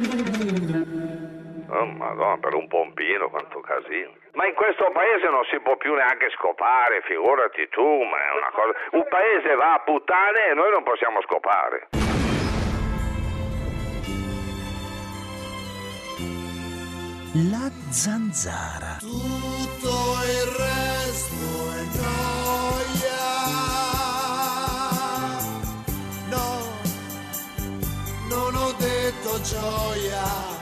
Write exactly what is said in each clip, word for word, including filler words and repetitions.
Oh madonna, per un pompino quanto casino. Ma in questo paese non si può più neanche scopare, figurati tu, ma è una cosa. Un paese va a puttane e noi non possiamo scopare. La Zanzara. Tutto il resto è gioia. No, non ho detto gioia.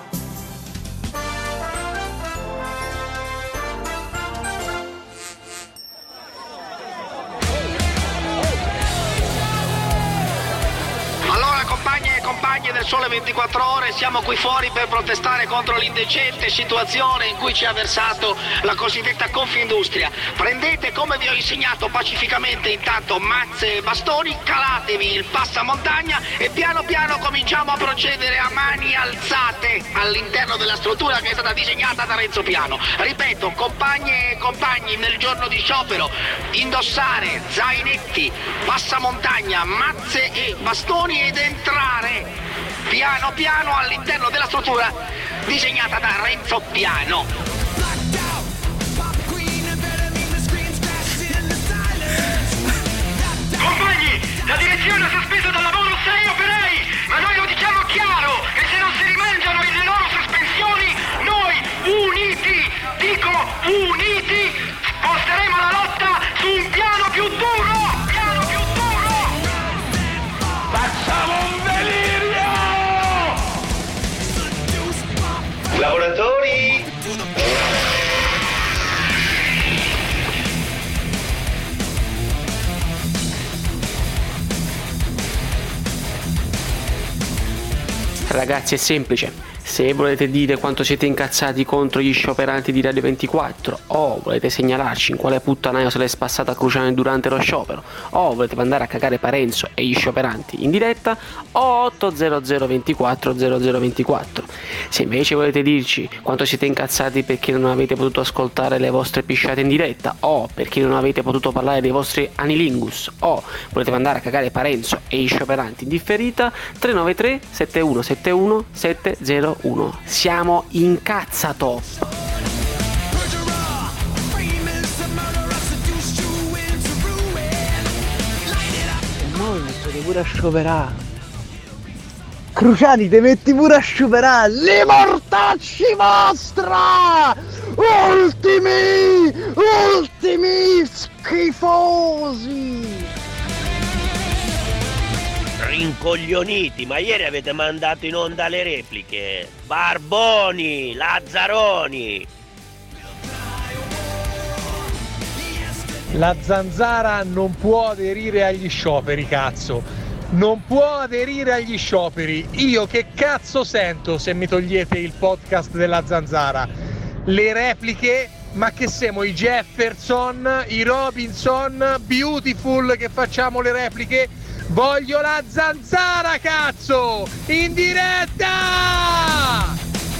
Allora compagni e compagni del Sole ventiquattro Ore, siamo qui fuori per protestare contro l'indecente situazione in cui ci ha versato la cosiddetta Confindustria. Prendete, come vi ho insegnato pacificamente, intanto mazze e bastoni, calatevi il passamontagna e piano piano cominciamo a procedere a mani alzate all'interno della struttura che è stata disegnata da Renzo Piano. Ripeto, compagne e compagni, nel giorno di sciopero indossare zainetti, passamontagna, mazze e bastoni ed entrare piano piano all'interno della struttura disegnata da Renzo Piano. Compagni, la direzione ha sospeso dal lavoro sei operai, ma noi lo diciamo chiaro, che se non si rimangiano le loro sospensioni, noi uniti, dico uniti, sposteremo la lotta su un piano più duro, piano più duro. Facciamo un delirio! Lavoratori! Ragazzi, è semplice. Se volete dire quanto siete incazzati contro gli scioperanti di Radio ventiquattro, o volete segnalarci in quale puttanaio se l'è spassata Cruciani durante lo sciopero, o volete mandare a cagare Parenzo e gli scioperanti in diretta, o otto zero zero ventiquattro zero zero ventiquattro. Se invece volete dirci quanto siete incazzati perché non avete potuto ascoltare le vostre pisciate in diretta, o perché non avete potuto parlare dei vostri anilingus, o volete mandare a cagare Parenzo e gli scioperanti in differita, tre nove tre sette uno sette uno sette zero uno. Siamo incazzato. No, mi metti pure a scioperare. Cruciani, ti metti pure a scioperare. Le mortacci vostra! Ultimi! Ultimi schifosi! Rincoglioniti, ma ieri avete mandato in onda le repliche. Barboni, Lazzaroni. La Zanzara non può aderire agli scioperi, cazzo. Non può aderire agli scioperi. Io che cazzo sento se mi togliete il podcast della Zanzara? Le repliche? Ma che siamo i Jefferson, i Robinson, Beautiful che facciamo le repliche? Voglio la Zanzara, cazzo! In diretta!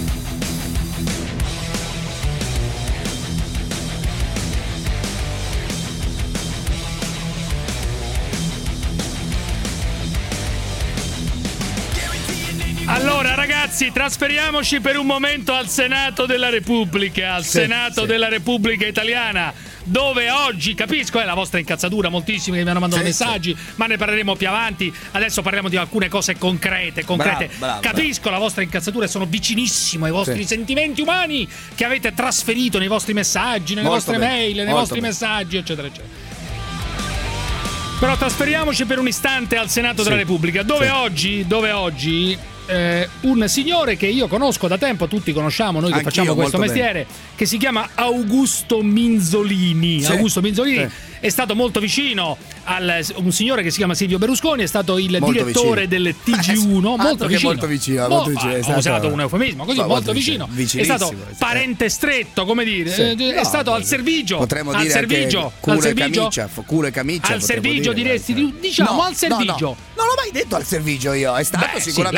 Allora ragazzi, trasferiamoci per un momento al Senato della Repubblica, al sì, Senato sì. della Repubblica Italiana, dove oggi, capisco, è la vostra incazzatura, moltissimi che mi hanno mandato sì, messaggi, sì. ma ne parleremo più avanti. Adesso parliamo di alcune cose concrete, concrete. Bravo, bravo, capisco bravo. La vostra incazzatura e sono vicinissimo ai vostri sì. sentimenti umani che avete trasferito nei vostri messaggi, nelle Molto vostre bene. mail, nei Molto vostri bene. messaggi, eccetera, eccetera. Però trasferiamoci per un istante al Senato della sì. Repubblica, dove sì. oggi, dove oggi eh, un signore che io conosco da tempo, tutti conosciamo, noi che Anch'io, facciamo questo molto mestiere, che si chiama Augusto Minzolini. Sì. Augusto Minzolini sì. è stato molto vicino al un signore che si chiama Silvio Berlusconi, è stato il molto direttore vicino. del T G uno, Eh, molto vicino. molto vicino, Mo- molto vicino. ah, È ho stato- usato un eufemismo, così No, molto molto vicino. vicino. È stato Vicinissimo. parente stretto, come dire, Sì. eh, è No, stato al no, servigio, potremmo al dire servigio, anche culo al e servigio, camicia, culo e camicia, al potremmo servigio dire, diresti, eh. diciamo No, al servigio. no, no. Non l'ho mai detto al servigio io, è stato Beh, sì, sicuramente l'hai detto.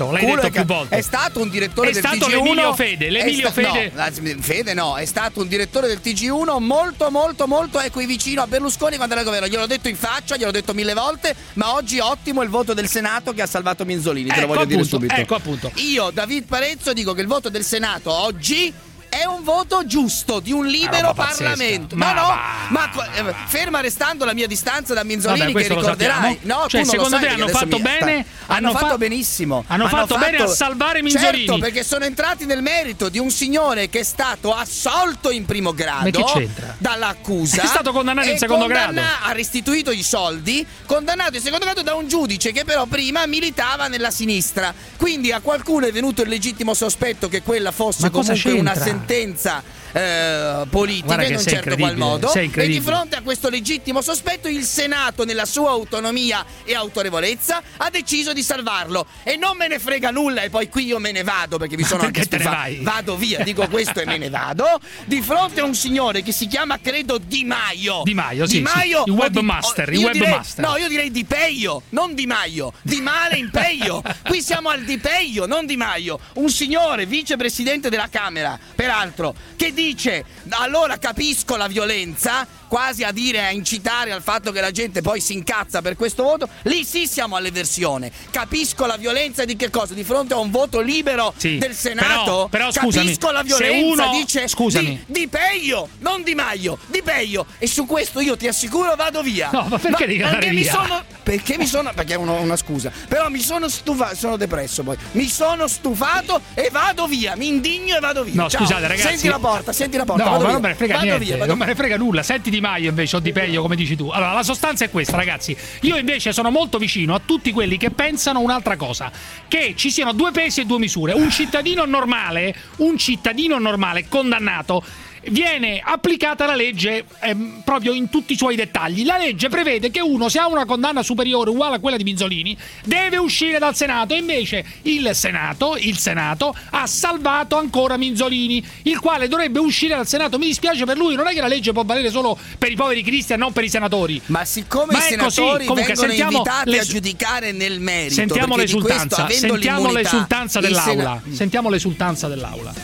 detto, l'hai culo detto e più ca- volte. È stato un direttore È del stato T G uno. l'Emilio Fede, l'Emilio è sta- Fede. No, la- Fede no, è stato un direttore del T G uno molto molto molto equivicino a Berlusconi quando era al governo. Gliel'ho detto in faccia, gliel'ho detto mille volte, ma oggi ottimo il voto del Senato che ha salvato Minzolini, te ecco lo voglio appunto, dire subito. Ecco appunto. Io, David Parezzo, dico che il voto del Senato oggi è un voto giusto di un libero Parlamento. Ma no, no, va, ma, ma eh, ferma restando la mia distanza da Minzolini, Vabbè, che questo lo ricorderai. sappiamo. No, Cioè, tu non lo secondo sai te perché hanno adesso fatto mi- bene? Hanno, Hanno fatto fa- benissimo. hanno fatto bene a salvare Minzolini. Certo, perché sono entrati nel merito di un signore che è stato assolto in primo grado. Ma che c'entra? Dall'accusa. È stato condannato in e secondo condanna- grado. Ha restituito i soldi, condannato in secondo grado da un giudice che però prima militava nella sinistra. Quindi a qualcuno è venuto il legittimo sospetto che quella fosse Ma cosa comunque una c'entra? sentenza eh, politica Guarda in che un sei certo qual incredibile, modo. sei E incredibile. di fronte a questo legittimo sospetto il Senato, nella sua autonomia e autorevolezza, ha deciso di salvarlo. E non me ne frega nulla, e poi qui io me ne vado perché mi Ma sono anche perché te ne stufato. vai? Vado via, dico questo e me ne vado. Di fronte a un signore che si chiama credo Di Maio. Di Maio, sì, Di Maio sì. Il o webmaster, o- il io direi- webmaster. No, io direi Di Peio, non Di Maio. Di male in Peio. Qui siamo al Di Peio, non Di Maio. Un signore vicepresidente della Camera, peraltro, che dice allora capisco la violenza, quasi a dire, a incitare al fatto che la gente poi si incazza per questo voto. Lì sì siamo all'eversione. Capisco la violenza di che cosa? Di fronte a un voto libero Sì, del Senato. però- però scusami, capisco la se violenza, uno- dice scusami. Di, Di Peio, non Di Maio, Di Peio. E su questo io ti assicuro vado via. No, ma perché devi andare perché mi via? sono perché mi sono perché è uno- una scusa. Però mi sono stufato, sono depresso poi. Mi sono stufato e vado via. Mi indigno e vado via. No, Ciao. scusate, ragazzi. Senti la porta, senti la porta. No, vado ma via. non me ne frega Vado niente, via, vado non me ne frega nulla. Senti Di Maio invece o Di Peio, come dici tu. Allora, la sostanza è questa, ragazzi. Io invece sono molto vicino a tutti quelli che pensano un'altra cosa: che ci siano due pesi e due misure. Un cittadino normale, un cittadino normale condannato, viene applicata la legge ehm, proprio in tutti i suoi dettagli. La legge prevede che uno, se ha una condanna superiore uguale a quella di Minzolini, deve uscire dal Senato. E invece il Senato, il Senato ha salvato ancora Minzolini, il quale dovrebbe uscire dal Senato. Mi dispiace per lui, non è che la legge può valere solo per i poveri cristiani, non per i senatori. Ma siccome Ma i è così. senatori Comunque, vengono sentiamo invitati le- a giudicare nel merito, Sentiamo perché di questo, l'esultanza, avendo sentiamo l'immunità, l'esultanza il dell'aula. Sena- Sentiamo l'esultanza dell'aula.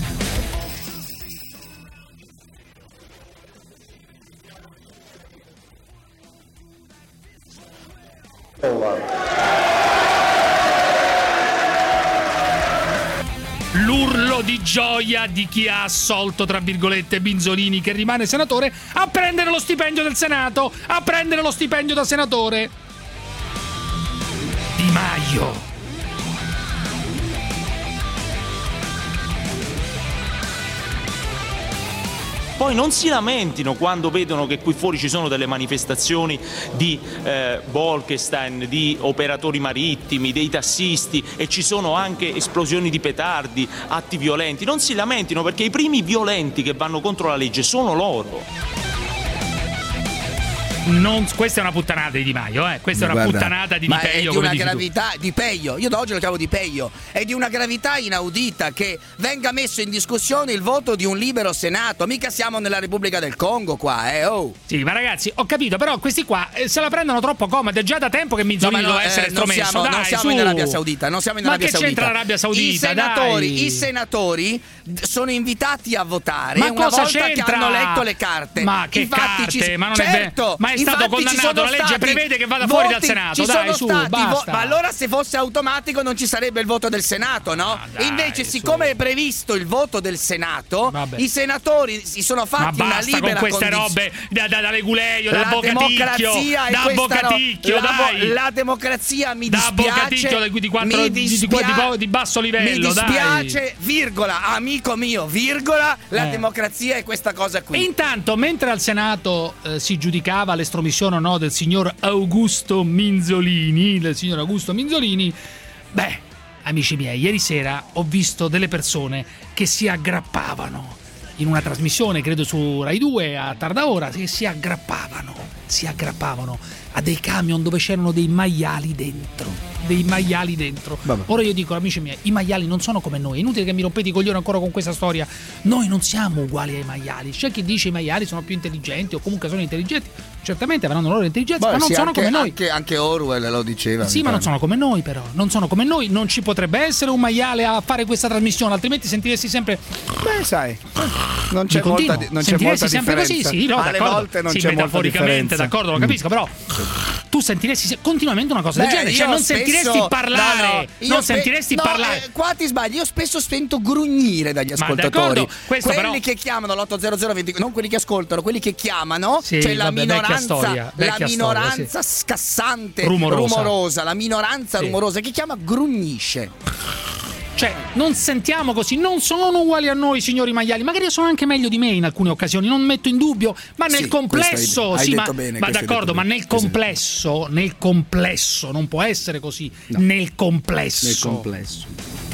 L'urlo di gioia di chi ha assolto, tra virgolette, Minzolini, che rimane senatore, a prendere lo stipendio del Senato, a prendere lo stipendio da senatore. Di Maio. Poi non si lamentino quando vedono che qui fuori ci sono delle manifestazioni di eh, Bolkestein, di operatori marittimi, dei tassisti, e ci sono anche esplosioni di petardi, atti violenti. Non si lamentino, perché i primi violenti che vanno contro la legge sono loro. Non, questa è una puttanata di Di Maio, eh. Questa è una Guarda, puttanata di Di ma Peio, è di come una dici tu. gravità di Peio. Io da oggi lo chiamo Di Peio. È di una gravità inaudita che venga messo in discussione il voto di un libero Senato. Mica siamo nella Repubblica del Congo qua, eh. Oh. Sì, ma ragazzi, ho capito, però questi qua eh, se la prendono troppo comoda. È già da tempo che Minzolini No, ma no, doveva essere eh, non estromesso. siamo, Dai, non siamo su. in Arabia Saudita, non siamo in Ma Arabia che Saudita. c'entra l'Arabia Saudita? I senatori, dai. i senatori d- sono invitati a votare Ma una cosa volta c'entra? che hanno letto le carte. Ma che Infatti carte? ci- Ma non è vero. certo, Ma è stato infatti ci condannato, sono la legge stati prevede che vada fuori dal voti, Senato. ci Dai, sono su, stati vo- basta. ma allora se fosse automatico non ci sarebbe il voto del Senato, no? dai, e invece su. siccome è previsto il voto del Senato, Vabbè. i senatori si sono Ma fatti una basta libera con queste condizione. robe da, da, da Leguleio, da La Bocaticchio, democrazia è da questa ro- Bocaticchio, la, bo- dai. la democrazia mi Da dispiace Bocaticchio di, di, quattro, mi di, di, dispia- di, di, di basso livello, mi dai. dispiace, virgola, amico mio, virgola, la Eh. democrazia è questa cosa qui. E intanto, mentre al Senato eh, si giudicava l'estromissione o no del signor Augusto Minzolini, del signor Augusto Minzolini, beh, amici miei, ieri sera ho visto delle persone che si aggrappavano in una trasmissione, credo su Rai due, a tarda ora, che si aggrappavano, si aggrappavano a dei camion dove c'erano dei maiali dentro. Dei maiali dentro. Vabbè. Ora io dico, amici miei, i maiali non sono come noi. È inutile che mi rompete i coglioni ancora con questa storia. Noi non siamo uguali ai maiali. C'è chi dice i maiali sono più intelligenti o comunque sono intelligenti. certamente avranno la loro intelligenza, Beh, ma non sì, sono anche, come noi. Anche, anche Orwell lo diceva. Sì, ma non sono come noi, però. Non sono come noi. Non ci potrebbe essere un maiale a fare questa trasmissione, altrimenti sentiresti sempre. Beh, sai, non c'è Continuo. molta, non c'è sentiresti molta sempre differenza. così, sì, no, Alle d'accordo. volte non sì, c'è molta metaforicamente, differenza. d'accordo, lo capisco, però tu sentiresti continuamente una cosa Beh, del genere, cioè io non spesso- sentiresti parlare, no, no, io non spe- sentiresti no, parlare. eh, qua ti sbagli, io spesso sento grugnire dagli Ma ascoltatori. d'accordo, questo quelli però- che chiamano l'otto zero zero venti, non quelli che ascoltano, quelli che chiamano, Sì, cioè la vabbè, vecchia minoranza, storia, la vecchia minoranza storia, sì. scassante, Rumorosa. rumorosa, la minoranza Sì. rumorosa che chiama grugnisce. Cioè, non sentiamo così, non sono uguali a noi, signori maiali. Magari sono anche meglio di me in alcune occasioni, non metto in dubbio, ma nel Sì, complesso, questo hai- hai sì, detto ma, bene, ma questo hai d'accordo, detto ma bene, nel questo hai complesso, nel complesso, non può essere così. No. Nel complesso. Nel complesso.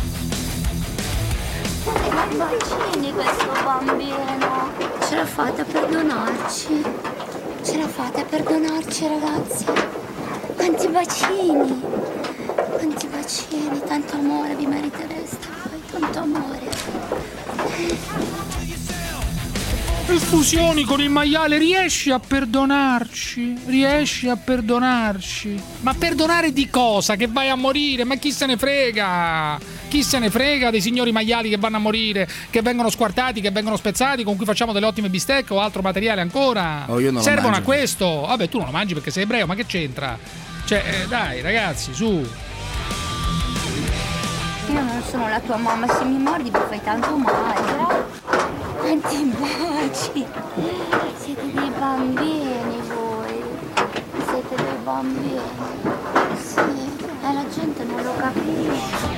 Bacini questo bambino. Ce la fate a perdonarci? Ce la fate a perdonarci, ragazzi? Quanti bacini? Quanti bacini? Tanto amore vi meritereste voi, tanto amore. Fusioni con il maiale, riesci a perdonarci? Riesci a perdonarci? Ma perdonare di cosa? Che vai a morire? Ma chi se ne frega? Chi se ne frega dei signori maiali che vanno a morire, che vengono squartati, che vengono spezzati, con cui facciamo delle ottime bistecche o altro materiale ancora? Oh, io non lo Servono mangio. a questo? Vabbè, tu non lo mangi perché sei ebreo, ma che c'entra? Cioè, eh, dai, ragazzi, su. Io non sono la tua mamma, se mi mordi mi fai tanto male. Quanti baci! Siete dei bambini voi. Siete dei bambini. Sì, e la gente non lo capisce.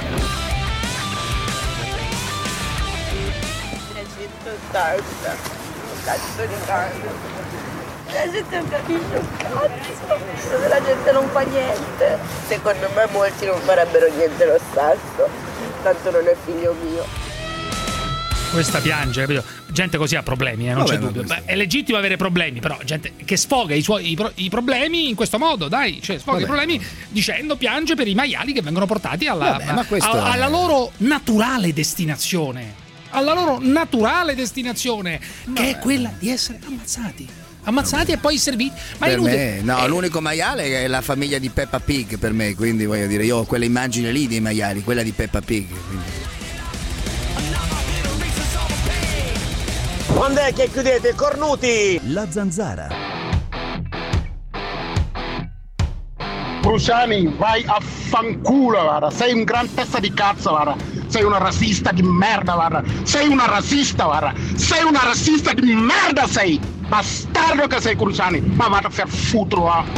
trecentottantatta, un cazzo di cazzo. La gente non capisce un cazzo, la gente non fa niente. Secondo me molti non farebbero niente lo stesso, tanto non è figlio mio. Questa piange, capito? Gente così ha problemi, eh, non Vabbè, c'è dubbio. questo- Beh, è legittimo avere problemi, però gente che sfoga i suoi i, pro- i problemi in questo modo, dai, cioè sfoga Vabbè. i problemi dicendo piange per i maiali che vengono portati alla, Vabbè, ma questo a- è- alla loro naturale destinazione. Alla loro naturale destinazione, che è quella di essere ammazzati. Ammazzati e poi serviti. Ma è Per inutile. me, no, Eh, l'unico maiale è la famiglia di Peppa Pig per me, quindi voglio dire, io ho quella immagine lì dei maiali, quella di Peppa Pig. Quindi. Quando è che chiudete, cornuti? La Zanzara. Cruciani, vai a fanculo, guarda. Sei un gran testa di cazzo, guarda. Sei una razzista di merda, guarda. Sei una razzista, guarda. Sei una razzista di merda, sei. Bastardo che sei, Cruciani. Ma vado a far futuro, ah.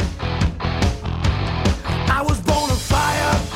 I was born on fire,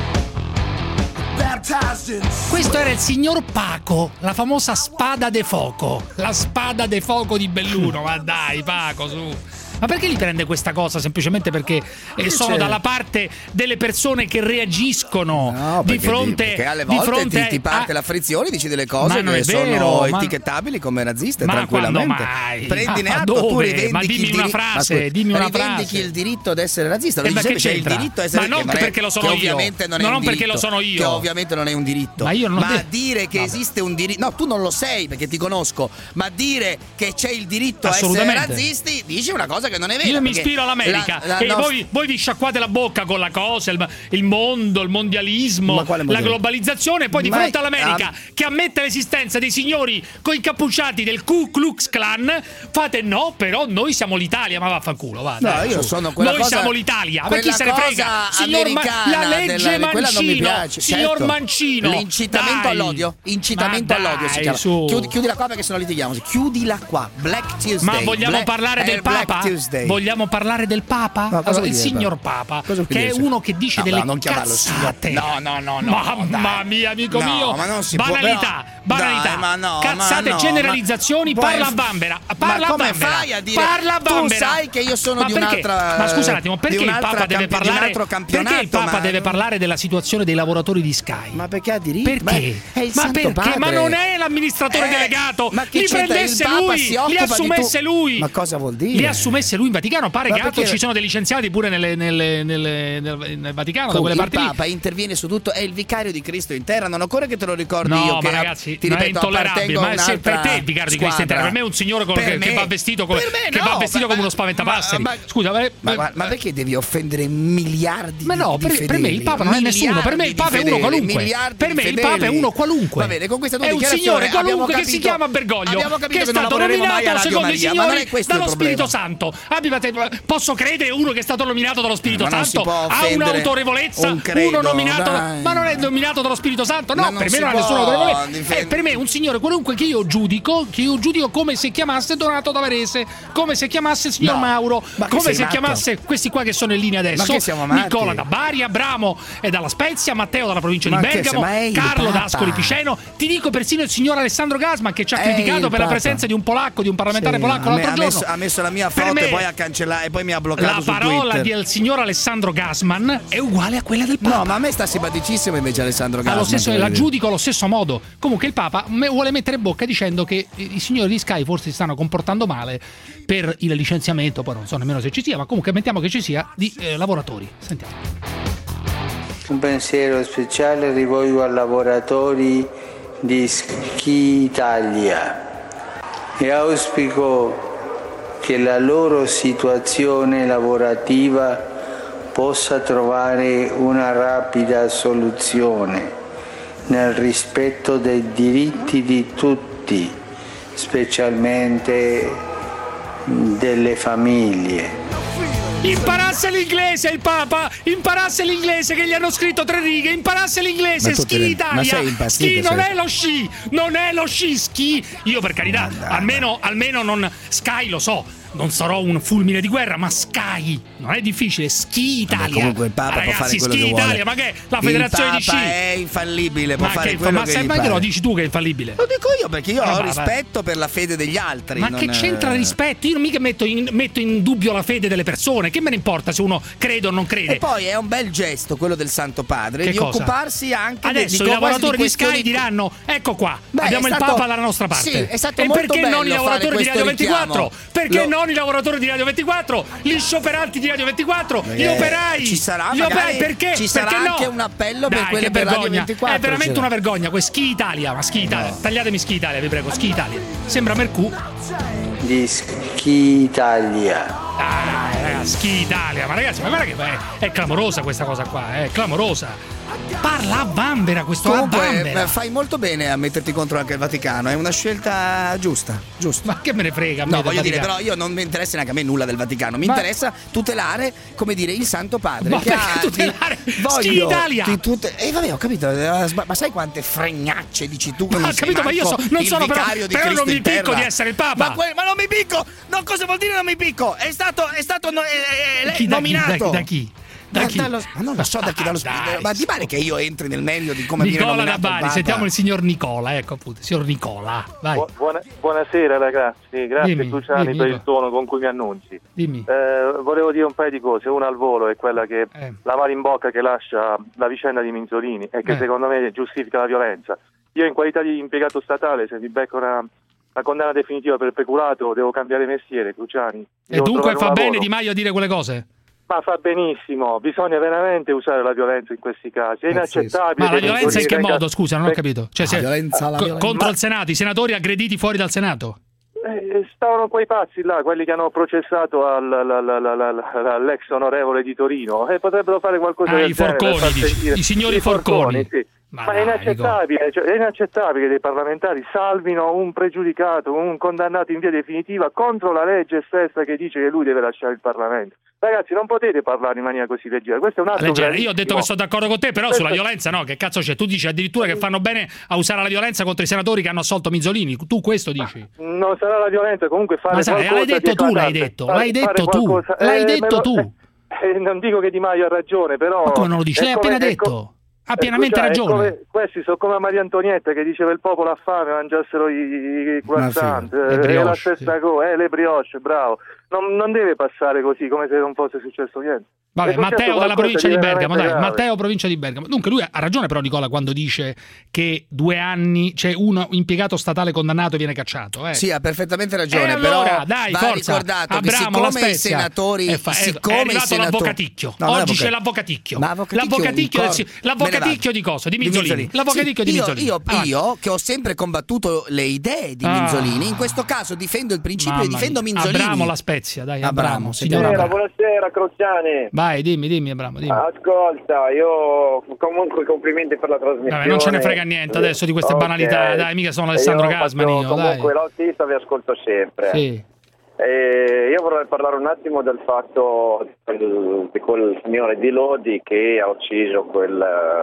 baptized in Questo era il signor Paco, la famosa spada de foco. La spada de foco di Belluno. Ma dai, Paco, su. Ma perché li prende questa cosa? Semplicemente perché eh, sono c'è? dalla parte delle persone che reagiscono No, di perché fronte Perché alle di volte fronte ti, ti parte a- la frizione, dici delle Ma cose non che è sono vero, ma- etichettabili come razziste Ma tranquillamente. quando mai? Prendine Ma atto, dove? tu rivendichi Ma dimmi il una diri- frase, ma scusa, dimmi una rivendichi frase. il diritto ad essere razzista, lo Eh, dici ma sempre, che c'è il c'entra? diritto a essere Ma non che perché lo sono che io. ovviamente non è Ma un non perché diritto, lo sono io. Che ovviamente non è un diritto. Ma io non Ma de- dire che Vabbè. esiste un diritto, no, tu non lo sei perché ti conosco, ma dire che c'è il diritto a essere Assolutamente. razzisti dici una cosa che non è vera. Io mi perché ispiro all'America la- la e nostra- voi, voi vi sciacquate la bocca con la cosa, il, il mondo, il mondialismo, Ma quale la mondialismo? globalizzazione, e poi di Ma- fronte all'America ah, che ammette l'esistenza dei signori coi cappucciati del Ku Klux Klan, fate no, però noi siamo l'Italia, ma vaffanculo, va. No, dai, io su. sono quella Noi cosa- siamo l'Italia, ma quella chi se ne cosa frega? Signor Ma- americana la legge della- quella non mi Mancino, piace, signor certo. Mancino. L'incitamento dai. all'odio, incitamento Ma all'odio si dai, chiama. su. Chiudi, chiudila qua perché sennò litighiamo. Chiudila qua. Black Tuesday. Ma vogliamo Black- parlare è del il Black Papa? Tuesday. Vogliamo parlare del Papa? No, cosa Allora, vuol il dire, signor Papa? Papa, Cosa vuol che è dire? uno che dice No, delle no, non chiamarlo cazzate. signor. No, no, no, no. Mamma dai. mia, amico No, mio. ma non si può, banalità, però- banalità. Dai, ma no, cazzate, ma no, generalizzazioni, ma- parla a Poi- Bambera. Parla ma a come Bambera. fai a dire- Parla a tu Bambera. sai che io sono Ma di perché? un'altra- Ma scusa un attimo, perché di il un'altra Papa deve campi- di un parlare altro campionato, Perché il Papa ma- deve parlare della situazione dei lavoratori di Sky? Ma perché ha diritto? Perché? Ma è il ma Santo perché? Padre. Ma non è l'amministratore Eh, delegato. ma che Li c'entra? prendesse Il Papa lui, si li occupa di assumesse tu- lui. Ma cosa vuol dire? Li assumesse essere lui in Vaticano. Pare Ma che altro perché- ci sono dei licenziati pure nelle, nelle, nelle, nel, nel Vaticano, da quelle il parti lì. Papa interviene su tutto, è il vicario di Cristo in terra. Non occorre che te lo ricordi No, io. ma che ragazzi, ti non è ripeto, intollerabile. appartengo a Ma se per un'altra te è il vicario di Cristo in terra, per me è un signore con- Per che, me- che va vestito come, per me che no, va vestito ma- come uno ma- spaventapasseri. ma- Scusa, ma, Ma, ma, ma perché devi offendere miliardi Ma no, di, per, di per me il fedeli? Papa non è nessuno, per me il Miliardi Papa di è uno fedeli, qualunque. miliardi Per di me il fedeli. Papa è uno qualunque. Va bene, con questa tua è un dichiarazione signore qualunque abbiamo che si capito- chiama Bergoglio, abbiamo capito che è che non stato lavoreremo mai a nominato Radio secondo i Maria, ma non signori è questo il dallo problema. Spirito Santo. Abbiate- posso credere uno che è stato nominato dallo Spirito Ma non si Santo può ha offendere un'autorevolezza, un credo, uno nominato, dai. ma non è nominato dallo Spirito Santo. No, Ma non per me si non ha può nessuna autorevolezza. difendere. È per me un signore qualunque che io giudico, che io giudico come se chiamasse Donato Tavarese, come se chiamasse il signor No. Mauro, Ma che come sei se matto? chiamasse questi qua che sono in linea adesso. Ma che siamo matti? Nicola da Bari, Abramo e dalla Spezia, Matteo dalla provincia Ma di che Bergamo, se- ma è il Carlo Papa. da Ascoli Piceno, ti dico persino il signor Alessandro Gasman che ci ha È criticato il per la Papa. presenza di un polacco, di un parlamentare Sì, polacco ha me- l'altro ha giorno. messo, ha messo la mia Per foto me e poi ha cancellato e poi mi ha bloccato la su parola Twitter. del signor Alessandro Gasman è uguale a quella del Papa. No, ma a me sta simpaticissimo invece Alessandro Allo Gasman. stesso, devo la dire. giudico allo stesso modo. Comunque il Papa me- vuole mettere bocca dicendo che i signori di Sky forse si stanno comportando male per il licenziamento, poi non so nemmeno se ci sia, ma comunque mettiamo che ci sia, di eh, lavoratori. Sentiamo. Un pensiero speciale rivolgo ai lavoratori di Ski Italia e auspico che la loro situazione lavorativa possa trovare una rapida soluzione nel rispetto dei diritti di tutti, specialmente delle famiglie. Imparasse l'inglese il Papa, imparasse l'inglese che gli hanno scritto tre righe, imparasse l'inglese, Ma tu Ski te ne- ma Italia, sei impazzito, Ski non sei- è lo sci, non è lo sci, Ski, io per carità, almeno, almeno non, Sky lo so, non sarò un fulmine di guerra, ma Sky, non è difficile, Ski Italia. Vabbè, comunque il Papa Ragazzi, può fare quello Ski che vuole. Italia, ma che è? La federazione il di Papa sci è infallibile, può ma fare che, quello ma che sai, gli ma che pare. lo dici tu che è infallibile? Lo dico io perché io Ah, ho va, rispetto per la fede degli altri. Ma non che è- c'entra rispetto? Io non mica metto in, metto in dubbio la fede delle persone. Che me ne importa se uno crede o non crede? E poi è un bel gesto quello del Santo Padre Che di cosa? occuparsi anche Adesso di, i di lavoratori di, questioni- Sky diranno: ecco qua, Beh, abbiamo è il stato- Papa dalla nostra parte. sì, è stato e molto perché non i bello lavoratori fare di Radio questo ventiquattro? richiamo. Perché Lo- non i lavoratori di Radio ventiquattro? Gli scioperanti di Radio ventiquattro? Gli Eh, operai? ci sarà Gli magari- operai perché? ci sarà Perché no? anche un appello per Dai, quelle che per Radio vergogna. ventiquattro, È veramente c'era. una vergogna. Que Ski Italia, ma Ski Italia. Tagliatemi Ski Italia, vi prego. Ski Italia. Sembra Mercù. Di Ski Italia. Ah, ragazzi, Ski Italia, ma ragazzi, ma guarda che è, è clamorosa questa cosa qua, è clamorosa. Parla a vanvera questo a Comunque vanvera. eh, fai molto bene a metterti contro anche il Vaticano, è una scelta giusta, giusta. Ma che me ne frega a me No, del voglio dire, Vaticano? però io non mi interessa neanche a me nulla del Vaticano, mi Ma- interessa tutelare, come dire, il Santo Padre. Ma che perché ha- tutelare? di- Ski voglio Italia! di tutte- E vabbè, ho capito, eh, sba- ma sai quante fregnacce dici tu che Ma non ho sei capito, ma io so- manco non il sono però- vicario di però Cristo non mi in picco terra. di essere il Papa. Ma, que- ma non mi picco! No, cosa vuol dire non mi picco? È stato, è stato no- eh, eh, lei Chi, da chi? nominato. Da, da chi? Da Ma chi? dallo- ma non lo so da chi dallo Dai, ma ti pare che io entri nel merito di come viene Nicola da nominato il Bari, Papa? sentiamo il signor Nicola, ecco appunto, signor Nicola, vai. Bu- buona- buonasera ragazzi, grazie Dimmi, Luciani dimmi, per Nico. il tono con cui mi annunzi. Dimmi. Eh, volevo dire un paio di cose, una al volo è quella che Eh. la mano in bocca che lascia la vicenda di Minzolini e che Eh. secondo me giustifica la violenza. Io in qualità di impiegato statale, se mi becco una, una condanna definitiva per peculato, devo cambiare mestiere, Luciani. E Devo dunque trovare fa un bene lavoro. Di Maio a dire quelle cose? Ma fa benissimo, bisogna veramente usare la violenza in questi casi, è inaccettabile. Ma la che violenza in che Minzolini modo? venga- Scusa, non ho capito. Cioè, se- violenza, la co- violenza. contro Ma- il Senato, i senatori aggrediti fuori dal Senato? Eh, stavano quei pazzi là, quelli che hanno processato al, la- la- la- la- la- all'ex onorevole di Torino, e potrebbero fare qualcosa Ah, del i genere per forconi, far dici, sentire- i signori I forconi. sì. Ma Ma, dai, è inaccettabile, cioè, è inaccettabile che dei parlamentari salvino un pregiudicato, un condannato in via definitiva contro la legge stessa che dice che lui deve lasciare il Parlamento. Ragazzi, non potete parlare in maniera così leggera, questo è un atto Leggera. Io ho gravissimo. detto che sono d'accordo con te, però Questo- sulla violenza no, che cazzo c'è? Tu dici addirittura che fanno bene a usare la violenza contro i senatori che hanno assolto Minzolini, tu questo dici? Non sarà la violenza, comunque fare Ma sai, qualcosa l'hai detto di tu, l'hai eclatante. detto, Fare- l'hai fare detto tu, qualcosa- l'hai eh, detto me lo- tu. eh, non dico che Di Maio ha ragione, però... Ma come non lo dici? è L'hai come- appena è co- detto. Ha eh, pienamente scusa, è ragione. come- questi sono come Maria Antonietta che diceva il popolo ha fame, mangiassero i, i croissant, Ma sì, le eh, è la brioche, stessa cosa, eh, le brioche, bravo. non, non deve passare così come se non fosse successo niente. Vabbè, Matteo dalla provincia di Bergamo, dai, grave. Matteo provincia di Bergamo. Dunque lui ha ragione però Nicola quando dice che due anni, c'è cioè uno impiegato statale condannato e viene cacciato. Eh. Sì, ha perfettamente ragione, e allora, però dai, va forza, ricordato apriamo che siccome la i Spezia, senatori è, fa- è, siccome è arrivato i senatori... l'avvocaticchio. No, Oggi c'è l'avvocaticchio. Ma avvocaticchio l'avvocaticchio, un del, cor- l'avvocaticchio di cosa? Di Minzolini. L'avvocaticchio sì, di io, Minzolini. Io, ah. io che ho sempre combattuto le idee di Ah. Minzolini, in questo caso difendo il principio Mamma e difendo mia. Minzolini. Abramo la Spezia, dai, Abramo. Abramo, signora signora, Abramo. Buonasera Crociani. Vai, dimmi, dimmi Abramo, dimmi. Ascolta, io comunque complimenti per la trasmissione. Vabbè, non ce ne frega niente adesso di queste Ok. banalità, dai, mica sono Alessandro Io Gasman faccio- io, comunque dai. l'autista vi ascolto sempre. Sì. E io vorrei parlare un attimo del fatto di quel, di quel signore di Lodi che ha ucciso quel,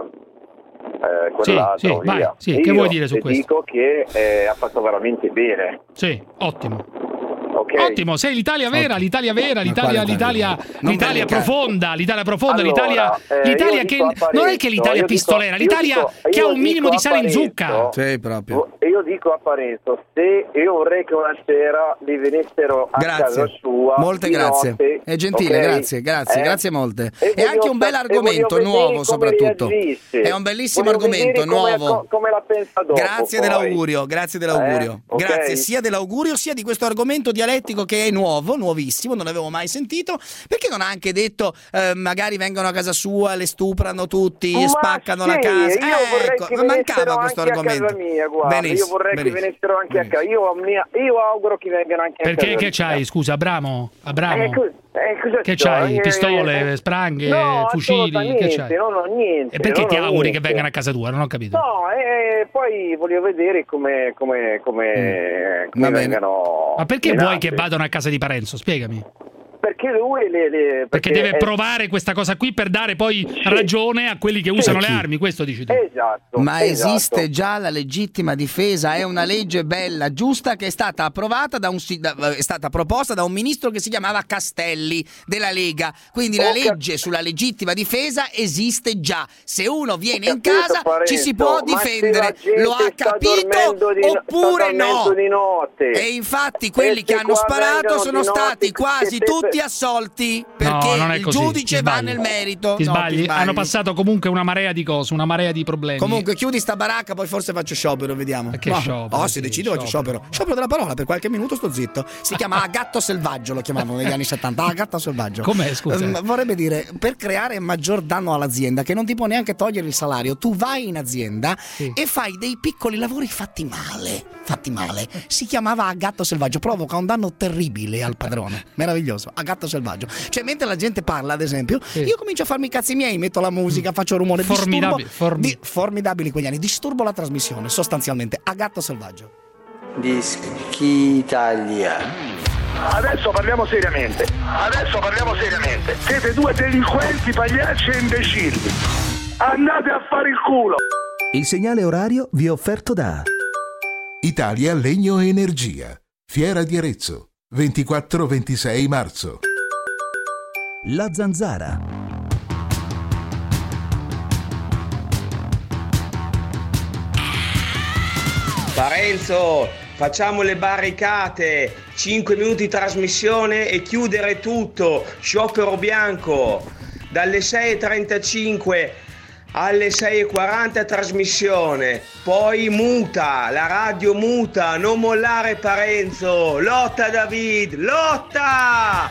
eh, quel Sì, ladro. sì, vai, via. sì, che Io vuoi dire su ti questo? dico che eh, ha fatto veramente bene. Sì, ottimo. Okay. Ottimo, sei l'Italia vera, l'Italia vera, l'Italia, quale l'Italia, Non l'Italia venga. profonda, l'Italia profonda, Allora, l'Italia, eh, l'Italia io che dico a non è che Parenzo, l'Italia io pistolera, dico- l'Italia io dico- che ha io un minimo dico di a sale in Parenzo, zucca. Sì, proprio. E io dico a Parenzo, se io vorrei che una sera li venissero a Grazie. casa sua. Molte di grazie. notte, È gentile, ok? grazie, grazie, Eh? grazie molte. E E anche voglio un bel sa- e argomento, voglio vedere nuovo come soprattutto. reagisce. È un bellissimo Voglio argomento, vedere come- nuovo. co- come la pensa dopo. Grazie poi. dell'augurio, grazie dell'augurio. Eh, ok. Grazie sia dell'augurio sia di questo argomento dialettico che è nuovo, nuovissimo, non l'avevo mai sentito. Perché non ha anche detto eh, magari vengono a casa sua, le stuprano tutti, Ma spaccano sì, la casa? Io vorrei Ecco, che ma venissero mancava questo anche argomento. a casa mia, guarda. Benissimo, io vorrei benissimo. che venissero anche a casa. Io, mia, io auguro che vengano anche a Perché casa che mia. c'hai, scusa, Abramo? Abramo? Eh, cos- eh, cosa Che sto? c'hai? Eh, Pistole, eh, spranghe, no, fucili? Che assolutamente, c'hai? non ho niente. E perché non ti ho auguri niente. che vengano a casa tua? Non ho capito. No, e poi voglio vedere come, come, come, come Va bene. vengano. Ma perché menate. vuoi che vadano a casa di Parenzo? Spiegami. Perché lui le, le- Perché deve è- provare questa cosa qui per dare poi ragione a quelli che usano le Chi? armi, questo dici tu. Esatto. Ma esatto. esiste già la legittima difesa, è una legge bella, giusta, che è stata approvata da un si- da- è stata proposta da un ministro che si chiamava Castelli della Lega. Quindi la Ho cap- legge sulla legittima difesa esiste già. Se uno viene Ho in capito, casa Parenzo, ci si può ma se difendere. la gente Lo ha sta capito dormendo di no- oppure sta dormendo no? di notte. E infatti quelli E che se hanno qua sparato vengano sono di notte, stati quasi che te- tutti assolti perché No, non è il così, giudice ti va sbagli. nel merito. Ti No, sbagli? sbagli. Hanno passato comunque una marea di cose, una marea di problemi. Comunque chiudi sta baracca, poi forse faccio sciopero, vediamo. che No. sciopero, Oh, se sì, decido faccio sciopero. Sciopero della parola, per qualche minuto sto zitto. Si chiama gatto selvaggio, lo chiamavano negli anni settanta. Ah, gatto selvaggio. Com'è, scusa? Ehm, vorrebbe dire, per creare maggior danno all'azienda, che non ti può neanche togliere il salario, tu vai in azienda e fai dei piccoli lavori fatti male. Fatti male. Si chiamava a gatto selvaggio, provoca un danno terribile al padrone. Meraviglioso, a gatto selvaggio. Cioè, mentre la gente parla, ad esempio, io comincio a farmi i cazzi miei, metto la musica, faccio rumore, Formidabili, disturbo, formi- di- formidabili quegli anni, disturbo la trasmissione, sostanzialmente, a gatto selvaggio. Dischitalia. Adesso parliamo seriamente. Adesso parliamo seriamente. Siete due delinquenti, pagliacci e imbecilli. Andate a fare il culo. Il segnale orario vi è offerto da Italia Legno e Energia. Fiera di Arezzo. ventiquattro ventisei marzo. La Zanzara. Parenzo, facciamo le barricate, cinque minuti di trasmissione e chiudere tutto, sciopero bianco, dalle sei e trentacinque alle sei e quaranta trasmissione, poi muta, la radio muta, non mollare Parenzo, lotta David, lotta!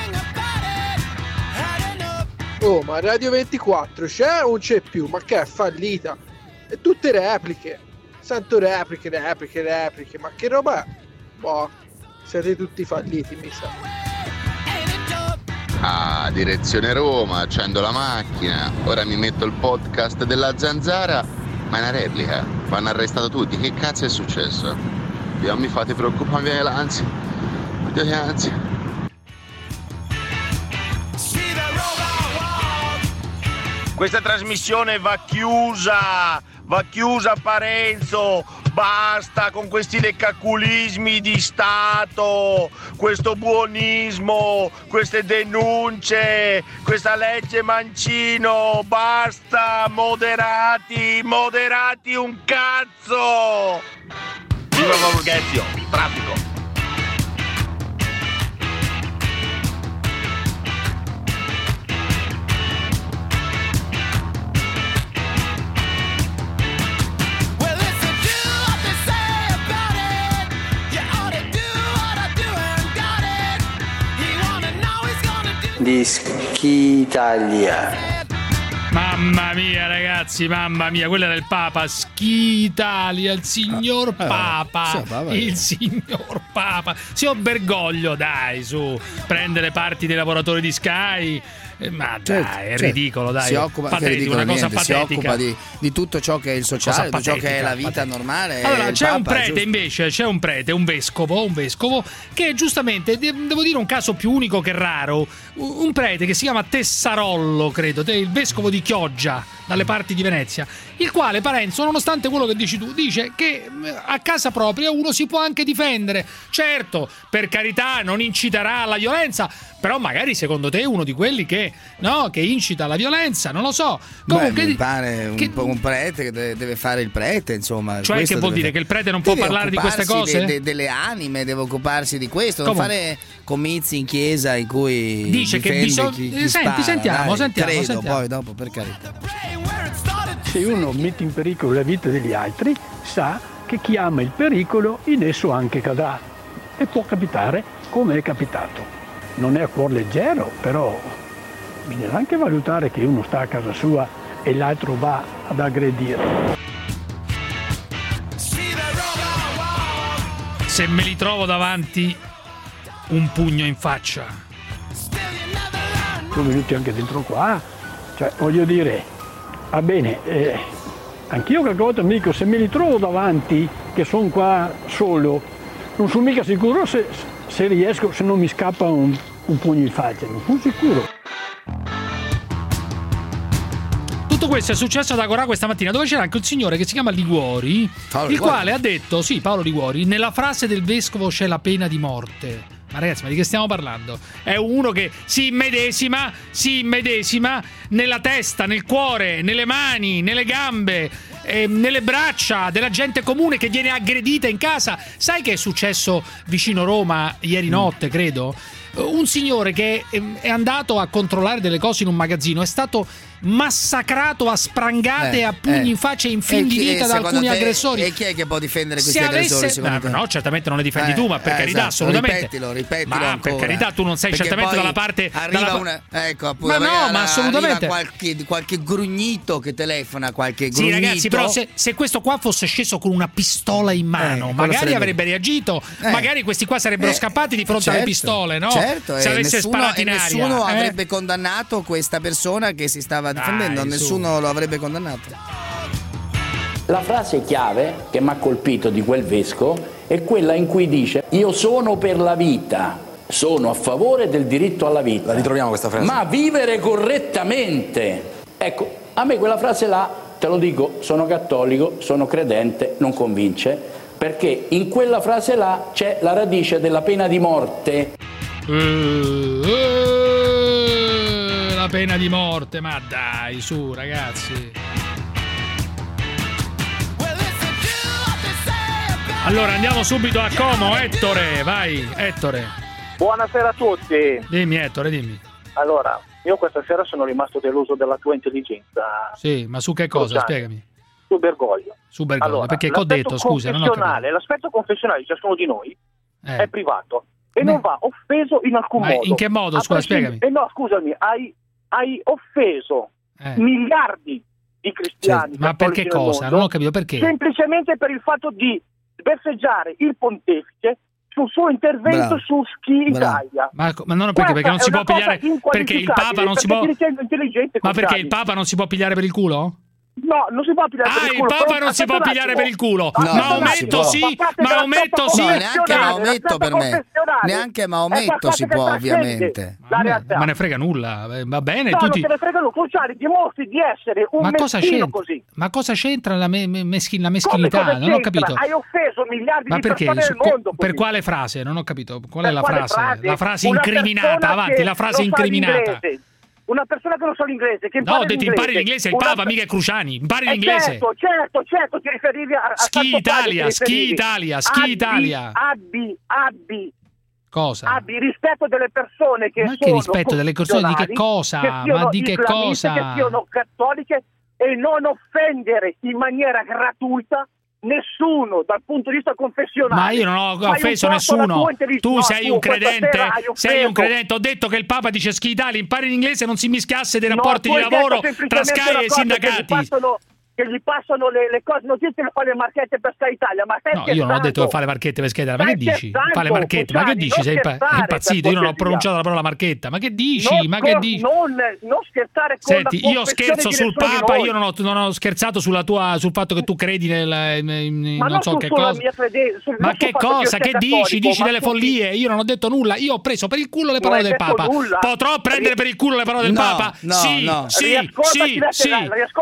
Oh, ma Radio ventiquattro c'è o non c'è più? Ma che è fallita? E tutte repliche. Sento repliche, repliche, repliche. Ma che roba è? Boh, siete tutti falliti, mi sa. Ah, direzione Roma, accendo la macchina. Ora mi metto il podcast della Zanzara. Ma è una replica. Vanno arrestato tutti. Che cazzo è successo? Io mi fate preoccupare, mi viene l'ansia. Mi viene l'ansia. Questa trasmissione va chiusa, va chiusa Parenzo, basta con questi leccaculismi di Stato, questo buonismo, queste denunce, questa legge Mancino, basta, moderati, moderati un cazzo! Viva Borghezio, traffico! di Schitalia. Mamma mia ragazzi, mamma mia, quello era il Papa, Schitalia, il signor Papa, sì, Papa, il signor Papa. Signor Bergoglio, dai, su, prende le parti dei lavoratori di Sky. Eh, ma certo, dai, è certo. ridicolo, dai. Si occupa, patetico, ridicolo, una cosa niente, si patetica. occupa di, di tutto ciò che è il sociale, di ciò che è la vita patetica. normale. Allora, il c'è Papa, un prete giusto? invece, c'è un prete, un vescovo, un vescovo che giustamente, devo dire un caso più unico che raro, un prete che si chiama Tessarollo, credo, il vescovo di Chioggia, dalle parti di Venezia, il quale, Parenzo, nonostante quello che dici tu, dice che a casa propria uno si può anche difendere. Certo, per carità, non inciterà alla violenza, però magari secondo te è uno di quelli che, no, che incita alla violenza, non lo so. Comunque, Beh, mi pare un, che, po' un prete che deve, deve fare il prete, insomma. Cioè, che vuol deve, dire che il prete non può parlare di queste cose? De, de, delle anime, deve occuparsi di questo, Comunque. non fare comizi in chiesa in cui dice che bisogna. chi, chi Senti, spara, sentiamo, dai, sentiamo, credo, sentiamo. poi dopo, per carità. Se uno mette in pericolo la vita degli altri, sa che chi ama il pericolo in esso anche cadrà. E può capitare come è capitato. Non è a cuor leggero, però bisogna anche valutare che uno sta a casa sua e l'altro va ad aggredire. Se me li trovo davanti, un pugno in faccia. Sono venuti anche dentro qua, cioè voglio dire, va bene, eh, anch'io qualche volta mi dico, se me li trovo davanti, che sono qua solo, non sono mica sicuro se, se riesco, se non mi scappa un, un pugno in faccia, non sono sicuro. Tutto questo è successo ad Agorà questa mattina, dove c'era anche un signore che si chiama Liguori, Paolo il Liguori. quale ha detto, sì, Paolo Liguori, nella frase del vescovo c'è la pena di morte. Ma ragazzi, ma di che stiamo parlando? È uno che si immedesima, si immedesima nella testa, nel cuore, nelle mani, nelle gambe, eh, nelle braccia della gente comune che viene aggredita in casa. Sai che è successo vicino Roma ieri notte, credo? Un signore che è andato a controllare delle cose in un magazzino è stato massacrato a sprangate e Eh, a pugni eh. in faccia e in fin E di chi- vita da secondo alcuni te- aggressori. E chi è che può difendere questi Se aggressori? avesse, secondo no, te? no, certamente non le difendi Eh, tu, ma per eh, carità, esatto, assolutamente. Ripetilo, ripetilo ma ancora. per carità, tu non sei Perché certamente poi dalla parte. Arriva dalla... una, ecco, appunto, Ma no, arriva- ma assolutamente. arriva qualche, qualche grugnito che telefona, qualche Sì, grugnito. ragazzi, però se, se questo qua fosse sceso con una pistola in mano, Eh, magari sarebbe- avrebbe reagito, Eh. magari questi qua sarebbero Eh, scappati di fronte certo, alle pistole, no? Certo, se e avesse nessuno, sparato e in aria. nessuno eh? avrebbe condannato questa persona che si stava difendendo, Dai, su. nessuno lo avrebbe condannato. La frase chiave che mi ha colpito di quel vescovo è quella in cui dice: io sono per la vita, sono a favore del diritto alla vita. La ritroviamo questa frase. Ma vivere correttamente. Ecco, a me quella frase là, te lo dico, sono cattolico, sono credente, non convince, perché in quella frase là c'è la radice della pena di morte. Eh, eh, la pena di morte, ma dai, su, ragazzi. Allora andiamo subito a Como, Ettore, vai, Ettore. Buonasera a tutti. Dimmi, Ettore, dimmi. Allora, io questa sera sono rimasto deluso della tua intelligenza. Sì, ma su che cosa? Cruciani. Spiegami. Su Bergoglio. Su Bergoglio, Allora, perché che ho l'aspetto detto, scusa, non ho capito. confessionale- L'aspetto confessionale di ciascuno di noi Eh. è privato e non va offeso in alcun Ma modo. in che modo? A Scusa, prescindere- spiegami. Eh no, scusami, hai, hai offeso Eh. miliardi di cristiani. Cioè, ma cattolici perché nel cosa? mondo, Non ho capito perché. Semplicemente per il fatto di beffeggiare il pontefice sul suo intervento Bravo. su Ski Bravo. Italia. Ma, ma non perché, perché non si può pigliare. Perché il Papa non si può. Perché ti ritengo intelligente, Ma perché Cruciani. il Papa non si può pigliare per il culo? No, non si può pigliare per Ah, il il culo. Papa però non si aspetta può un pigliare attimo. per il culo. Aspetta un Maometto attimo. sì, Passate Maometto dal sì. No, neanche Maometto per me. confessionale. Neanche È Maometto qualcosa si che può, trascende ovviamente. la Ma realtà. me ne frega nulla, eh, va bene. No, tu non ti- te ne fregano, Cruciani, dimostri di essere un Ma cosa meschino c'entra? così. Ma cosa c'entra la, me- me- meschin- la Come meschinità? cosa Non ho c'entra? capito. Hai offeso miliardi Ma di perché? persone Su- nel mondo. per così. quale frase? Non ho capito. Qual è Per la quale frase? frase? La frase Una incriminata, persona avanti, che la frase non sa incriminata. l'inglese. Una persona che non sa l'inglese, che No, impara ho detto impari l'inglese, è il Una- Papa, mica è Cruciani. Impari Eh, l'inglese. Certo, certo, certo, ti riferivi a, a Ski Santo Padre, Italia, ti Ski riferivi. Italia, Ski Abbi- Italia. Abbi, abbi, Cosa? abbi rispetto delle persone che Ma che sono rispetto delle persone? Di che confessionali, cosa? che siano Ma di che islamiste, cosa? che siano cattoliche, e non offendere in maniera gratuita nessuno dal punto di vista confessionale. Ma io non ho offeso nessuno. Tu sei un credente, sei un credente. Ho detto che il Papa dice Sky Italia, impari in inglese, non si mischiasse dei rapporti no, di lavoro tra Sky e i sindacati. Che gli passano le, le cose, notizie che fa le marchette per Sky Italia. Ma no, io non ho detto che fa le marchette per Sky Italia. Ma che dici? Fa le marchette, ma che dici? Sei impazzito? Io non ho pronunciato la parola marchetta. Ma che dici? Non, ma che dici? Non, non scherzare con Senti, la io scherzo sul Papa, io non ho, non ho scherzato sulla tua, sul fatto che tu credi nel, in, ma non so che cosa. Crede, sul, ma che cosa? Che, che dici? Dici delle follie? Io non ho detto nulla. Io ho preso per il culo le parole del Papa. Nulla. Potrò prendere per il culo le parole del no, Papa? No, sì, no. sì, sì, sì.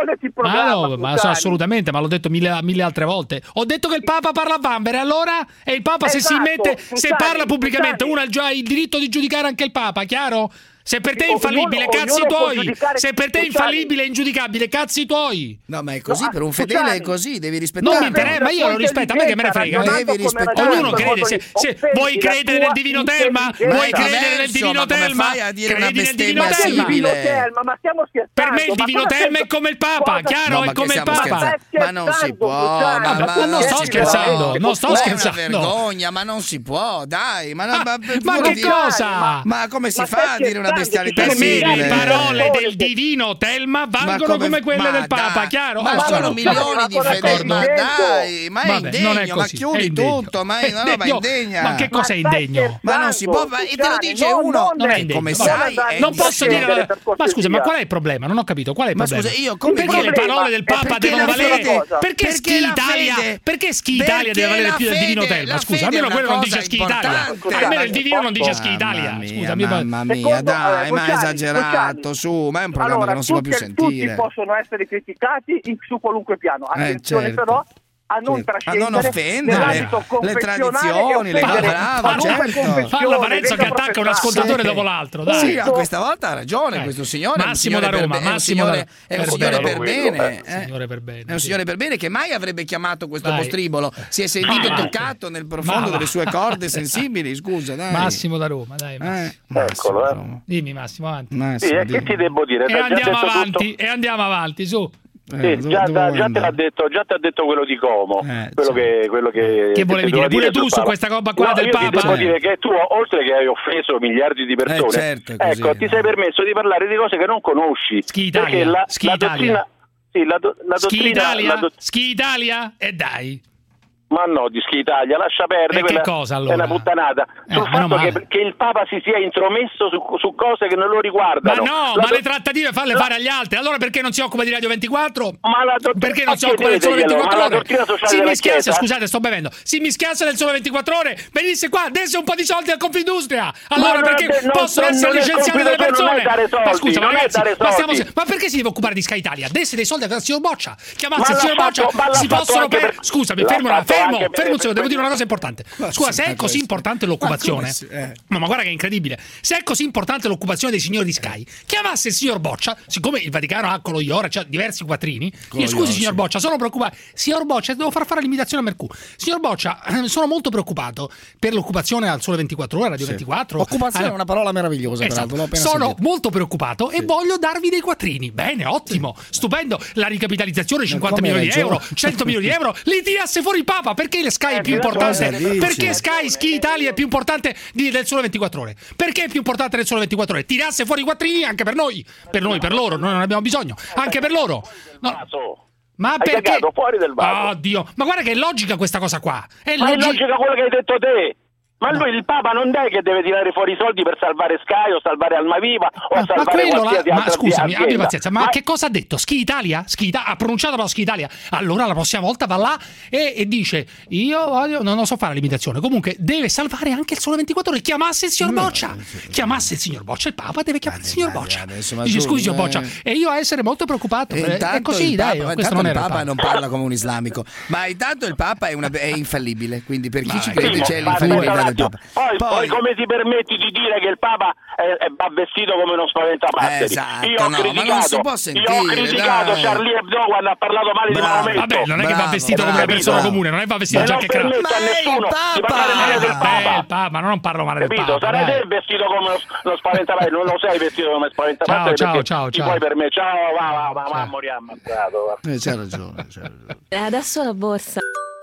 Ma no, ma assolutamente. Ma l'ho detto mille, mille altre volte. Ho detto che il Papa parla a vanvera, allora? E il Papa esatto, se si mette, Puttani, se parla pubblicamente, Puttani. uno ha già il diritto di giudicare anche il Papa, chiaro? Se per te è infallibile, ognuno, cazzi ognuno tuoi. Se per te è infallibile e ingiudicabile, cazzi tuoi. No, ma è così, no, per un fedele Puttani. è così, devi rispettare. Non mi interessa, ma io lo rispetto, a me che me ne frega. Devi rispettare. Ognuno crede, se, se vuoi credere nel divino Telma, vuoi credere nel divino Telma, credi nel divino Telma. Ma stiamo scherzando. Per me il divino Telma è come il Papa, chiaro? È come il Papa. Ma non si può, ma non sto scherzando, non sto scherzando. È una vergogna, ma non si può, dai, ma ma che cosa? Ma come si fa a dire una bestialità? Per me le parole del divino Telma valgono come, come quelle del Papa, dai, chiaro? Ma oh, sono milioni di fedeli, ma dai, ma è Vabbè, indegno, è ma chiudi tutto, ma è una roba indegna. Ma che cosa è indegno? Ma non si può, e te lo dice no, uno non è come indegno. sai. Non posso dire. Ma scusa, ma qual è il problema? Non ho capito, qual è il ma problema? Scusa, io come perché le parole del Papa devono valere? Perché Sky Italia? Perché Sky Italia deve valere più del divino Telma? Scusa, almeno quello non dice Sky Italia. Almeno il divino non dice Sky Italia. Scusa, mamma mia, dai, ma è esagerato, su, ma è un programma allora, che non si può più sentire. Tutti possono essere criticati in, su qualunque piano. Attenzione eh, certo. però a non certo. trascendere a non offendere le tradizioni, le cose bravo, certo. Falla Parenzo che attacca un ascoltatore sì. dopo l'altro, dai. Sì, no, questa volta ha ragione, eh. questo signore Massimo da Roma, è un signore, è un signore per bene, eh. signore per bene. È un signore per bene che mai avrebbe chiamato questo postribolo. Si è sentito toccato nel profondo delle sue corde sensibili, scusa, dai. Massimo da Roma, dai. Eccolo, eh. Dimmi Massimo, avanti. Sì, e che ti devo dire? E andiamo avanti, e andiamo avanti, su. Eh, sì, già, da, già, te l'ha detto, già ti ha detto quello di Como, eh, quello, sì. che, quello che che volevi dire pure tu su questa roba qua no, del io Papa. Ti devo eh. dire che tu, oltre che hai offeso miliardi di persone, eh, certo, ecco, ti sei permesso di parlare di cose che non conosci. Sky Italia, perché la, Sky la Italia. dottrina, sì, la, do, la Sky dottrina, Italia, la do... Sky Italia, e dai. Ma no, di Sky Italia, lascia perdere, e quella che cosa, allora? È una puttanata. Sul eh, fatto che, che il Papa si sia intromesso su, su cose che non lo riguardano. Ma no, la ma do... le trattative farle la... fare agli altri. Allora perché non si occupa di Radio ventiquattro? Ma la dott... Perché non ma si occupa del Sole ventiquattro Ore? Si mischiasse, scusate, sto bevendo. Si mischiasse del Sole ventiquattro Ore, venisse qua, desse un po' di soldi a Confindustria. Allora ma perché non, possono non, essere non licenziate delle persone? Soldi, ma scusa, ma ragazzi, ma, stiamo... ma perché si deve occupare di Sky Italia? Desse dei soldi al signor Boccia. Chiamasse il signor Boccia, si possono per... Scusami, fermo, fermo, fermo, devo dire una cosa importante. Scusa, se è così importante l'occupazione, eh. no, ma guarda che è incredibile. Se è così importante l'occupazione dei signori di Sky, chiamasse il signor Boccia, siccome il Vaticano ha con lo Iora, c'ha diversi quattrini. Io, scusi, signor Boccia, sono preoccupato. Signor Boccia, devo far fare l'imitazione a Mercù. Signor Boccia, sono molto preoccupato per l'occupazione al Sole ventiquattro Ore, Radio sì. ventiquattro. Occupazione eh, è una parola meravigliosa, esatto. peraltro. Sono sentito. molto preoccupato sì. e voglio darvi dei quattrini. Bene, ottimo, sì. stupendo. La ricapitalizzazione cinquanta milioni di euro, cento milioni di euro. Li tirasse fuori il Papa. Perché le Sky è più importante? Perché Sky, Sky Italia è più importante di, del Sole ventiquattro Ore? Perché è più importante del Sole ventiquattro Ore? Tirasse fuori i quattrini anche per noi, per noi, per loro, noi non abbiamo bisogno, anche per loro. No. Ma hai perché? Fuori del vaso. Oddio, ma guarda che è logica questa cosa qua. È ma logica... è logica quello che hai detto te. Ma no. lui, il Papa, non è che deve tirare fuori i soldi per salvare Sky o salvare Almaviva o ma, salvare ma qualsiasi la, altra ma scusami, azienda. abbi pazienza, ma, ma che è... cosa ha detto? Sky Italia? Sky Ita- ha pronunciato la Sky Italia. Allora la prossima volta va là e, e dice io voglio, non lo so fare l'imitazione, comunque deve salvare anche il Sole ventiquattro Ore. Chiamasse il signor Boccia, chiamasse il signor Boccia, il Papa deve chiamare il signor Boccia. Dice scusi signor Boccia, e io a essere molto preoccupato, è così, dai, Papa, questo non il era Papa non parla come un islamico, ma intanto il Papa è, una, è infallibile, quindi per chi ma ci crede c'è l'infallibilità del Papa. Poi, poi, poi come ti permetti di dire che il Papa è, è, va vestito come uno spaventapasseri? Esatto, io ho no, criticato, ma non si può sentire, io ho criticato dai. Charlie Hebdo quando ha parlato male bravo, di Maometto. Vabbè, non è che bravo, va vestito bravo, come una persona bravo. comune, non è che va vestito giacca e cravatta. Ma nessuno di parlare male del Papa. Eh, il Papa, non parlo male del Capito? Papa. Sarai te vestito come uno, uno spaventapasseri, non lo sei vestito come spaventapasseri. Ciao, ciao, ciao, ciao. Poi per me, ciao, va, va, va, va, moriamo ammazzato. Eh, c'ha ragione, c'ha ragione. Adesso la borsa.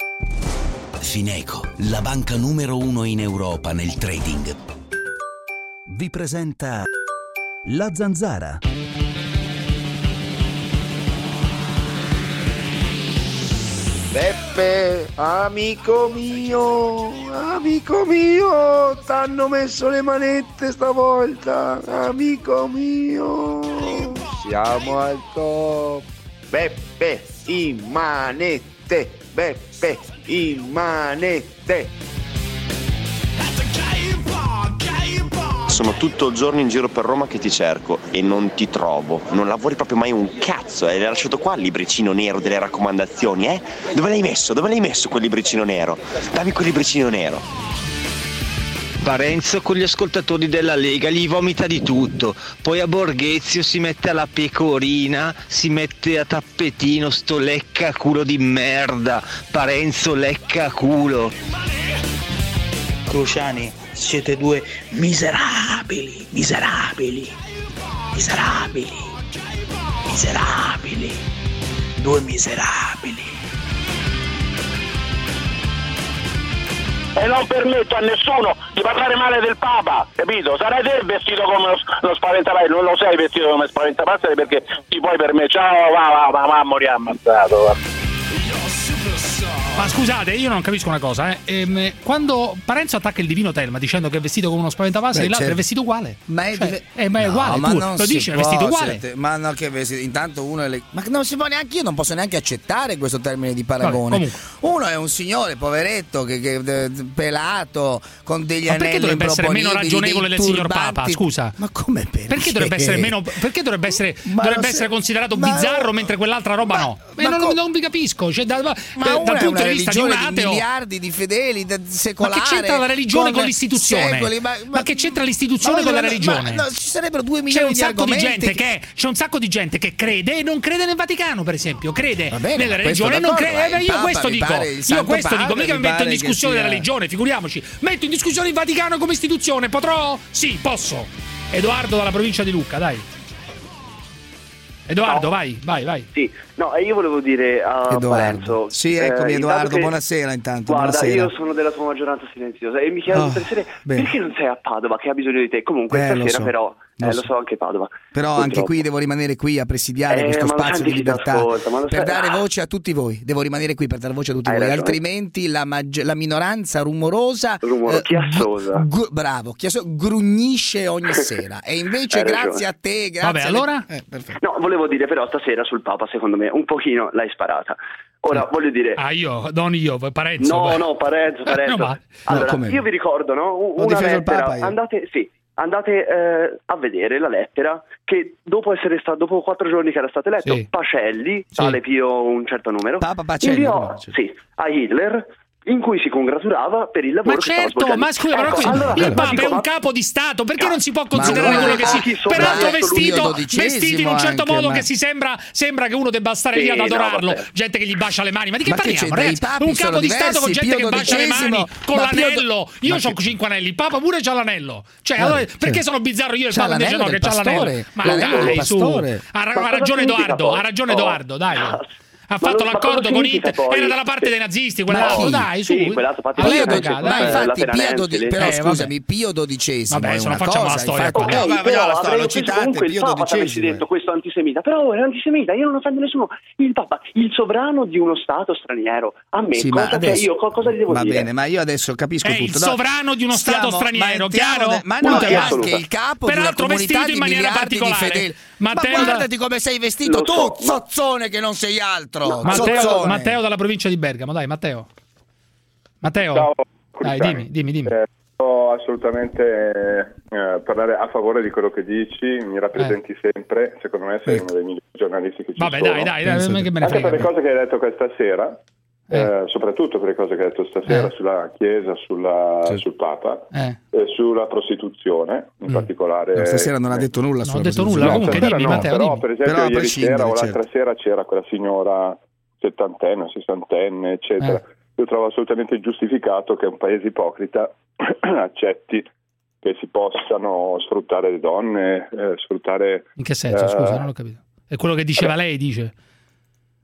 Fineco, la banca numero uno in Europa nel trading, vi presenta La Zanzara. Beppe, amico mio, amico mio, t'hanno messo le manette stavolta, amico mio, siamo al top. Beppe, in manette, Beppe, in manette. Sono tutto il giorno in giro per Roma che ti cerco e non ti trovo. Non lavori proprio mai un cazzo. Hai lasciato qua il libricino nero delle raccomandazioni, eh? Dove l'hai messo? Dove l'hai messo quel libricino nero? Dammi quel libricino nero. Parenzo con gli ascoltatori della Lega gli vomita di tutto, poi a Borghezio si mette alla pecorina, si mette a tappetino, sto lecca culo di merda, Parenzo lecca culo. Cruciani, siete due miserabili, miserabili, miserabili, miserabili, due miserabili. E non permetto a nessuno di parlare male del Papa, capito? Sarai te vestito come lo, lo spaventapasseri, non lo sei vestito come spaventapasseri perché ti puoi permettere. Ciao, va, va, va, va, morì ammazzato, va. Ma scusate, io non capisco una cosa, eh. Ehm, quando Parenzo attacca il divino Telma dicendo che è vestito come uno spaventapasseri, l'altro certo. è vestito uguale. Ma è, cioè, dive- eh, ma è no, uguale, ma tu non lo si dici, è può, vestito uguale. siete- ma no, che vestito, intanto uno è le- ma non si può neanche, io non posso neanche accettare questo termine di paragone. Vabbè, uno è un signore poveretto che, che de- de- pelato con degli Ma anelli perché dovrebbe essere meno improponibili, ragionevole dei del signor turbanti. Papa? Scusa. Ma come perché? Perché dovrebbe essere meno perché dovrebbe essere Ma dovrebbe lo essere se- considerato ma- bizzarro mentre quell'altra roba no? ma Eh, non, co- non vi capisco, cioè, da- Ma dal una è punto una di vista di un religione di ateo. miliardi di fedeli, de- Ma secolare. che c'entra la religione con l'istituzione? secoli, ma, ma- che c'entra l'istituzione ma- con la ma- religione? ma- no, ci sarebbero due C'è milioni un di sacco di argomenti gente che c'è un sacco di gente che crede e non crede nel Vaticano, per esempio, crede bene, nella ma questo religione e non d'accordo, crede. ma il io Papa questo mi dico, pare il io Santo questo dico, Padre, mica mi mi metto in pare che discussione sia- la religione, figuriamoci. Metto in discussione il Vaticano come istituzione, potrò? Sì, posso. Edoardo dalla provincia di Lucca, dai. Edoardo, No. vai, vai, vai. Sì, no, io volevo dire a Edoardo. Parenzo. Sì, eccomi eh, Edoardo, intanto che- buonasera intanto. Guarda, buonasera. io sono della tua maggioranza silenziosa e mi chiedo Oh, tutte le sere bene. perché non sei a Padova che ha bisogno di te. Comunque Eh, lo stasera so, però, lo eh, so. lo so anche Padova. Però anche Purtroppo. qui devo rimanere qui a presidiare Eh, questo ma lo spazio senti di chi ti libertà ascolta, ma lo per sai- dare ah. voce a tutti voi. Devo rimanere qui per dare voce a tutti Hai voi, ragione. altrimenti la, maggi- la minoranza rumorosa, Rumoro- eh, chiassosa. gu- bravo, chiasso- grugnisce ogni sera. E invece, Hai grazie ragione. a te, grazie Vabbè, alle- allora? Eh, perfetto. No, volevo dire però stasera sul Papa, secondo me, un pochino l'hai sparata. Ora, voglio dire... Ah, io, non io, Parenzo. No, vai. no, Parenzo, Parenzo. No, ma- allora, come? io vi ricordo, no? u- Ho Una difeso il lettera. Papa io. Andate, sì, andate eh, a vedere la lettera che dopo essere stato, dopo quattro giorni che era stato eletto, Sì. Pacelli, Sì. tale Pio un certo numero, Papa Pacelli, inviò come dice? sì, a Hitler, in cui si congratulava per il lavoro Ma che stava certo, svolgendo. ma scusa, però Ecco, così, allora, il ma Papa dico, è un ma- capo di Stato, perché non si può Ma considerare uno quello dei che si pochi peraltro sovrani vestito, assoluti. vestito in un certo Anche, modo ma- che si sembra sembra che uno debba stare lì Sì, ad no, adorarlo, vabbè. gente che gli bacia le mani, ma di che Ma che parliamo, c'entra? ragazzi? I papi Un capo sono di Stato con diversi, gente che Pio bacia le mani dodicesimo, con ma Pio do- l'anello. Io ma ho che- cinque anelli, il Papa pure c'ha l'anello. Cioè, Eh, allora, certo. perché sono bizzarro io e il C'ha Papa invece no l'anello che del c'ha l'anello? pastore, Ma l'anello del dai, su. pastore. Ha ra- Ma ha cosa ragione significa Edoardo, poi? ha ragione Oh. Edoardo, dai. Ha Ma fatto lo- ma l'accordo cosa con significa Hitler, poi? era dalla parte dei nazisti, quell'altro, chi? dai, su. Sì, quell'altro parte Ah, dei lei nazisti, raga, Ma dai. eh, infatti Pio Lateranense, dodi- lì. però Eh, scusami, Pio dodicesimo Vabbè, è se una non facciamo cosa, la storia infatti- qua. Ok, No, vabbè, però la storia, avrei lo preso citate, comunque il Pio Papa che avesse dodicesimo. detto questo antisemita, però è antisemita, io non offendo nessuno. Il Papa, il sovrano di uno Stato straniero, a me Sì, ma cosa, cioè, adesso- io co- cosa gli devo va dire? bene, ma io adesso capisco È tutto. il no? sovrano di uno Stato Stiamo- straniero, ma entriamo chiaro? ne- Ma Punto no, e è basta. anche il capo di una Peraltro comunità vestito di in maniera miliardi di particolare. fedeli. Ma Matteo da- guardati come sei vestito Lo tu, so, ma- zozzone che non sei altro. Matteo, zozzone. Matteo dalla provincia di Bergamo, dai Matteo. Matteo, Ciao, dai, Cruciani. dimmi, dimmi, dimmi. Eh, posso assolutamente eh, parlare a favore di quello che dici, mi rappresenti sempre, secondo me sei Ecco. uno dei migliori giornalisti che ci Vabbè, sono. dai, dai, dai, che me ne Anche frega. per le cose che hai detto questa sera, Eh. eh, soprattutto per le cose che hai detto stasera Eh. sulla Chiesa, sulla, Sì. sul Papa, Eh. eh, sulla prostituzione, in Mm. particolare. No, stasera non ha detto nulla Non sulla ho detto prostituzione. nulla, comunque stasera dimmi no, Matteo, però dimmi. per esempio Però a ieri prescindere, sera o l'altra certo. sera c'era quella signora settantenne, sessantenne, eccetera. Eh. Io trovo assolutamente giustificato che un paese ipocrita accetti che si possano sfruttare le donne, eh, sfruttare... In che senso, eh, scusa, non ho capito. È quello che diceva lei, dice.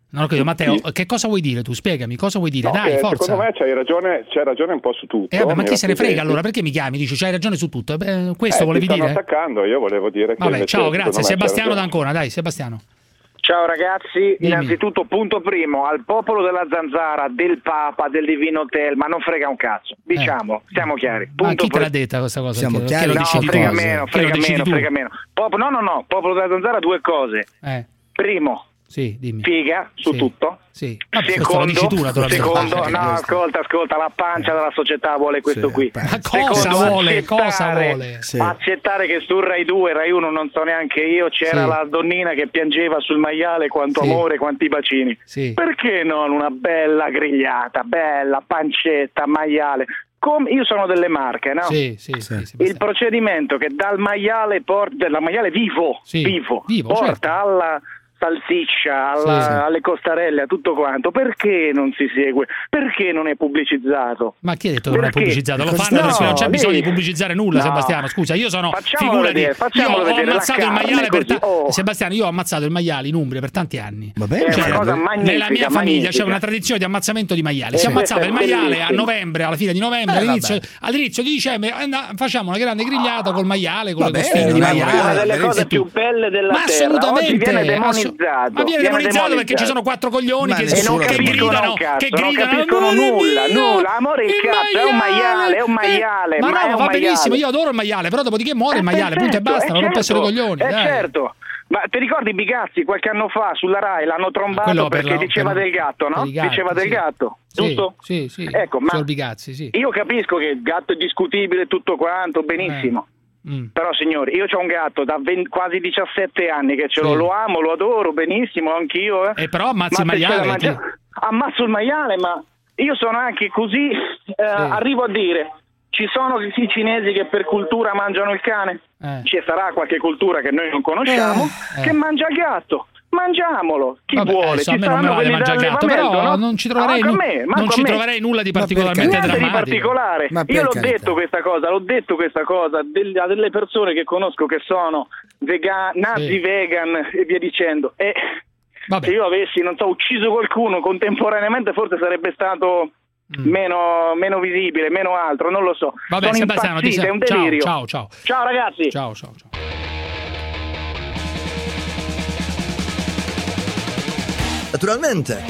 Non ho capito, Matteo, che cosa vuoi dire tu? Spiegami, cosa vuoi dire? No, Dai, forza. Secondo me c'hai ragione, c'hai ragione un po' su tutto. Eh, vabbè, ma chi se ne frega Presidente. allora? Perché mi chiami? Dici c'hai ragione su tutto. Eh, questo Eh, volevi ti stanno dire? attaccando, io volevo dire che Vabbè, invece, ciao, grazie. secondo me, Sebastiano c'hai ragione. d'Ancona, dai, Sebastiano. Ciao ragazzi, Dimmi. innanzitutto punto primo, al popolo della Zanzara, del Papa, del Divino Hotel, ma non frega un cazzo, diciamo, siamo chiari. Ma Punto chi te l'ha primo. detta questa cosa? Siamo Che- chiari, che lo no, decidi tu? frega meno, Che frega lo decidi meno, tu? frega meno. Pop- no, no, no, popolo della Zanzara due cose. Eh. Primo, Sì, dimmi. figa su Sì. tutto. Sì. Vabbè, questo lo dici tu, naturalmente. secondo, Ah, no, questo. ascolta, ascolta, la pancia della società vuole questo Sì, qui. ma cosa vuole? Cosa vuole? Sì. Accettare che su Rai due, Rai uno, non so neanche io, c'era Sì. la donnina che piangeva sul maiale, quanto Sì. amore, quanti bacini. Sì. Perché non una bella grigliata, bella pancetta, maiale? Come, io sono delle Marche, no? Sì, sì, sì, sì, Il procedimento che dal maiale porta, dal maiale vivo, Sì, vivo, vivo, porta certo. alla salsiccia, alla- Sì, sì. alle costarelle, a tutto quanto, perché non si segue? Perché non è pubblicizzato? Ma chi ha detto che non è Perché? pubblicizzato? Lo No, fanno adesso, non c'è lì- bisogno di pubblicizzare nulla, No. Sebastiano. Scusa, io sono Facciamolo figurati. vedere, Io facciamolo ho vedere la ammazzato il carne maiale per così, ta- oh. Sebastiano, io ho ammazzato il maiale in Umbria per tanti anni. È una cosa magnifica, Nella mia famiglia magnifica. c'è una tradizione di ammazzamento di maiali. Si Eh, ammazzava il bellissimo. maiale a novembre, alla fine di novembre, Eh, all'inizio, vabbè. all'inizio di dicembre anna- facciamo una grande grigliata col maiale, con Vabbè, le costine è di una- maiale. una delle cose e più tutto. belle della Ma terra. assolutamente. Oggi viene assu- demonizzato. ma viene Viene demonizzato perché ci demonizzato. sono quattro coglioni Ma che, nessuno che capiscono gridano, un cazzo, che non gridano capiscono "Amore nulla, mio, nulla, amore il cazzo, è un maiale, è un maiale, ma ma è no, un va maiale. benissimo, io adoro il maiale, però dopodiché muore il Eh, maiale, punto e certo, basta, eh, non rompessero i certo, coglioni. eh, dai. certo. Ma ti ricordi Bigazzi qualche anno fa sulla Rai l'hanno trombato Quello per perché la- diceva per- del gatto, no? per i gatti, diceva del sì. gatto, Sì, giusto? Sì, sì. Ecco, ma Signor Bigazzi, sì. io capisco che il gatto è discutibile e tutto quanto, benissimo. Mm. Però signori, io ho un gatto da venti quasi diciassette anni che ce l'ho, Sì. lo amo, lo adoro, benissimo, anch'io. Eh. E però ammazzi Ma il se c'è da maiale, mangiare- Ammazzo il maiale, ma io sono anche così, eh, arrivo a dire, ci sono i cinesi che per cultura mangiano il cane? Eh. Ci sarà qualche cultura che noi non conosciamo Eh, eh. che mangia il gatto. Mangiamolo, chi Vabbè, vuole, adesso ci a me non mi saranno vale quelli mangiare il gatto, d'allevamento, però no? non ci troverei, Manco nu- a me, manco non a ci me. troverei nulla di Ma particolarmente perché? Niente di drammatico. particolare. Ma per Io l'ho carità. detto questa cosa, l'ho detto questa cosa delle, a delle persone che conosco che sono vegan, nazi Sì. vegan e via dicendo. E Vabbè. se io avessi, non so, ucciso qualcuno contemporaneamente forse sarebbe stato meno, meno visibile, meno altro, non lo so. Mm. Vabbè, Sono Sebastiano, ti impazzito, è sa- un ciao, delirio. ciao, ciao. Ciao ragazzi. Ciao, ciao, ciao. Naturalmente.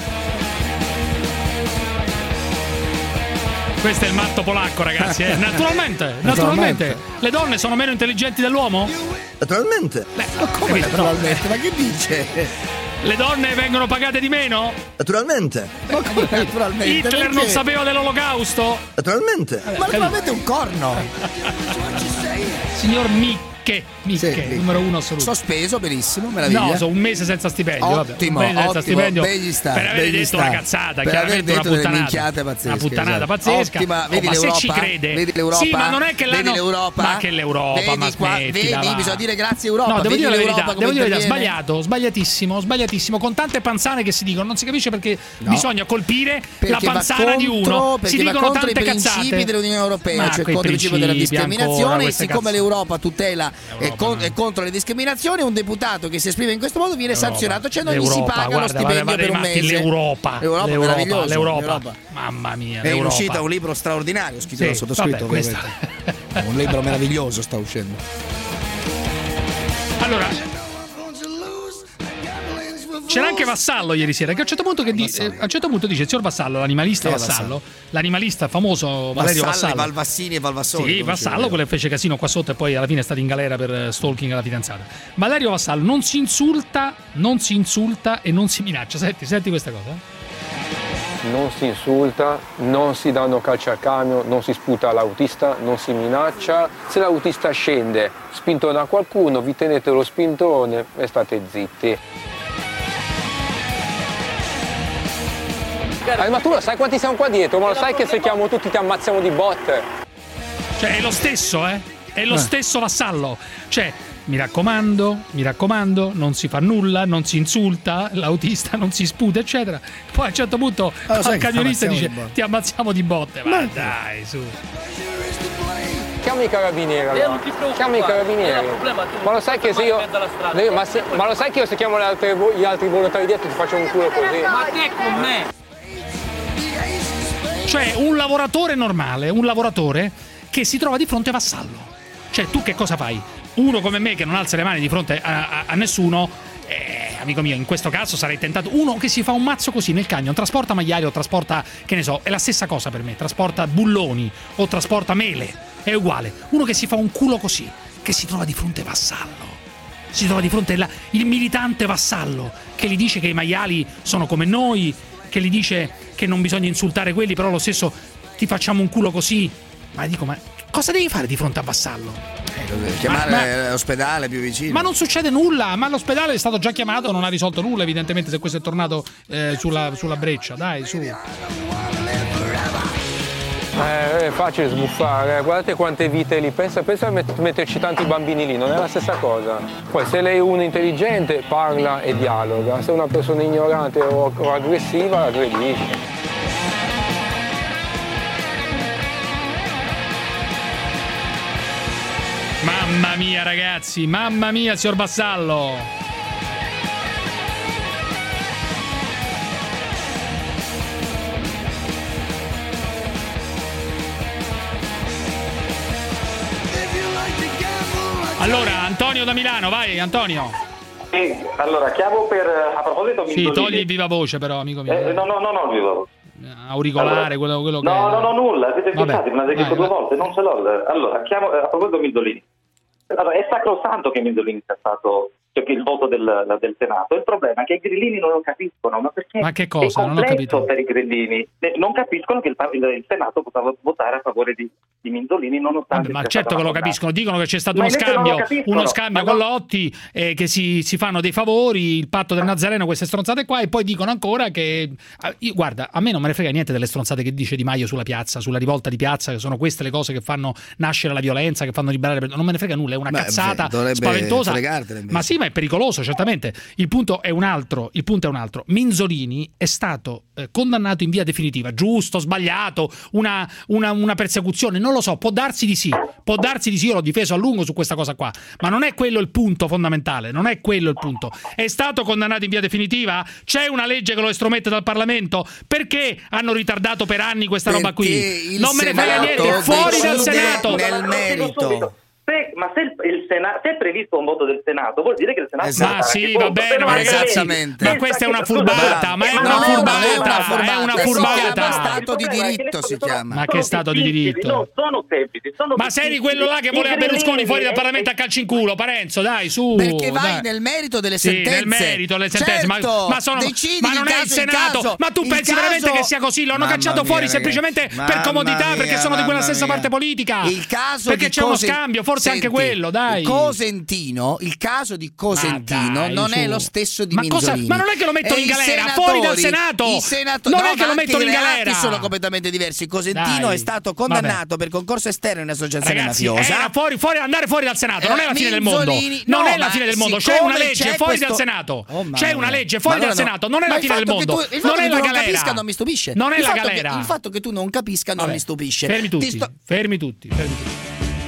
Questo è il matto polacco, ragazzi. Eh. Naturalmente, naturalmente. Le donne sono meno intelligenti dell'uomo? Naturalmente. Beh, Ma come capito, però- naturalmente? Ma che dice? Le donne vengono pagate di meno? Naturalmente. Ma come naturalmente? Hitler Perché? non sapeva dell'olocausto? Naturalmente. Vabbè, Ma capito. naturalmente è un corno. Signor Micche, Micche, numero uno assoluto. Sospeso, benissimo, meraviglia. No, sono un mese senza stipendio. vabbè. Ottimo, un mese senza ottimo, stipendio begli sta, per aver begli detto sta. una cazzata, Per aver chiaramente detto una delle puttanata. minchiate pazzesche, Una puttanata esatto. pazzesca. Ottima, vedi Oh, ma se l'Europa? ci crede. Vedi l'Europa? Sì, ma non è che Vedi l'hanno l'Europa? Ma che l'Europa, Vedi ma qua, smettila, vedi, va. bisogna dire grazie Europa. No, devo vedi dire la l'Europa verità, come devo dire la verità, interviene. sbagliato, sbagliatissimo, sbagliatissimo, con tante panzane che si dicono, non si capisce perché No. bisogna colpire Perché la va panzana di contro- uno. perché Si va dicono contro i tante principi cazzate dell'Unione Europea, Ma cioè quei contro il principio della principi discriminazione, ancora, e queste siccome cazzo- l'Europa tutela è, con- è contro le discriminazioni, un deputato che si esprime in questo modo viene L'Europa, sanzionato, cioè non gli si l'Europa, paga lo guarda, stipendio vada- per un vada dei matti, mese. l'Europa, L'Europa, l'Europa, meraviglioso, l'Europa. Mamma mia, È in l'Europa. uscita un libro straordinario scritto Sì, dal sottoscritto, vabbè, questa- ovviamente. Un libro meraviglioso sta uscendo. Allora, c'era anche Vassallo ieri sera, che a un certo punto, che di- eh, a un certo punto dice il signor Vassallo, l'animalista Chi è Vassallo, l'animalista famoso Valerio Vassalli, Vassallo. Valvassini e Valvassoni. Sì, come si Vassallo, vede. quello che fece casino qua sotto e poi alla fine è stato in galera per eh, stalking alla fidanzata. Valerio Vassallo non si insulta, non si insulta e non si minaccia. Senti, senti questa cosa. Non si insulta, non si danno calci al camion, non si sputa l'autista, non si minaccia. Se l'autista scende spinto da qualcuno, vi tenete lo spintone e state zitti. Eh, ma tu lo sai quanti siamo qua dietro? Ma lo sai che se chiamo tutti ti ammazziamo di botte? Cioè, è lo stesso, eh? È lo Eh. stesso Vassallo. Cioè, mi raccomando, mi raccomando, non si fa nulla, non si insulta, l'autista non si sputa, eccetera. Poi a un certo punto Ah, lo sai il che camionista ti dice ammazziamo di botte. ti ammazziamo di botte. Ma Ma- dai, su. chiama i carabinieri allora. Chiama i carabinieri. Ma lo sai che se io, io ma, se, ma lo sai che io se chiamo le altre, gli altri volontari dietro ti faccio un culo così? Ma te con me. Cioè un lavoratore normale, un lavoratore che si trova di fronte a vassallo. Cioè tu che cosa fai? Uno come me che non alza le mani di fronte a, a, a nessuno, eh, amico mio, in questo caso sarei tentato. Uno che si fa un mazzo così nel camion, trasporta maiali o trasporta, che ne so, è la stessa cosa per me, trasporta bulloni o trasporta mele, è uguale. Uno che si fa un culo così, che si trova di fronte a vassallo, si trova di fronte al militante vassallo che gli dice che i maiali sono come noi, che gli dice che non bisogna insultare quelli, però lo stesso ti facciamo un culo così. Ma dico, ma cosa devi fare di fronte a vassallo? Eh, chiamare ma, l'ospedale più vicino. Ma non succede nulla, ma l'ospedale è stato già chiamato, non ha risolto nulla evidentemente se questo è tornato eh, sulla, sulla breccia, dai, su. Eh, è facile sbuffare, guardate quante vite lì, pensa, pensa a met- metterci tanti bambini lì, non è la stessa cosa. Poi se lei è uno intelligente parla e dialoga, se è una persona ignorante o, o aggressiva aggredisce. Mamma mia ragazzi, mamma mia signor Vassallo. Allora, Antonio da Milano, vai Antonio. Sì, allora chiamo per, a proposito Sì, Mindolini. Togli il viva voce però, amico mio. Eh, no, no, no, no, il viva voce. Auricolare, allora, quello, quello no, che... No, no, no, nulla, siete fissati, me l'avete chiesto due vai. volte, non ce l'ho. Allora, chiamo, a proposito Mindolini. Allora, è sacrosanto che Mindolini sia stato, cioè che il voto del, del Senato. Il problema è che i grillini non lo capiscono, ma perché ma che cosa? È non ho capito. Per i grillini non capiscono che il, il, il Senato poteva votare a favore di, di Mindolini nonostante. Vabbè, ma certo che lo capiscono, dicono che c'è stato ma uno scambio, uno scambio con Lotti, eh, che si, si fanno dei favori, il patto del Nazareno, queste stronzate qua, e poi dicono ancora che eh, io, guarda, a me non me ne frega niente delle stronzate che dice Di Maio sulla piazza, sulla rivolta di piazza, che sono queste le cose che fanno nascere la violenza, che fanno liberare, non me ne frega nulla, è una Beh, cazzata spaventosa. Ma sì, ma è pericoloso, certamente. Il punto è un altro, il punto è un altro. Minzolini è stato eh, condannato in via definitiva, giusto, sbagliato, una, una, una persecuzione, non lo so, può darsi di sì, può darsi di sì, io l'ho difeso a lungo su questa cosa qua, ma non è quello il punto fondamentale, non è quello il punto. È stato condannato in via definitiva? C'è una legge che lo estromette dal Parlamento? Perché hanno ritardato per anni questa Perché roba qui? Non me ne frega niente, fuori dal Senato! Nel merito. Se, ma se il, il Senato, se è previsto un voto del Senato, vuol dire che il Senato esatto. Ma sì, va bene, ma ragazzi, ma questa è una furbata, ma è una furbata, è una furbata. Stato di diritto si chiama. Ma che stato di diritto? Non sono semplici, sono ma sei di quello là che voleva Berlusconi fuori dal Parlamento a calci in culo, Parenzo, dai, su. Perché vai nel merito delle sentenze. Sì, nel merito delle sentenze, certo, ma, ma sono ma non è il Senato. Ma tu pensi veramente che sia così? Lo hanno cacciato fuori semplicemente per comodità, perché sono di quella stessa parte politica. Il caso perché c'è uno scambio, forse anche quello, dai. Cosentino, il caso di Cosentino dai, non su. È lo stesso di ma Minzolini. Cosa? Ma non è che lo mettono in galera, fuori dal Senato. I senato- non no, è che lo mettono in galera. I sono completamente diversi. Cosentino dai. è stato condannato Vabbè. per concorso esterno in associazione Ragazzi, mafiosa. Era fuori, fuori, andare fuori dal Senato, non è la fine del mondo. Non no, è la fine del mondo, c'è una legge c'è fuori questo... dal Senato. Oh, c'è una legge fuori dal Senato, non è la fine del mondo. Tu, il fatto non che è tu la non galera. capisca non mi stupisce. Non è il la fatto galera. Che, il fatto che tu non capisca non Vabbè. mi stupisce. Fermi tutti, sto... fermi tutti, fermi tutti.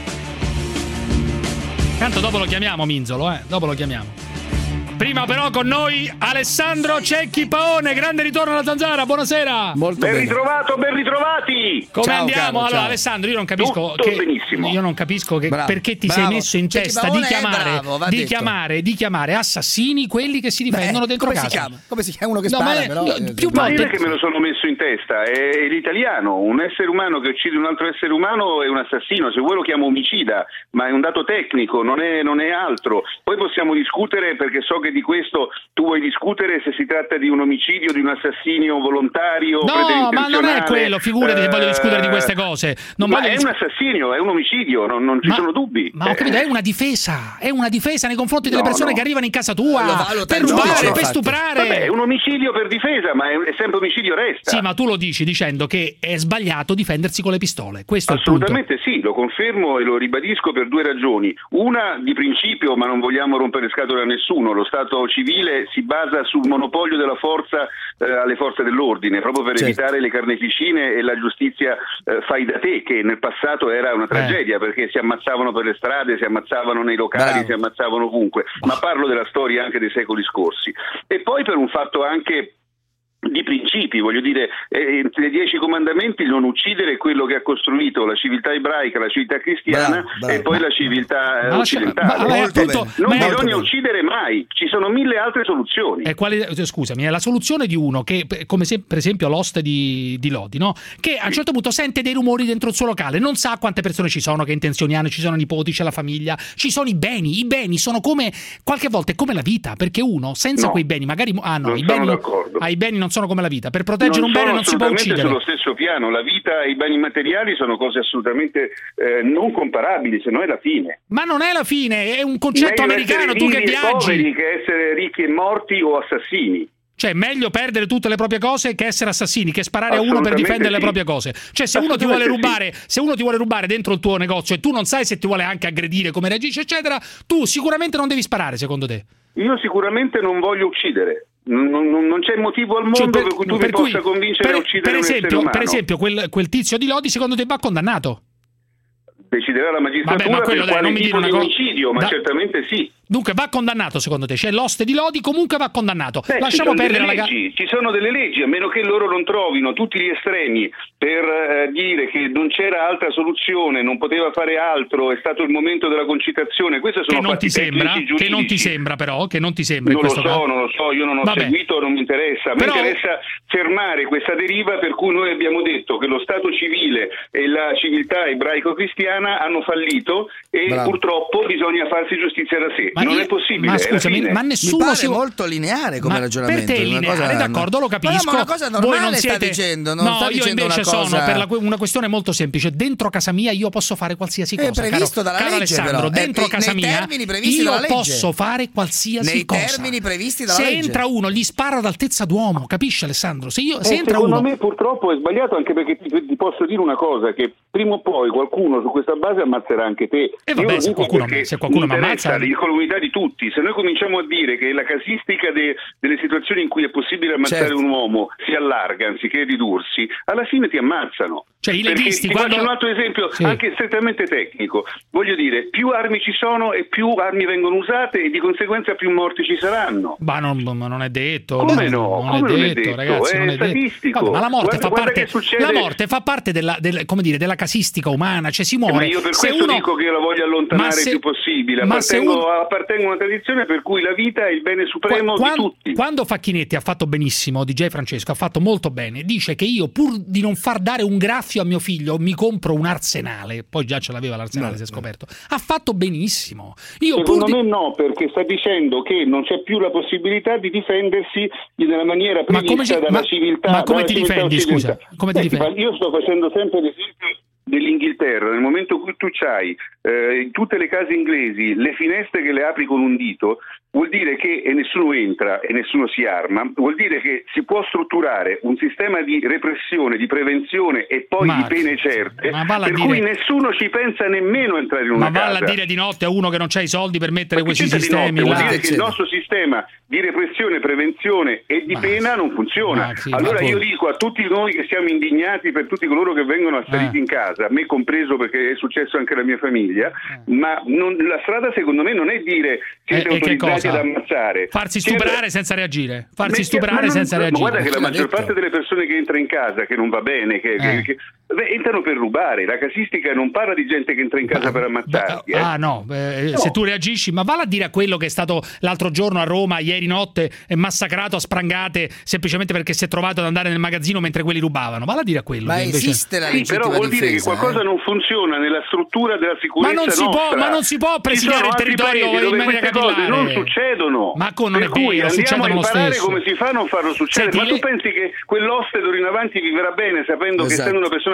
Tanto dopo lo chiamiamo Minzolo, eh. Dopo lo chiamiamo. Prima però con noi Alessandro Cecchi Paone, grande ritorno alla Zanzara, buonasera. Molto ben bene. ritrovato, ben ritrovati. Come ciao, andiamo? caro, allora ciao. Alessandro, io non capisco Tutto che benissimo. Io non capisco che bravo, perché ti bravo. sei messo in Cecchi testa Paone di chiamare bravo, di detto. chiamare di chiamare assassini quelli che si difendono Beh, dentro come casa. Si chiama? Come si chiama uno che no, spara ma, però? No, più Ma volte io che me lo sono messo in testa, è l'italiano, un essere umano che uccide un altro essere umano è un assassino, se vuoi lo chiamo omicida, ma è un dato tecnico, non è, non è altro. Poi possiamo discutere, perché so che di questo tu vuoi discutere, se si tratta di un omicidio, di un assassinio volontario, no, ma non è quello, figurati se eh, voglio discutere di queste cose. Non ma voglio è dis- un assassinio, è un omicidio, non, non ci ma, sono dubbi. Ma ho capito, è una difesa, è una difesa nei confronti delle no, persone no. che arrivano in casa tua per no, rubare, no, per no, stuprare. Vabbè, è un omicidio per difesa, ma è, è sempre omicidio resta. Sì, ma tu lo dici dicendo che è sbagliato difendersi con le pistole. Questo assolutamente è il punto. Sì, lo confermo e lo ribadisco per due ragioni. Una di principio, ma non vogliamo rompere scatole a nessuno, lo Stato civile si basa sul monopolio della forza eh, alle forze dell'ordine, proprio per certo. evitare le carneficine e la giustizia eh, fai da te, che nel passato era una tragedia, eh. perché si ammazzavano per le strade, si ammazzavano nei locali, Bravo. si ammazzavano ovunque, ma parlo della storia anche dei secoli scorsi. E poi per un fatto anche di principi, voglio dire, eh, tra i dieci comandamenti non uccidere quello che ha costruito la civiltà ebraica, la civiltà cristiana, bravo, bravo. e poi la civiltà eh, occidentale. Ma, ma, appunto, non ma bisogna uccidere mai, ci sono mille altre soluzioni. E quali, scusami, è la soluzione di uno che, come se, per esempio l'oste di, di Lodi, no? Che a un certo punto sente dei rumori dentro il suo locale, non sa quante persone ci sono, che intenzioni hanno, ci sono nipoti, c'è la famiglia, ci sono i beni, i beni sono come, qualche volta è come la vita, perché uno senza no, quei beni, magari, ah no, non i beni, d'accordo. ah, i beni non sono come la vita, per proteggere non un bene non si può uccidere. Sullo stesso piano, la vita e i beni materiali sono cose assolutamente eh, non comparabili, se no è la fine. Ma non è la fine, è un concetto meglio americano, tu che viaggi. Poveri che essere ricchi e morti o assassini. Cioè, meglio perdere tutte le proprie cose che essere assassini, che sparare a uno per difendere sì. le proprie cose. Cioè, se uno ti vuole rubare, sì. se uno ti vuole rubare dentro il tuo negozio e tu non sai se ti vuole anche aggredire, come reagisce, eccetera, tu sicuramente non devi sparare, secondo te. Io sicuramente non voglio uccidere. Non, non, non c'è motivo al mondo cioè, per, per cui tu per mi cui, possa convincere per, a uccidere per esempio, un essere umano. Per esempio, quel, quel tizio di Lodi, secondo te va condannato? Deciderà la magistratura. Vabbè, ma quello, per dai, quale tipo di omicidio, ma da... certamente sì. Dunque va condannato, secondo te? C'è l'oste di Lodi, comunque va condannato. Beh, Lasciamo ci perdere la leggi, ci sono delle leggi, a meno che loro non trovino tutti gli estremi per eh, dire che non c'era altra soluzione, non poteva fare altro, è stato il momento della concitazione. Questo sono che non ti sembra, che non ti sembra però, che non ti sembra. Non in lo questo so, caso. non lo so, io non ho Vabbè. seguito, non mi interessa. Però... Mi interessa fermare questa deriva per cui noi abbiamo detto che lo Stato civile e la civiltà ebraico-cristiana hanno fallito e Bravo. purtroppo bisogna farsi giustizia da sé. Ma non io... è possibile. Ma scusami, ma nessuno mi pare si... molto lineare come ma ragionamento. Per te è una lineare, cosa... d'accordo, lo capisco. Ma, no, ma una cosa normale Voi non siete... sta dicendo, non no, sta io dicendo invece una cosa... sono per la, una questione molto semplice. Dentro casa mia io posso fare qualsiasi cosa. È previsto caro, dalla caro legge, Alessandro, però. dentro eh, casa nei mia termini previsti io dalla legge. posso fare qualsiasi nei cosa. Nei termini previsti dalla se legge. Se entra uno gli sparo ad altezza d'uomo, capisci Alessandro? Se io se eh, entra secondo uno me purtroppo è sbagliato, anche perché ti, ti posso dire una cosa, che prima o poi qualcuno su questa base ammazzerà anche te. E vabbè, se qualcuno, se qualcuno mi ammazza, l'incolumità di tutti. Se noi cominciamo a dire che la casistica de, delle situazioni in cui è possibile ammazzare certo. un uomo si allarga anziché ridursi, alla fine ti ammazzano. Cioè i leghisti, ti quando... faccio un altro esempio, sì. anche strettamente tecnico. Voglio dire, più armi ci sono e più armi vengono usate e di conseguenza più morti ci saranno. Ma non, ma non è detto. Come no? Non, Come è, non detto, è detto, ragazzi, è non è statistico. Vabbè, ma la morte, guarda, fa, guarda parte, succede... la morte fa parte della, del, come dire, della casistica umana, cioè si muore. Eh, ma io per se questo uno... dico che io la voglio allontanare il se... più possibile. Ma Appartengo, uno... appartengo a una tradizione per cui la vita è il bene supremo Qua, di tutti. Quando Facchinetti ha fatto benissimo, D J Francesco ha fatto molto bene, dice che io pur di non far dare un graffio a mio figlio mi compro un arsenale, poi già ce l'aveva l'arsenale, no, si è scoperto. Ha fatto benissimo. Io Secondo pur me di... no, perché sta dicendo che non c'è più la possibilità di difendersi nella maniera prevista dalla ma, civiltà. Ma come ti civiltà difendi, scusa? Come ti Beh, difendi? Io sto facendo sempre l'esempio dell'Inghilterra. Nel momento in cui tu c'hai eh, in tutte le case inglesi le finestre che le apri con un dito, vuol dire che e nessuno entra e nessuno si arma, vuol dire che si può strutturare un sistema di repressione, di prevenzione e poi Marco, di pene certe, per dire... cui nessuno ci pensa nemmeno a entrare in una ma casa. Ma valla a dire di notte a uno che non c'ha i soldi per mettere ma questi sistemi notte, là. Vuol dire che il nostro sistema di repressione, prevenzione e di ma... pena non funziona. Ma sì, allora ma io dico a tutti noi che siamo indignati per tutti coloro che vengono assaliti eh. in casa, me compreso perché è successo anche alla mia famiglia, eh. ma non, la strada secondo me non è dire siete e, autorizzati ad ammazzare. Farsi stuprare siete... senza reagire. Farsi ma, stuprare ma non, senza ma reagire. Guarda che la maggior detto. parte delle persone che entra in casa, che non va bene, che, eh. che, beh, entrano per rubare. La casistica non parla di gente che entra in casa ma, per ammazzarti. Eh. Ah no, eh, no, se tu reagisci, ma valla a dire a quello che è stato l'altro giorno a Roma, ieri notte, è massacrato a sprangate semplicemente perché si è trovato ad andare nel magazzino mentre quelli rubavano. Valla a dire a quello. Ma invece... esiste la sì, però vuol difesa, dire che qualcosa eh? non funziona nella struttura della sicurezza ma non si nostra. può, ma non si può presidiare il territorio in maniera capillare. Non succedono. Ma con, non per è cui vero, andiamo a imparare stesso. come si fa a non farlo succedere. Senti, ma tu le... pensi che quell'oste d'ora in avanti vivrà bene sapendo esatto. che essendo una persona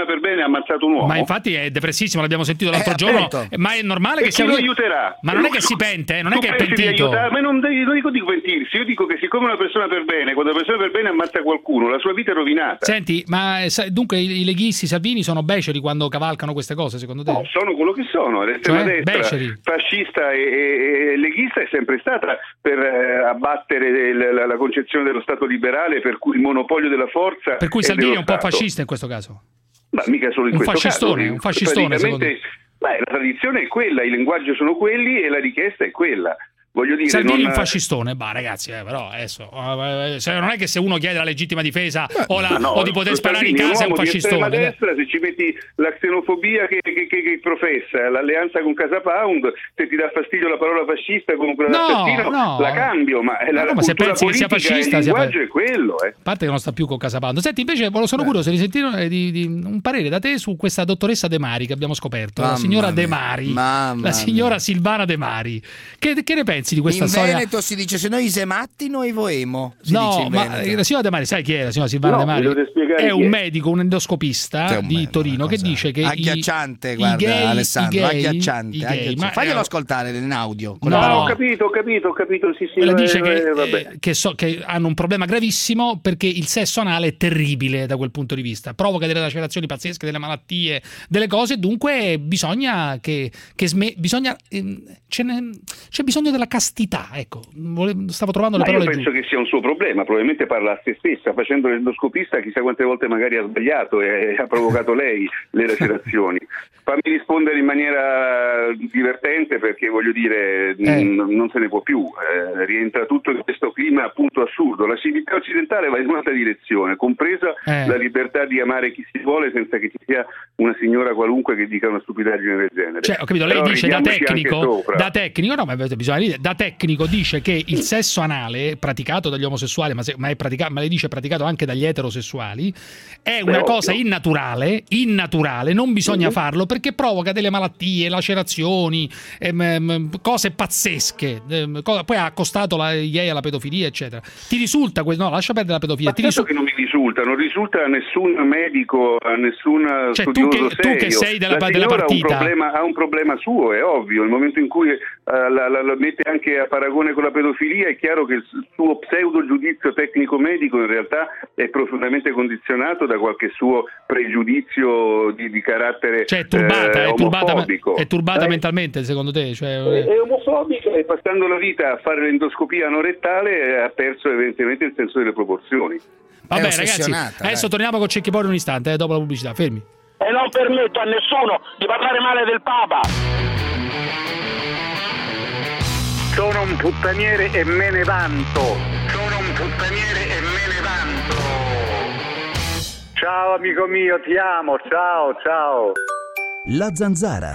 per bene ha ammazzato un uomo. Ma infatti è depressissimo, l'abbiamo sentito l'altro Eh, giorno. appunto. Ma è normale E che chi sia lo lui- aiuterà? Ma non è Tu- che si pente, eh, non è tu che è pensi di pentito. aiutare? Ma non, non dico di pentirsi, io dico che siccome una persona per bene, quando una persona per bene ammazza qualcuno, la sua vita è rovinata. Senti, ma eh, sai, dunque i i leghisti Salvini sono beceri quando cavalcano queste cose, secondo te? No, sono quello che sono, l'estrema Cioè, destra beceri. fascista e, e- e leghista è sempre stata per eh, abbattere il- la, la concezione dello Stato liberale, per cui il monopolio della forza. Per cui è Salvini è dello un po' Stato. fascista in questo caso. Ma mica solo in Un questo fascistone, caso. un fascistone, Praticamente, beh, la tradizione è quella, il linguaggio sono quelli e la richiesta è quella. Voglio dire, Salvini è non... un fascistone, bah ragazzi, eh, però adesso eh, se- non è che se uno chiede la legittima difesa o, la- Ma no, o di poter sparare in Salvini casa è un uomo di estrema fascistone. destra, se ci metti la xenofobia che, che- che- che professa, l'alleanza con Casa Pound, se ti dà fastidio la parola fascista come quella No, assassino, no. la cambio, ma è la, No, la ma se cultura pensi che sia politica, fascista, il sia fa- linguaggio è quello, eh. A parte che non sta più con Casapando. Senti, invece sono curioso di sentire eh, di, di- un parere da te su questa dottoressa De Mari che abbiamo scoperto, la Mamma signora De mia, Mari, mamma la signora Silvana De Mari. Che, che ne pensi di questa in storia? Veneto si dice se noi sematti noi voemo. Si dice No, in ma Veneto. la signora De Mari, sai chi è la signora Silvana No, De Mari? mi dovete spiegare È chi un è. medico, un endoscopista Che è un di medico, Torino che dice che i- agghiacciante, i guarda gay- Alessandro, i gay- agghiacciante, i gay, agghiacciante. ma- Faglielo ascoltare in audio con No, le Ho parole. capito, ho capito, ho capito, sì, sì. Ella eh, dice eh, che, vabbè. eh, che, so, che hanno un problema gravissimo perché il sesso anale è terribile da quel punto di vista, provoca delle lacerazioni pazzesche, delle malattie, delle cose, dunque bisogna che, che sme- bisogna, ehm, ce ne- c'è bisogno della castità, ecco, Vole- stavo trovando le Ma io parole penso giuste. che sia un suo problema, probabilmente parla a se stessa, facendo l'endoscopista chissà quante volte magari ha sbagliato e ha provocato lei le lacerazioni. Fammi rispondere in maniera divertente perché voglio dire Eh. n- non se ne può più, eh, rientra tutto in questo clima appunto assurdo, la civiltà occidentale va in un'altra direzione, compresa Eh. la libertà di amare chi si vuole senza che ci sia una signora qualunque che dica una stupidaggine del genere. Cioè, ho capito, lei Però dice da ridiamoci anche tecnico, sopra. da tecnico, no, ma bisogna dire, da tecnico dice che il sesso anale praticato dagli omosessuali, ma, se, ma, è praticato, ma lei dice praticato anche dagli eterosessuali, è una Beh, cosa ovvio. innaturale, innaturale, non bisogna Mhm. farlo perché provoca delle malattie, lacerazioni, ehm, ehm, cose pazzesche. Ehm, co- poi ha accostato la, gli gay alla pedofilia, eccetera. Ti risulta questo? No, lascia perdere la pedofilia. Ma Ti certo risulta che non mi risulta, non risulta a nessun medico, a nessun Cioè, tu studioso che- tu che serio. sei della- La della signora partita. Ha un, problema, ha un problema suo, è ovvio. Il momento in cui eh, la, la- la mette anche a paragone con la pedofilia, è chiaro che il suo pseudo giudizio tecnico-medico in realtà è profondamente condizionato da qualche suo pregiudizio di, di carattere cioè, è turbata, eh, è turbata, omofobico. è turbata Eh, mentalmente, secondo te? Cioè, è è omofobica e passando la vita a fare l'endoscopia anorettale eh, ha perso evidentemente il senso delle proporzioni. Vabbè, ragazzi, adesso torniamo con Cecchi Pori un istante, eh, dopo la pubblicità. Fermi. E non permetto a nessuno di parlare male del Papa. Sono un puttaniere e me ne vanto. Sono un puttaniere e me ne vanto. Ciao amico mio, ti amo, ciao, ciao. La Zanzara.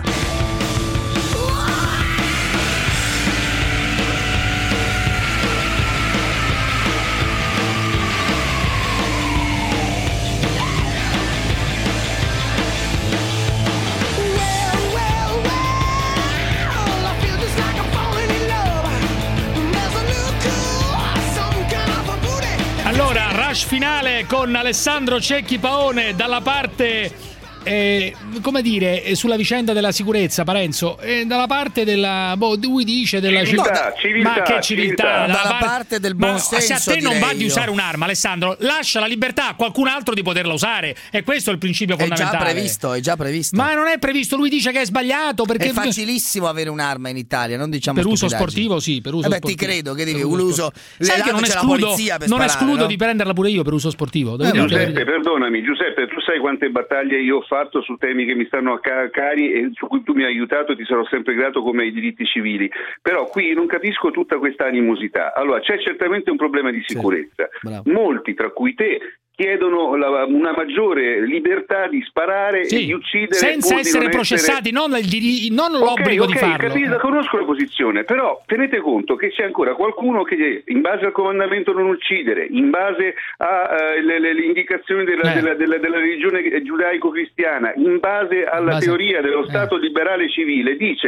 Allora, rush finale con Alessandro Cecchi Paone dalla parte, eh, come dire, eh, sulla vicenda della sicurezza, Parenzo, eh, dalla parte della, boh, lui dice della Civiltà, civiltà, ma che civiltà, civiltà. Dalla parte del buon ma senso, se a te non direi va di io. usare un'arma, Alessandro, lascia la libertà a qualcun altro di poterla usare, e questo è il principio È già fondamentale. previsto, è già previsto. Ma non è previsto, lui dice che è sbagliato perché È facilissimo avere un'arma in Italia, non diciamo per uso stupidaggini. sportivo, sì, per uso Eh beh, sportivo. ti credo, che devi Per un uso uso. sportivo. Sai che non c'è la escludo, polizia per non sparare, escludo no? di prenderla pure io per uso sportivo. Devo Eh, dire la Giuseppe, verità. perdonami, Giuseppe, tu sai quante battaglie io ho fatto su temi che mi stanno a ca- cari e su cui tu mi hai aiutato e ti sarò sempre grato, come i diritti civili. Però qui non capisco tutta questa animosità. Allora, c'è certamente un problema di sicurezza. Molti, tra cui te, chiedono la- una maggiore libertà di sparare Sì, e di uccidere senza pur di essere non processati, non, il diri- non l'obbligo Ok, di ok, farlo. Capito, conosco la posizione, però tenete conto che c'è ancora qualcuno che in base al comandamento non uccidere, in base alle indicazioni della, Eh. della, della, della religione giudaico-cristiana, in base alla base- teoria dello eh. Stato liberale civile, dice: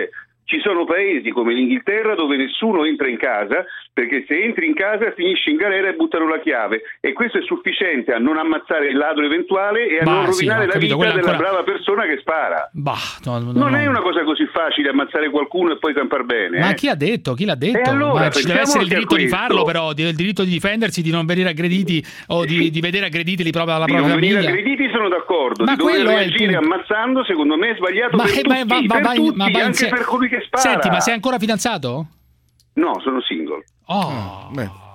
Ci sono paesi come l'Inghilterra dove nessuno entra in casa, perché se entri in casa finisci in galera e buttano la chiave, e questo è sufficiente a non ammazzare il ladro eventuale e a bah, non sì, rovinare no, la capito, vita della ancora... brava persona che spara. Bah, no, no, non no. è una cosa così facile ammazzare qualcuno e poi campar bene. Ma eh? chi ha detto? Chi l'ha detto? Allora, ma ci deve essere il diritto di farlo, questo. però, il diritto di difendersi, di non venire aggrediti o di, di vedere aggrediti li proprio alla Di propria non venire famiglia. aggrediti sono d'accordo, Ma di dover quello è il reagire punto. ammazzando secondo me è sbagliato Ma, per eh, tutti, ma, ma, per vai- tutti ma vai anche insieme- per colui che spara. Senti, ma sei ancora fidanzato? No, sono single. Oh,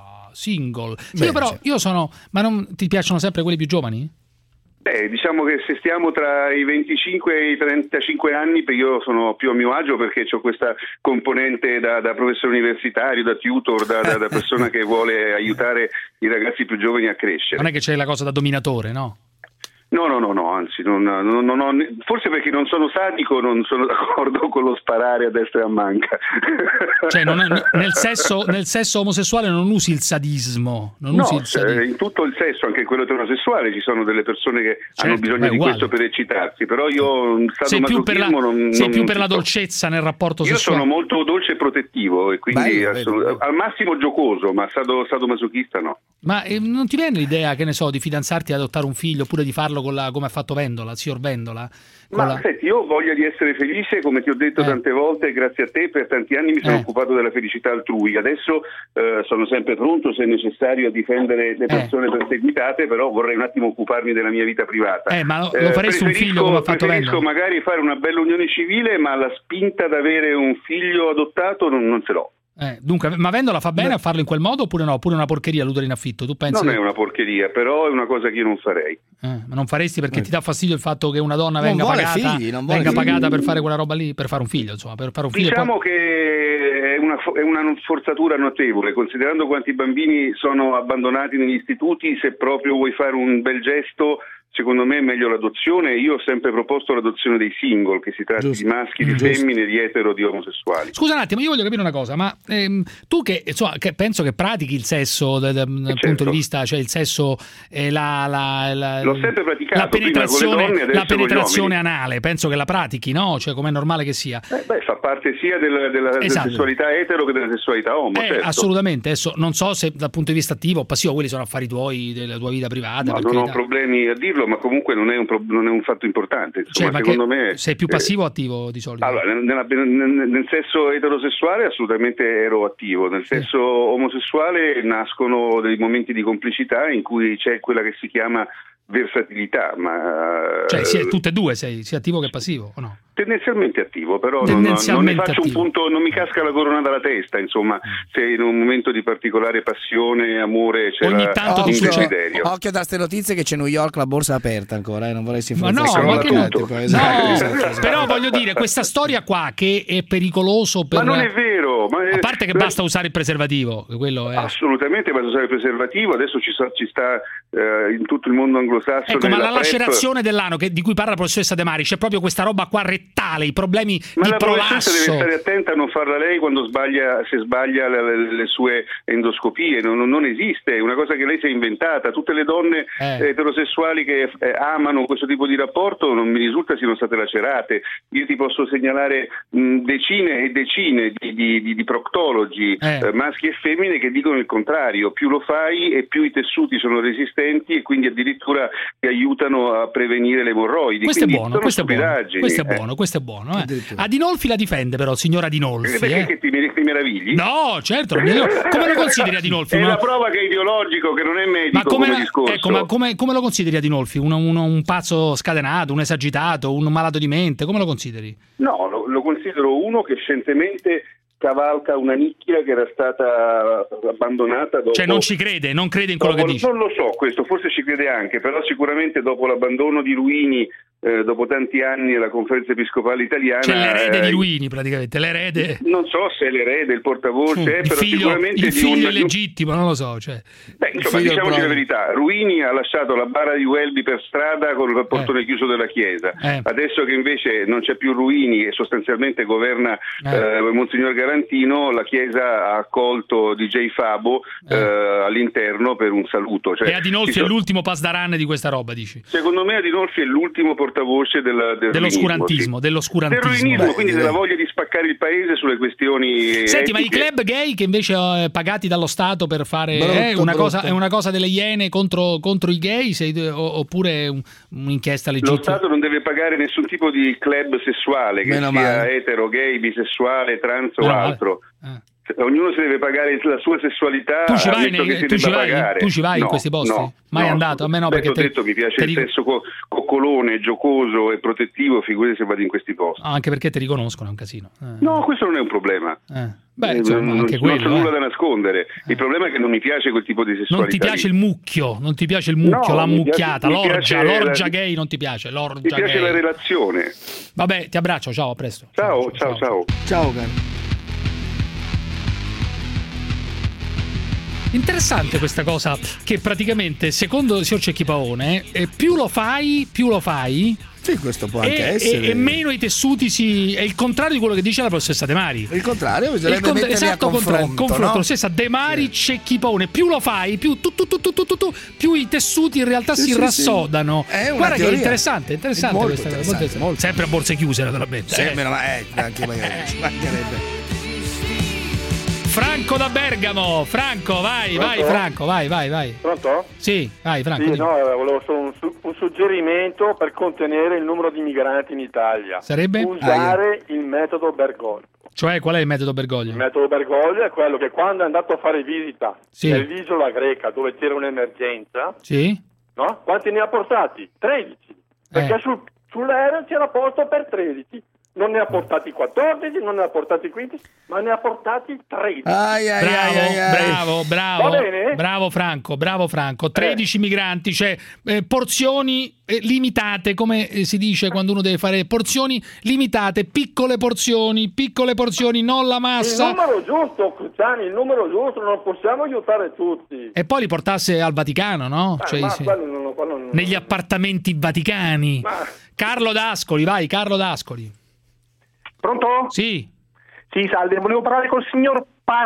single. Sì, Beh, io però, sì. io sono... Ma non ti piacciono sempre quelli più giovani? Beh, diciamo che se stiamo tra i venticinque e i trentacinque anni, perché io sono più a mio agio perché ho questa componente da, da professore universitario, da tutor, da, da, da persona che vuole aiutare i ragazzi più giovani a crescere. Non è che c'è la cosa da dominatore, no? No, no, no, no, anzi, non, non, non ho, forse perché non sono sadico non sono d'accordo con lo sparare a destra e a manca. Cioè, non è- nel, sesso, nel sesso omosessuale non usi il sadismo. Non No, usi il sadismo. cioè, in tutto il sesso, anche in quello eterosessuale, ci sono delle persone che hanno Certo, bisogno beh, di uguale. questo per eccitarsi, però io Sei più per la, sadomasochismo non, sei non- più non per ci la sto. dolcezza nel rapporto Io sessuale. sono molto dolce e protettivo e quindi Bello, assolut- bello. al massimo giocoso, ma sado, sadomasochista no. Ma eh, non ti viene l'idea, che ne so, di fidanzarti e adottare un figlio, oppure di farlo con la, come ha fatto Vendola, il signor Vendola? Con Ma la- senti, io ho voglia di essere felice, come ti ho detto tante volte, grazie a te per tanti anni mi sono Eh. occupato della felicità altrui. Adesso eh, sono sempre pronto, se necessario, a difendere le persone perseguitate, però vorrei un attimo occuparmi della mia vita privata. Eh, ma lo- lo faresti un figlio come ha fatto preferisco Vendola? magari fare una bella unione civile, ma la spinta ad avere un figlio adottato non, non ce l'ho. Eh, dunque, ma Vendola fa bene a farlo in quel modo oppure no? Oppure è una porcheria l'utero in affitto? Tu pensi? Non che- è una porcheria, però è una cosa che io non farei. Eh, ma non faresti perché ti dà fastidio il fatto che una donna Non venga vuole pagata, figli, non vuole venga figli. pagata per fare quella roba lì, per fare un figlio, insomma, per fare un figlio. e Diciamo poi- che è una, fo- è una forzatura notevole, considerando quanti bambini sono abbandonati negli istituti. Se proprio vuoi fare un bel gesto, secondo me è meglio l'adozione. Io ho sempre proposto l'adozione dei single, che si tratti di maschi, di Giusto. femmine, di etero, di omosessuali. Scusa un attimo, io voglio capire una cosa, ma ehm, tu che, insomma, che penso che pratichi il sesso da- da- dal punto di vista, cioè il sesso, eh, la, la, la, L'ho sempre praticato, la prima con le penetrazione, donne, adesso la con gli penetrazione uomini. anale, penso che la pratichi, no? Cioè, com'è normale che sia. Eh, beh, fa parte sia della, della- della Esatto. sessualità etero che della sessualità omo, Eh, certo. assolutamente, adesso non so se dal punto di vista attivo o passivo, quelli sono affari tuoi, della tua vita privata. Ma per non ho carità. problemi a dirlo, ma comunque non è un, pro- non è un fatto importante. Cioè, Insomma, ma secondo che- me sei più eh, passivo o attivo di solito? Allora, nel, nella- nel- nel sesso eterosessuale assolutamente ero attivo, nel sesso omosessuale nascono dei momenti di complicità in cui c'è quella che si chiama versatilità, ma Cioè, sia, eh, tutte e due sei, sia attivo che passivo, o no? tendenzialmente attivo, però non, non ne Tendenzialmente faccio un attivo. punto, non mi casca la corona dalla testa, insomma, se in un momento di particolare passione, amore, c'è Ogni la- tanto un ti succede. desiderio. Occhio da ste notizie che c'è New York la borsa aperta ancora, eh, non vorresti Ma no, influenzare. ma che no, Tipo, no, esatto, esatto, esatto. però voglio dire, questa storia qua che è pericoloso per... Ma non è vero, ma a parte che la- basta usare il preservativo, quello è... Assolutamente, basta usare il preservativo, adesso ci, so- ci sta eh, in tutto il mondo anglosassone. Ecco, ma la PrEP. lacerazione dell'ano che- di cui parla la professoressa De Mari, c'è proprio questa roba qua rettale, i problemi Ma di la professoressa prolasso. deve stare attenta a non farla lei quando sbaglia, se sbaglia le, le- le sue endoscopie, non, non esiste, è una cosa che lei si è inventata. Tutte le donne Eh. eterosessuali che eh, amano questo tipo di rapporto non mi risulta siano state lacerate. Io ti posso segnalare mh, decine e decine di, di, di, di proctologi, Eh. eh, maschi e femmine, che dicono il contrario: più lo fai e più i tessuti sono resistenti e quindi addirittura ti aiutano a prevenire le emorroidi. Questo è Quindi buono, sono questo è buono, stupidaggini, questo è eh. buono, questo è buono. Eh. Adinolfi la difende però, signora Adinolfi. Perché eh. che ti, ti meravigli? No, certo, non mi- come lo consideri Adinolfi? È Una- la prova che è ideologico, che non è medico Ma come, come discorso. ecco, ma come, come lo consideri Adinolfi? Uno, uno- un pazzo scatenato, un esagitato, un malato di mente? Come lo consideri? No, lo, lo considero uno che scientemente cavalca una nicchia che era stata abbandonata dopo... Cioè non ci crede, non crede in quello dopo- che dice. Non lo so, questo forse ci crede anche, però sicuramente dopo l'abbandono di Ruini, eh, dopo tanti anni alla Conferenza Episcopale Italiana... C'è l'erede eh, di Ruini praticamente, l'erede... Non so se è l'erede, il portavoce, eh, il però figlio, sicuramente il di figlio un... illegittimo, non lo so. Cioè. Beh, insomma, diciamoci la verità, Ruini ha lasciato la bara di Welby per strada con il portone chiuso della chiesa. Eh. Adesso che invece non c'è più Ruini e sostanzialmente governa Eh. eh, Monsignor Garantino, la chiesa ha accolto D J Fabo eh, all'interno per un saluto. Cioè, E Adinolfi ci è so- l'ultimo pasdaran di questa roba, dici? Secondo me Adinolfi è l'ultimo portavoce del, del dell'oscurantismo, sì. dell'oscurantismo. Terrorismo, quindi della voglia di spaccare il paese sulle questioni. Senti, etiche. ma i club gay che invece eh, pagati dallo Stato per fare Brutto, eh, una, brutto. cosa, è una cosa delle Iene contro, contro i gay, sei, o, oppure un, un'inchiesta Lo legittima? Stato non deve pagare nessun tipo di club sessuale, che Meno sia male. etero, gay, bisessuale, trans o Meno male. altro. Ognuno si deve pagare la sua sessualità. Tu ci vai, ammesso che nei, si tu ci debba vai, pagare. tu ci vai No, in questi posti? no, Mai no, andato? A me no, Beh, perché ho te- detto mi piace te il ric- sesso co- coccolone, giocoso e protettivo, figurati se vado in questi posti. Ah, anche perché ti riconoscono, è un casino. Eh. No, questo non è un problema. Eh. Beh, Eh, insomma, non, anche non quello. c'è nulla eh. da nascondere. Il problema è che non mi piace quel tipo di sessualità. Non ti piace lì. il mucchio, non ti piace il mucchio, No, la mi mucchiata, piace- mi l'orgia, piace l'orgia la- gay non ti piace, l'orgia Mi piace gay. la relazione. Vabbè, ti abbraccio, ciao, a presto. Ciao, ciao, ciao. Ciao, caro. Interessante questa cosa, che praticamente, secondo il signor Cecchi Paone, eh, più lo fai, più lo fai. Sì, questo può anche e, essere. E, e meno i tessuti si. È il contrario di quello che dice la professoressa De Mari. Il contrario, bisognerebbe Il cont- metterli a esatto, confronto, confronto, confronto. no? Stessa De Mari, Cecchi Paone. Più lo fai, più tu, tu, tu, tu, tu, tu, tu, più i tessuti in realtà Sì, si sì, rassodano. sì. È una Guarda che è teoria. interessante, interessante Molto questa cosa. interessante, Molto interessante. Sempre a borse chiuse, naturalmente. Sì, eh. meno ma- eh, anche magari ci mancherebbe. Franco da Bergamo, Franco, vai, Pronto? vai, Franco, vai, vai, vai. Pronto? Sì, vai, Franco. Sì, dimmi. no, eh, volevo solo un, su- un suggerimento per contenere il numero di migranti in Italia. Sarebbe? Usare il metodo Bergoglio. Cioè, qual è il metodo Bergoglio? Il metodo Bergoglio è quello che quando è andato a fare visita Sì. nell'isola greca dove c'era un'emergenza, Sì? no? Quanti ne ha portati? tredici. Perché Eh. sul, sull'aereo c'era posto per tredici. Non ne ha portati quattordici, non ne ha portati quindici, ma ne ha portati tredici. Ai, ai, Bravo, ai, ai, ai. bravo, bravo, Va bene? bravo Franco, bravo Franco. tredici migranti, cioè eh, porzioni eh, limitate, come eh, si dice quando uno deve fare porzioni limitate, piccole porzioni, piccole porzioni, non la Il massa. numero giusto, Cruciani, il numero giusto, non possiamo aiutare tutti. E poi li portasse al Vaticano, no? Eh, Cioè, ma sì. quello non- quello non- Negli appartamenti vaticani. Ma- Carlo D'Ascoli, vai, Carlo D'Ascoli. Pronto? Sì. Sì, salve, volevo parlare col signor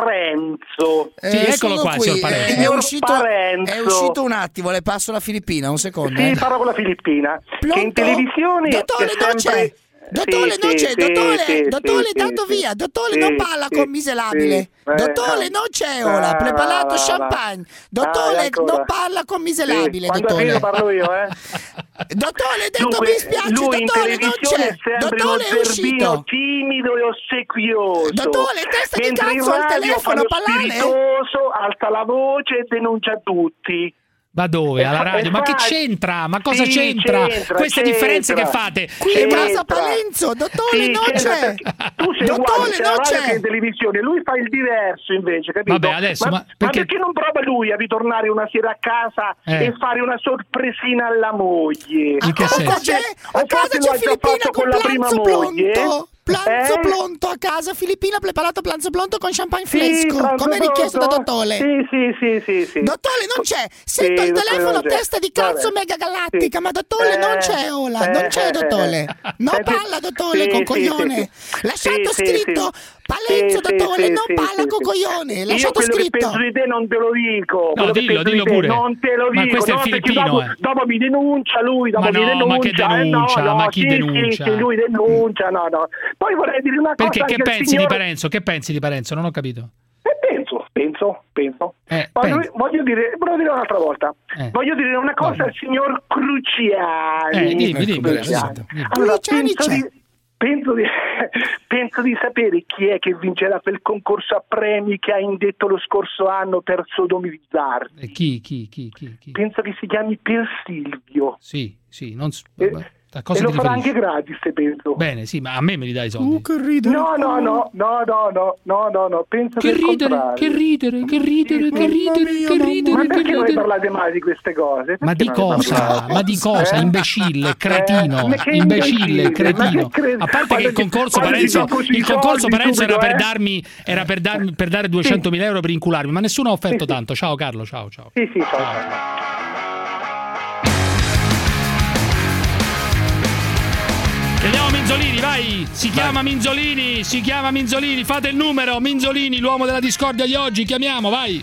Parenzo. Sì, eccolo sono qua, qui. signor Parenzo. È, è Signor uscito, Parenzo. è uscito un attimo, le passo la Filippina, un secondo. Sì, eh. parlo con la Filippina. Pronto? Che in televisione Dottore, c'è non sempre... c'è. Dottore, Sì, non sì, c'è, sì, dottore, sì, dottore, sì, dato sì, via, dottore, sì, non parla sì, con miserabile. sì, eh, Dottore, no. non c'è ora, Ah, preparato va, va, champagne. va. Dottore, Ah, ancora. non parla con miserabile, Sì, quando è dottore. finito parlo io, eh. Dottore, detto Dunque, mi spiace, lui in dottore, non televisione c'è. è sempre Dottore, è uno zerbino uscito. timido e ossequioso. Dottore, testa di Mentre in cazzo al radio telefono, fa lo parlare. spiritoso, alza la voce e denuncia tutti. Ma dove? È Alla fa- radio? è Ma che fa- c'entra? Ma cosa Sì, c'entra? c'entra, Queste c'entra. differenze che fate? Qui Che in ma- casa Palenzo, dottore, Sì, non c'entra c'è. perché tu sei Dottore, uguale sia non alla radio c'è. che in televisione, lui fa il diverso invece, capito? Vabbè, adesso, ma ma perché- perché non prova lui a ritornare una sera a casa Eh. e fare una sorpresina alla moglie? In che A senso? casa c'è, a O casa forse c'è lo ha già Filippina fatto con con la prima pranzo moglie? pronto. Pranzo Eh? pronto a casa, Filippina preparato pranzo pronto con champagne Sì, fresco, pronto, come richiesto da pronto? dottore. Sì, sì, sì, sì, sì. Dottore, non c'è. Sento Sì, il dottore, telefono non c'è. testa di cazzo Vabbè. mega galattica, Sì. ma dottore Eh, non c'è ora, non eh, c'è eh, dottore. eh. Non Senti- parla dottore sì, con sì, coglione. sì, sì. Lasciato Sì, sì, scritto sì. Palenzo Sì, dottore, sì, non sì, parla sì, con sì. coglione. Io Lasciato quello che scritto. penso di te non te lo dico. No, Quello che dillo, penso dillo di te pure. non te lo Ma dico. questo è no, perché filippino, dopo, eh. dopo mi denuncia lui, dopo Ma mi no, denuncia. ma che denuncia? Eh, no, no, Ma chi sì, denuncia? Sì, sì, lui denuncia, no, no. Poi vorrei dire una Perché cosa che anche al pensi signor... di Parenzo? Che pensi di Parenzo? Non ho capito. Eh, penso, penso, penso. Eh, voglio, pensi. voglio dire, voglio dire un'altra volta. Eh. Voglio dire una cosa Vai. al signor Cruciani. Eh, dimmi, dimmi, Cruciani. adesso, dimmi. Allora, Cruciani penso c'è. di, penso, di, penso di sapere chi è che vincerà quel concorso a premi che ha indetto lo scorso anno per sodomizzarsi. Eh, chi, chi, chi, chi, chi? Penso che si chiami Pier Silvio. Sì, sì, non s- E, vabbè. A cosa e lo ti farà riferisci? anche gratis, penso. Bene, sì, ma a me me li dai i soldi. che ridere. No, no, no, no, no, no, no, no, no, penso Che del ridere, contrario. che ridere, che ridere, che Mamma ridere, mia, che mamma ridere, Ma che perché non ne ridere. parlate mai di queste cose? Ma Perché di non ne cosa? parlate? Ma di cosa? Eh? Imbecille, cretino, Eh, ma che imbecille, imbecille? cretino. Ma che cre- A parte che Quando il ti- concorso quando ti Parenzo, tocco sui il concorso soldi Parenzo era subito, per eh? darmi, era per, darmi, per dare duecentomila euro per incularmi, ma nessuno ha offerto tanto. Ciao Carlo, ciao, ciao. Sì, sì, ciao, ciao. Vediamo Minzolini, vai! Si chiama Minzolini, si chiama Minzolini, fate il numero, Minzolini, l'uomo della discordia di oggi, chiamiamo, vai!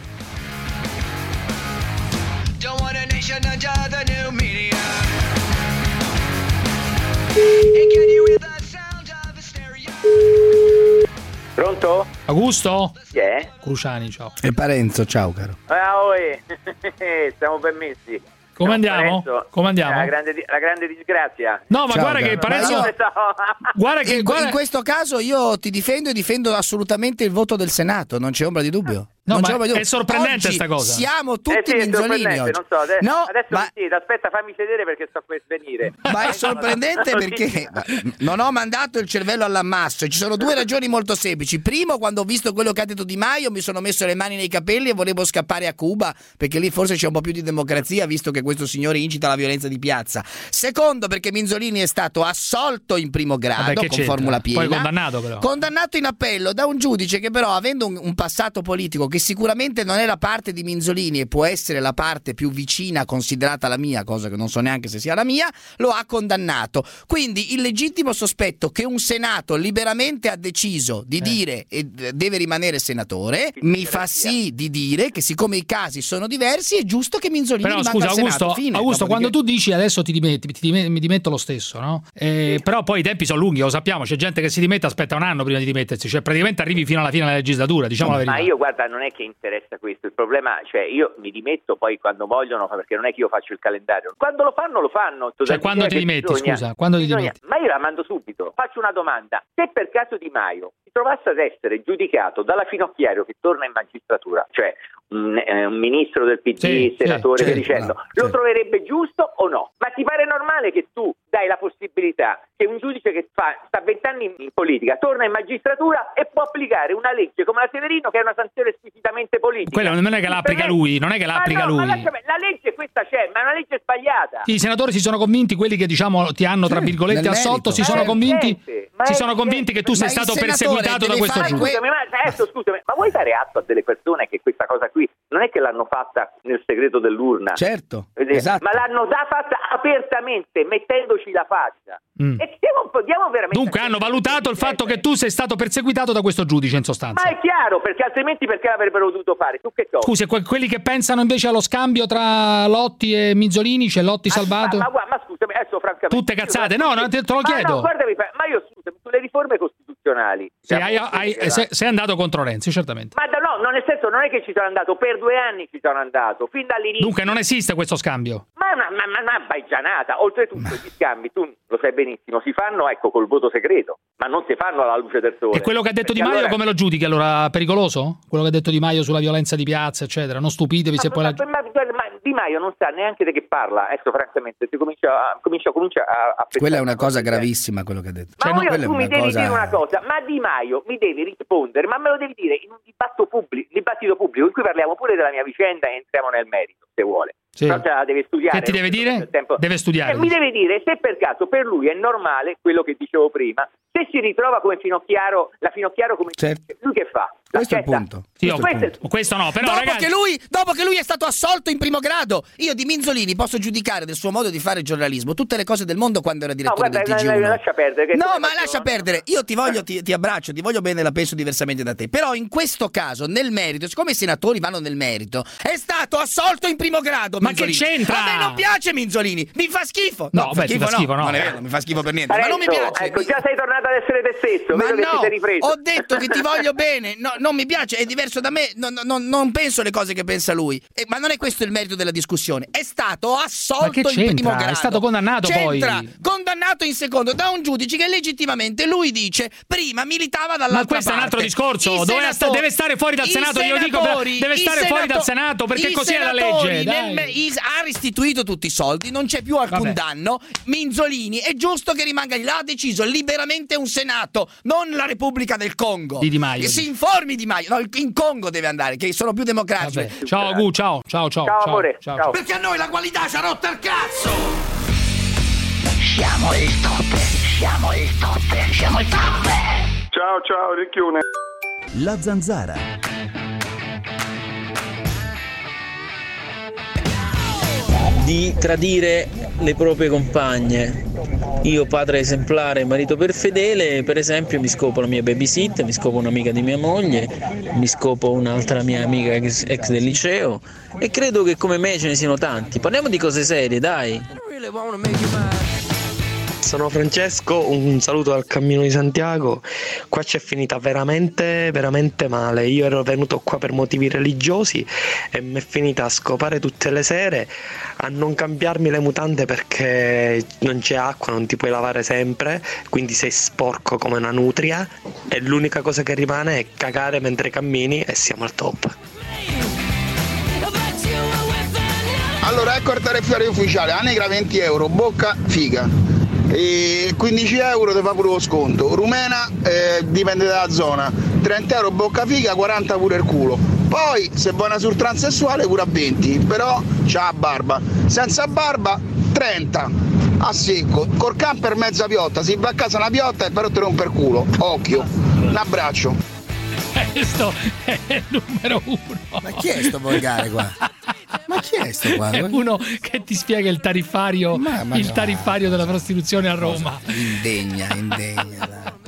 Augusto? Chi è? Cruciani, ciao. E Parenzo, ciao caro. Ah, oi. Siamo permessi. Come andiamo? Parenzo, Come andiamo? La grande, la grande disgrazia. No, ma ciao, guarda caro. Che Parenzo... Io... Guarda che, in, guarda... in questo caso io ti difendo e difendo assolutamente il voto del Senato, non c'è ombra di dubbio. No, non ma c'è ombra di dubbio. è sorprendente oggi sta cosa. Siamo tutti eh sì, minzolini oggi. Non so, adesso, no, adesso ma... sì, aspetta, fammi sedere perché sto per svenire. Ma è sorprendente perché non ho mandato il cervello all'ammasso. Ci sono due ragioni molto semplici. Primo, quando ho visto quello che ha detto Di Maio, mi sono messo le mani nei capelli e volevo scappare a Cuba, perché lì forse c'è un po' più di democrazia, visto che questo signore incita la violenza di piazza. Secondo, perché Minzolini è stato assolto in primo grado. Vabbè, con c'entra? formula piena. Poi condannato però. Condannato in appello da un giudice che però, avendo un, un passato politico che sicuramente non è la parte di Minzolini e può essere la parte più vicina considerata la mia, cosa che non so neanche se sia la mia, lo ha condannato. Quindi il legittimo sospetto che un Senato liberamente ha deciso di eh. dire e deve rimanere senatore mi fa sì di dire che siccome i casi sono diversi è giusto che Minzolini però, rimanga scusa, al Senato. Augusto, Fine. Augusto quando Dopodiché... tu dici adesso ti dimetti, ti dimetti, mi dimetto lo stesso, no? Eh, sì. Però poi i tempi sono lunghi, lo sappiamo, c'è gente che si dimette, aspetta un anno prima di dimettersi, cioè praticamente arrivi fino alla fine della legislatura, diciamo no, la verità. Ma io guarda, non è che interessa questo, il problema, cioè io mi dimetto poi quando vogliono, perché non è che io faccio il calendario, quando lo fanno lo fanno. Cioè quando ti dimetti, bisogna, scusa, quando ti bisogna, dimetti? Ma io la mando subito, faccio una domanda, se per caso Di Maio si trovasse ad essere giudicato dalla Finocchiario che torna in magistratura, cioè un, eh, un ministro del P D, sì, senatore, sì, dicendo, no, lo sì. troverebbe giusto o no? Ma ti pare normale che tu dai la possibilità che un giudice che fa, sta vent'anni in politica torna in magistratura e può applicare una legge come la Severino che è una sanzione squisitamente politica? Quella non è che la applica lui, non è che la applica no, lui. Ma la legge questa c'è, ma è una legge sbagliata. Sì, i senatori si sono convinti, quelli che diciamo ti hanno tra virgolette assolto, si sono convinti, si sono convinti che tu sei stato perseguitato da questo giudice. Scusami, ma adesso scusami, ma vuoi dare atto a delle persone che questa cosa qui non è che l'hanno fatta nel segreto dell'urna? Certo, esatto. Ma l'hanno già fatta apertamente, mettendoci la faccia. Mm. E diamo, diamo veramente Dunque hanno valutato il fatto che tu sei stato perseguitato da questo giudice in sostanza. Ma è chiaro, perché altrimenti perché l'avrebbero dovuto fare? Tu che cosa? Scusi, que- quelli che pensano invece allo scambio tra Lotti e Minzolini, c'è Lotti ah, salvato? Ma, ma, ma scusami, adesso francamente... Tutte cazzate, no, no, te, te lo ma chiedo. No, guardami, ma io scusami, sulle riforme costituzionali... Sì, hai, hai, sei, sei andato contro Renzi, certamente. Ma no, no, nel senso non è che ci sono andato, per due anni ci sono andato, fin dall'inizio... Dunque non esiste questo scambio? Ma è una, ma, ma, una baggianata, oltretutto ma... gli scambi, tu lo sai benissimo, si fanno ecco col voto segreto, ma non si fanno alla luce del sole. E quello che ha detto perché Di Maio allora... come lo giudichi allora? Pericoloso? Quello che ha detto Di Maio sulla violenza di piazza eccetera, non stupitevi ma, se ma, poi... Ma, la... ma, ma Di Maio non sa neanche di che parla, adesso francamente si comincia a, comincia, comincia a, a quella è una cosa gravissima quello che ha detto. Ma cioè, io, no, tu mi devi cosa... dire una cosa, ma Di Maio mi devi rispondere, ma me lo devi dire in un dibattito pubblico, dibattito pubblico in cui parliamo pure della mia vicenda e entriamo nel merito, se vuole. Sì. Però la deve studiare. Che ti deve dire? Deve studiare. E mi deve dire se per caso per lui è normale quello che dicevo prima, se si ritrova come Finocchiaro, la Finocchiaro come certo. lui che fa? Questo è il punto. Sì, questo, questo, punto. questo no, però dopo, ragazzi... che lui, dopo che lui è stato assolto in primo grado, io di Minzolini posso giudicare del suo modo di fare giornalismo tutte le cose del mondo quando era direttore no, guarda, del T G uno. Lascia perdere, no, ma lascia perdere. Io ti voglio, ti, ti abbraccio, ti voglio bene, la penso diversamente da te. Però in questo caso, nel merito, siccome i senatori vanno nel merito, è stato assolto in primo grado. Ma Minzolini. che c'entra? A me non piace Minzolini, mi fa schifo. No, no beh, schifo, fa schifo, no. no. Non è vero, non mi fa schifo per niente. Parenzo, ma non mi piace. Ecco, già sei tornato ad essere te stesso. Ma vedo no, che ti sei ripreso. ho detto che ti voglio bene. No, non mi piace, è diverso da me. No, no, non penso le cose che pensa lui. Eh, ma non è questo il merito della discussione. È stato assolto in primo grado. È stato condannato c'entra, poi. Condannato in secondo da un giudice che legittimamente lui dice prima militava dall'altra parte. Ma questo parte. È un altro discorso. Dove sta, deve stare fuori dal Senato. Io dico deve stare senato, fuori dal Senato perché così è la legge. Nel, is, ha restituito tutti i soldi, non c'è più alcun Vabbè. danno. Minzolini è giusto che rimanga lì. L'ha deciso liberamente un Senato, non la Repubblica del Congo. Di Di Maio. Che si informi Di Maio. No, in Congo deve andare, che sono più democratici. Vabbè. Ciao Gu, ciao, ciao, ciao. Ciao amore. Ciao, ciao. Perché a noi la qualità ci ha rotto il cazzo. Siamo il top, siamo il top, siamo il top. Ciao, ciao, Ricchione. La Zanzara. Di tradire le proprie compagne. Io, padre esemplare, marito per fedele, per esempio mi scopo la mia babysitter, mi scopo un'amica di mia moglie, mi scopo un'altra mia amica ex, ex del liceo e credo che come me ce ne siano tanti. Parliamo di cose serie, dai. Sono Francesco, un saluto dal Cammino di Santiago. Qua c'è finita veramente, veramente male. Io ero venuto qua per motivi religiosi e mi è finita a scopare tutte le sere, a non cambiarmi le mutande perché non c'è acqua, non ti puoi lavare sempre, quindi sei sporco come una nutria e l'unica cosa che rimane è cagare mentre cammini e siamo al top. Allora ecco il tariffario ufficiale, Anegra venti euro, Bocca figa, e quindici euro ti fa pure lo sconto, Rumena eh, dipende dalla zona, trenta euro Bocca figa, quaranta pure il culo, poi se vuoi una sul transessuale pure a venti, però c'ha barba, senza barba trenta, a secco, col camper mezza piotta, si va a casa una piotta e però ti rompe il culo, occhio, un abbraccio. Questo è il numero uno. Ma chi è sto volgare qua? Ma chi è sto qua? È uno che ti spiega il tariffario, ma, ma il no. tariffario della prostituzione a Roma. Indegna, indegna.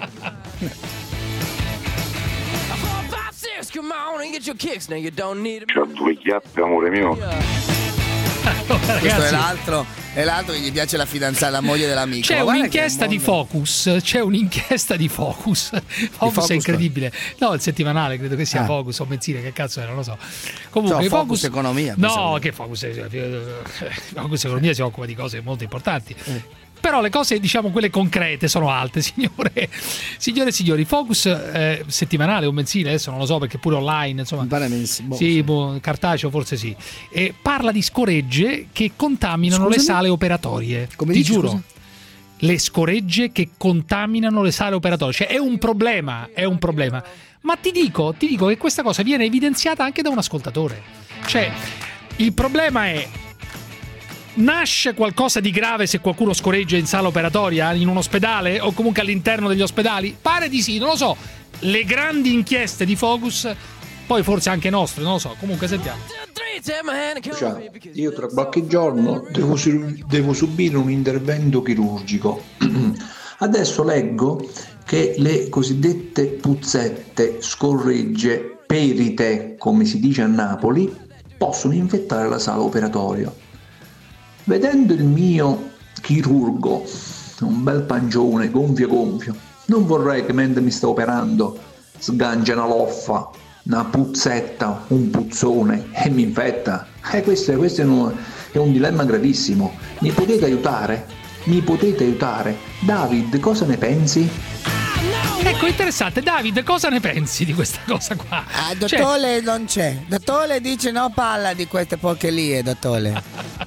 C'ho due chiappe, amore mio. Allora, Questo ragazzi, è l'altro, è l'altro che gli piace la fidanzata, la moglie dell'amico. c'è Ma guarda un'inchiesta che di mondo- Focus. C'è un'inchiesta di Focus. Focus, Focus è incredibile. No, il settimanale credo che sia Ah. Focus o Menzile, che cazzo è, non lo so. Comunque, No, Focus Economia, No, pensavo. che Focus, Focus Economia si occupa di cose molto importanti. Però le cose, diciamo, quelle concrete sono alte, signore. Signore e signori, Focus eh, settimanale o mensile, adesso non lo so perché pure online, insomma. Mi pare mens- boh, sì, sì. boh, cartaceo forse sì. E parla di scoregge che contaminano Scusami? le sale operatorie. Come Ti dici, giuro. scusa? Le scoregge che contaminano le sale operatorie. Cioè, è un problema, è un problema. Ma ti dico, ti dico che questa cosa viene evidenziata anche da un ascoltatore. Cioè, il problema è: nasce qualcosa di grave se qualcuno scorreggia in sala operatoria, in un ospedale o comunque all'interno degli ospedali? Pare di sì, non lo so. Le grandi inchieste di Focus, poi forse anche nostre, non lo so. Comunque sentiamo. Cioè, io tra qualche giorno devo, su- devo subire un intervento chirurgico. Adesso leggo che le cosiddette puzzette, scorregge, perite, come si dice a Napoli, possono infettare la sala operatoria. Vedendo il mio chirurgo, un bel pancione gonfio gonfio, non vorrei che mentre mi sta operando sgancia una loffa, una puzzetta, un puzzone e mi infetta. E questo, è, questo è, un, è un dilemma gravissimo. Mi potete aiutare? Mi potete aiutare? David, cosa ne pensi? Ecco, interessante. David, cosa ne pensi di questa cosa qua? Ah, Cioè, dottore non c'è. Dottore dice no, parla di queste porcherie, dottore.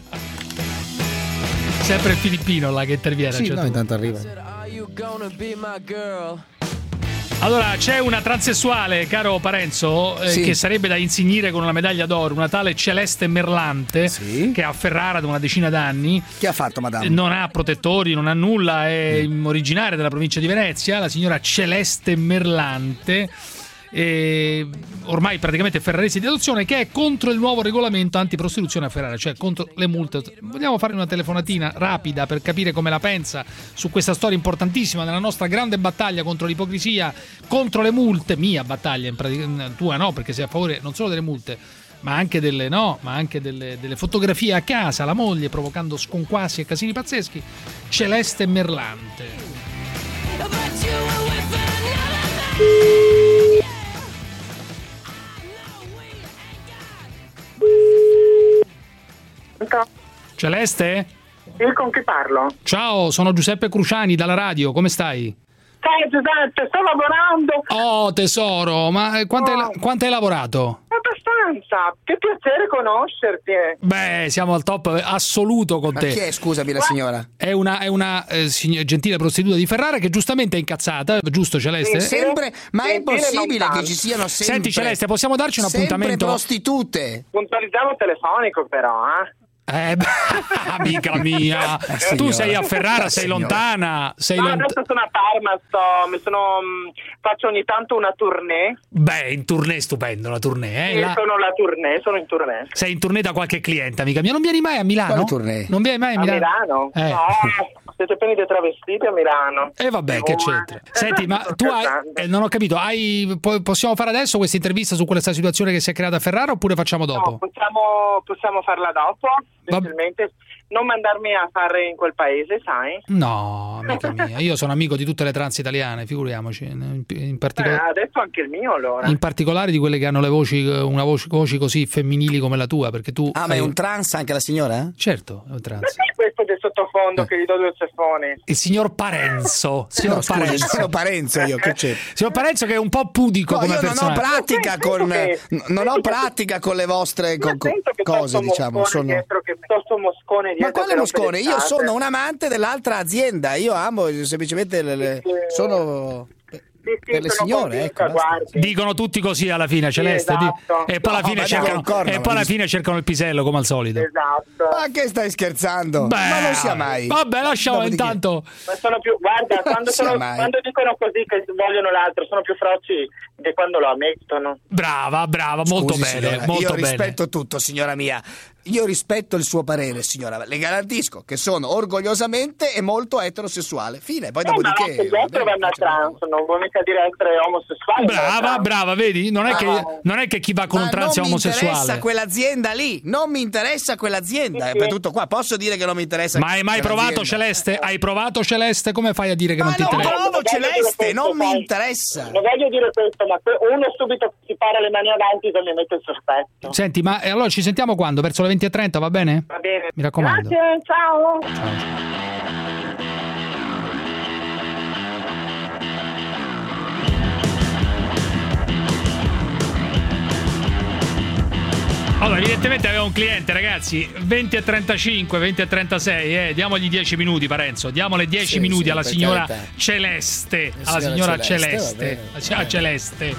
sempre il filippino là che interviene. Sì, cioè, no, tu. intanto arriva. Allora, c'è una transessuale, caro Parenzo, eh, Sì. che sarebbe da insignire con una medaglia d'oro, una tale Celeste Merlante, che è a Ferrara da una decina d'anni. Che ha fatto, madame? Non ha protettori, non ha nulla, è originaria della provincia di Venezia, la signora Celeste Merlante. E ormai praticamente ferraresi di adozione, che è contro il nuovo regolamento antiprostituzione a Ferrara, cioè contro le multe. Vogliamo fare una telefonatina rapida per capire come la pensa su questa storia importantissima nella nostra grande battaglia contro l'ipocrisia, contro le multe, mia battaglia in pratica, tua no, perché sei a favore non solo delle multe ma anche delle no, ma anche delle, delle fotografie a casa, la moglie provocando sconquassi e casini pazzeschi. Celeste Merlante. Celeste? Io con chi parlo? Ciao, sono Giuseppe Cruciani dalla radio, come stai? Ciao Giuseppe, sto lavorando. Oh tesoro, ma quanto, hai, quanto hai lavorato? Abbastanza, che piacere conoscerti. Beh, siamo al top assoluto con Ma te. chi è, scusami, la signora? È una, è una eh, sign- gentile prostituta di Ferrara che giustamente è incazzata, giusto Celeste? Sì, sempre, ma è impossibile che ci siano sempre. Senti Celeste, possiamo darci un sempre appuntamento? prostitute. Puntualizzavo telefonico però, eh. Eh, beh, amica mia, Eh, tu signora. sei a Ferrara, sei Signora. lontana, sei No, lontana. adesso sono a Parma, sto, mi sono, mh, faccio ogni tanto una tournée. Beh, in tournée stupendo la tournée, eh? Io La- sono la tournée, sono in tournée. Sei in tournée da qualche cliente, amica mia. Non vieni mai a Milano? Quale tournée? Non vieni mai a A Milano? Milano? Eh. No, siete pieni di travestiti a Milano. E vabbè, che c'entra? Senti, ma tu hai. eh, non ho capito, hai. po- Possiamo fare adesso questa intervista su questa situazione che si è creata a Ferrara oppure facciamo dopo? No, possiamo, possiamo farla dopo. Specialmente non mandarmi a fare in quel paese, sai? No, amica mia, io sono amico di tutte le trans italiane, figuriamoci, in, in particolare. Beh, adesso anche il mio allora. In particolare di quelle che hanno le voci, una voce, voci così femminili come la tua, perché tu. Ah, ma è un trans anche la signora? Certo, è un trans. Perché questo del sottofondo che gli do due ceffoni? Il signor Parenzo. Signor No, scusi, Parenzo. sono Parenzo io, che c'è? Signor Parenzo che è un po' pudico No, come io non ho personaggio. pratica con non ho pratica con le vostre co- co- cose, diciamo, sono. Dietro, che piuttosto moscone dietro Ma quale che moscone? rompe le Io scatole. sono un amante dell'altra azienda, io amo semplicemente le, le- sono per le signore, ecco. basta. Dicono tutti così alla fine, Celeste. Sì, di- esatto. E poi alla No, fine ma cercano, dico ancora, e ma poi alla mi- fine cercano il pisello come al solito. Esatto. Ma che stai scherzando? Beh, ma non sia mai. Vabbè, lasciamo Dopodiché- intanto. Ma sono più, guarda, quando, sia sono, mai. quando dicono così che vogliono l'altro, sono più froci di quando lo ammettono. Brava, brava, molto Scusi, bene, signora, molto io bene. rispetto tutto, signora mia. Io rispetto il suo parere, signora. Le garantisco che sono orgogliosamente e molto eterosessuale. Fine, poi Eh, ma dopodiché. anche gli altri vanno a trans, non vuoi mica dire essere omosessuale. Brava, brava, vedi? Non è, che, Brava. non è che chi va con Ma un trans è non mi omosessuale. interessa quell'azienda lì, non mi interessa quell'azienda, Sì, è sì. per tutto qua. Posso dire che non mi interessa. Ma hai mai provato quell'azienda? Celeste? Hai provato Celeste? Come fai a dire che Ma non ti non interessa? provo Non voglio dire Celeste, questo, non mi sai. interessa. Non voglio dire questo, ma que- uno subito si para le mani avanti e mi mette il sospetto. Senti, ma e allora ci sentiamo quando? Verso le venti e trenta, va bene? Va bene. Mi raccomando. Grazie, ciao. Allora, evidentemente aveva un cliente, ragazzi. venti e trentacinque, venti e trentasei, eh. Diamogli dieci minuti, Parenzo. Diamole dieci Sì, minuti sì, alla per signora carità. Celeste. La Alla signora signora Celeste, Celeste. va bene. La signora Celeste.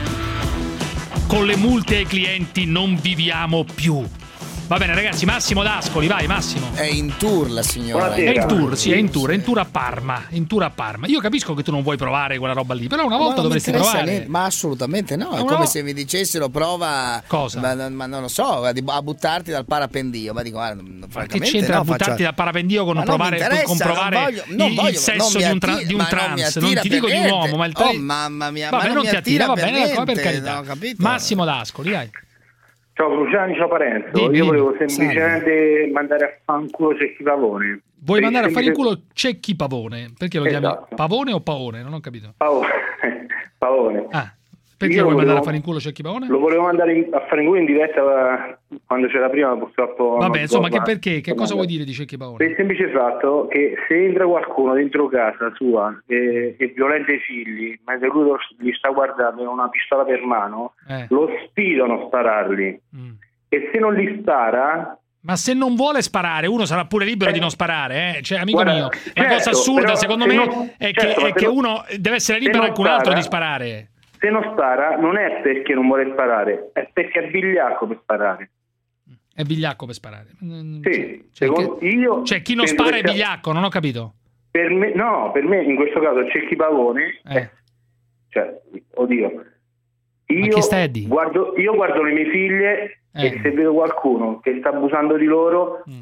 Con le multe ai clienti non viviamo più. Va bene, ragazzi, Massimo D'Ascoli, vai Massimo. È in tour la signora. È in tour, sì, è in tour, è in tour a Parma, in tour a Parma. Io capisco che tu non vuoi provare quella roba lì, però una Ma volta non mi dovresti interessa provare. niente, ma assolutamente no. È No, come no. se mi dicessero prova. Cosa? Ma, ma non lo so, a, a buttarti dal parapendio. Ma dico, guarda, Ma che francamente, c'entra no, a buttarti faccio- da parapendio con Ma non non mi provare, interessa, con provare non voglio- non il, voglio, il sesso non mi di un, tra- attira- di un ma non mi trans? attira Non ti per dico di un niente. uomo, ma il Oh, mamma mia, Vabbè, ma non, non mi ti attira, va attira per bene, ecco, per niente, carità. no, capito? Massimo D'Ascoli, dai. Ciao Cruciani, ciao Parenzo. Dimmi, Io dimmi. volevo semplicemente mandare a fanculo Cecchi Pavone. Vuoi Per mandare a il fare in semplice- culo Cecchi Pavone? Perché lo Esatto. chiami Pavone o Paone? Non ho capito. Pavone. Pavone. Ah, perché Io vuoi volevo- mandare a fare in culo Cecchi Pavone? Lo volevo mandare in- a fare in culo in diretta eh, quando c'era prima, purtroppo. Vabbè, non insomma, so, che ma- perché? Che cosa vuoi dire di Cecchi Pavone? Per il semplice fatto che se entra qualcuno dentro casa sua e, e violenta i figli, mentre lui lo- li sta guardando con una pistola per mano, Eh. lo sfidano a spararli. Mm. E se non li spara, Ma se non vuole sparare, uno sarà pure libero di non sparare, eh? Cioè, amico Guarda, mio, la certo, cosa assurda, però secondo se me, non- è certo, che, ma è se che non- uno deve essere se libero non anche un altro spara- di sparare. se non spara non è perché non vuole sparare, è perché è vigliacco per sparare. È vigliacco per sparare. Mm, Sì, cioè, secondo- che- io cioè, chi non penso spara che è sia- vigliacco, non ho capito. Per me, no, per me in questo caso Cecchi Pavone, Eh. cioè, oddio, io chi stai a dire? guardo, io guardo le mie figlie Eh. e se vedo qualcuno che sta abusando di loro, Mm.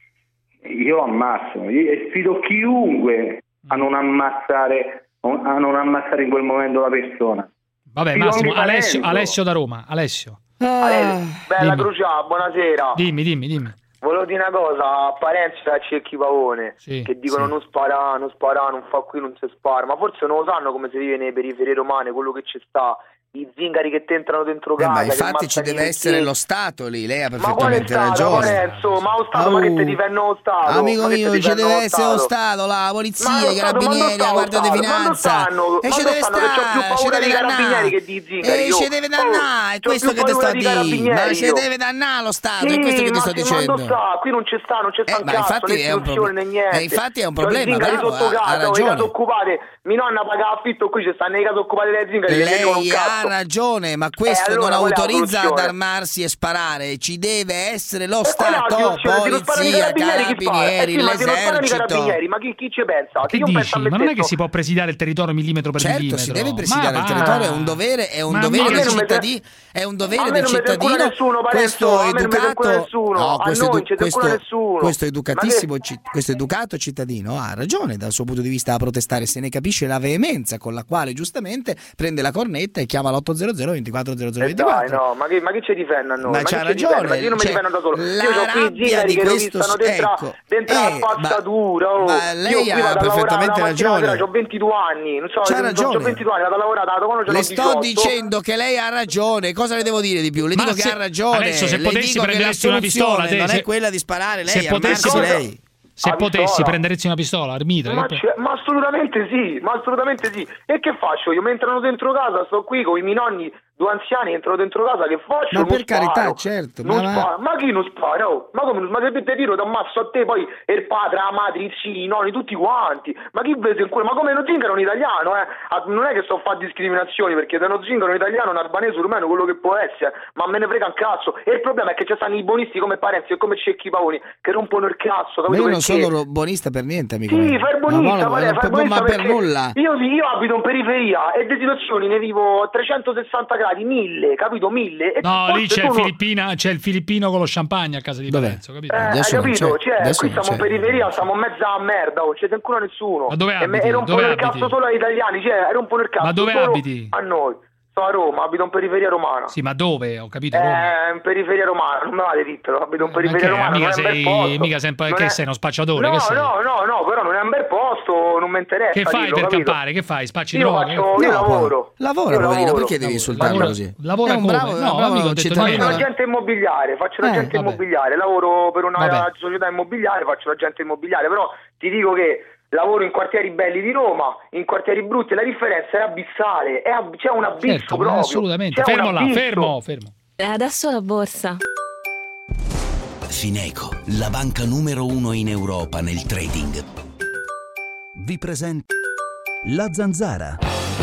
io lo ammazzo Io- e sfido chiunque a non ammazzare, a non ammazzare in quel momento la persona. Vabbè, Sfido Massimo, ogni Alessio, talento. Alessio da Roma, Alessio. Ah. Bella Dimmi. Crucia, buonasera. Dimmi, dimmi, dimmi. Volevo dire una cosa, a Parenzo da Cecchi Pavone, Sì, che dicono sì. non spara, non spara, non fa qui, non si spara, ma forse non lo sanno come si vive nei periferie romane, quello che ci sta, i zingari che ti entrano dentro Eh, casa. ma che infatti ci ammazzano deve i essere vecchietti. lo Stato lì, lei ha Ma quale perfettamente Stato, ragione. Parenzo? Ma lo Stato, ma che ti difende lo Stato? Amico Ma che ti mio, ci difende deve lo essere lo Stato? Stato, la Ma polizia, lo i Stato, carabinieri, ma la non guardia di stanno, finanza. ma non stanno, E ma ci non deve stanno, che c'ho più stare, ci paura deve dei carabinieri dannare. che di zingari, E io. ci deve dannare, è c'ho questo più che ti sto paura a dei dire. Ma carabinieri, ci io. deve dannare lo Stato, è Sì, questo che ti ma sto sì, dicendo. Ma non sta, qui non c'è sta, non c'è sta Eh, un ma cazzo, infatti né è un istruzione pro- né niente. eh, infatti è un C'ho i problema, zingari bravo, sotto ha- ha casa, ho le ragione. case occupate, mia nonna paga affitto, qui ci stanno le case occupate dai zingari, che ne dicono un Lei ha cazzo. ragione, ma questo Eh, allora, non qual è la autorizza ad soluzione? armarsi e sparare. Ci deve essere lo E qual è la Stato, soluzione? Se non sparano i polizia, carabinieri, chi spara? Eh carabinieri, sì, ma se non sparano i l'esercito. carabinieri, ma chi, chi ci pensa? Se Che io penso dici? a me Ma non è che stesso- si può presidiare il territorio millimetro per Certo, millimetro. si deve presidiare Ma il va. territorio, è un dovere, è un Ma dovere no, del a me non mi cittadino, è un A dovere me del non mi fa culo cittadino. nessuno, Parenzo, Questo a me non mi fa culo educato, nessuno, no, a questo, noi edu- non ci fa culo questo, nessuno. questo Ma educatissimo, ci- questo educato cittadino ha ragione dal suo punto di vista a protestare, se ne capisce la veemenza con la quale giustamente prende la cornetta e chiama all'otto zero zero ventiquattro zero zero Eh ventiquattro. dai, no, ma che, ma che ci difende a noi? Ma Ma c'ha che ci ragione, difende? Ma io non mi cioè, difendo da solo. la Io ho qui rabbia zingari di che questo- rovistano dentro, ecco, dentro eh, la spazzatura. ma- oh. ma lei io qui ha vado a lavorare perfettamente una mattina ragione. sera, ho ventidue anni, non so, C'ha ho ragione. ventidue anni, vado a lavorare da quando ce Le l'ho sto diciotto. dicendo che lei ha ragione. Cosa le devo dire di più? Le Ma dico se- che ha ragione. adesso se Le potessi dico che la prenderesti una pistola, soluzione te, non se- è quella di sparare lei, se potessi, ammazzi lei. se Ah, potessi pistola. prenderesti una pistola, Armitra. Ma, che- c'è- ma assolutamente sì, ma assolutamente sì. E che faccio? Io mi entrano dentro casa, sto qui con i miei nonni, due anziani, entrano dentro casa, che faccio? Ma Non per carità, sparo. certo, Non ma- sparo. Ma chi non spara? Oh? Ma come non ma se te tiro ti ammazzo a te, poi e il padre, la madre, i zii, i nonni, tutti quanti. Ma chi vede in cuore? Ma come lo zingaro in italiano, eh? Ah, non è che sto a fare discriminazioni, perché se non zingaro in italiano, un albanese, un rumeno, quello che può essere, ma me ne frega un cazzo. E il problema è che ci stanno i buonisti come Parenzi e come Cecchi Paoni, che rompono il cazzo, Ma capito io non perché? sono bonista per niente, amico. Sì, mio. fai il Ma buonista, no, vale, ma, fai il ma- buonista ma per perché nulla. Io, io abito in periferia e di situazioni ne vivo a trecentosessanta gradi, mille, capito? Mille. E No, forse lì c'è tu il, non- Filippina, c'è il filippino con lo champagne a casa di Dov'è? Parenzo, capito? Eh, hai Adesso non capito? c'è, Cioè, adesso qui non stiamo in c'è. periferia, stiamo in mezzo a merda, non c'è ancora nessuno. Ma dove e, me- abiti? e rompono Dove il cazzo abiti? solo agli italiani, cioè, rompono il cazzo Ma dove solo abiti? a noi. Sto a Roma, abito in periferia romana. Sì, ma dove? Ho capito. Roma. Eh, in periferia romana, non me vale ditelo, abito in Ma periferia che, romana, mica non è un bel sei, posto. mica sei, Non che è- sei uno spacciatore? No, che sei? no, no, no, però non è un bel posto, non mi interessa. Che fai dirlo, per capito? campare? Che fai? Spacci Io droga? faccio, io No, lavoro. Lavora, Io poverino, lavoro. perché devi insultarlo Lavora- così? lavora È un come? bravo, No, un bravo amico, ho detto cittadino. Faccio niente. l'agente immobiliare, faccio l'agente Eh, vabbè. immobiliare, lavoro per una Vabbè. società immobiliare, faccio l'agente immobiliare, però ti dico che lavoro in quartieri belli di Roma, in quartieri brutti, la differenza è abissale, è ab- c'è un abisso Certo, ma proprio. assolutamente. C'è un Fermo là, abisso. fermo, fermo. E adesso la borsa. Fineco, la banca numero uno in Europa nel trading, vi presenta La Zanzara.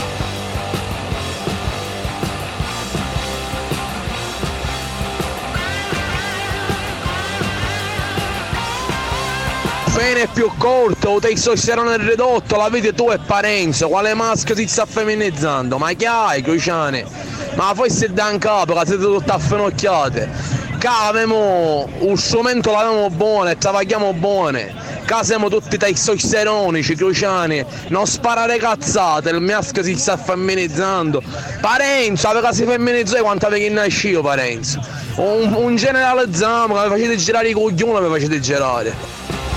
Pene più corto, o testosterone ridotto, la vedi tu e Parenzo, quale maschio ti sta feminizzando? Ma che hai, Cruciane? Ma poi se da in capo, che siete tutte affinocchiate. Che avevamo un strumento l'avevamo buono e travagliamo buone. Che siamo tutti testosteronici, Cruciani. Non sparare cazzate, il maschio si sta feminizzando. Parenzo, aveva si femminizzato quanto avevi nascito, Parenzo. Un, un generale Zamo che mi facete girare i coglioni, mi facete girare.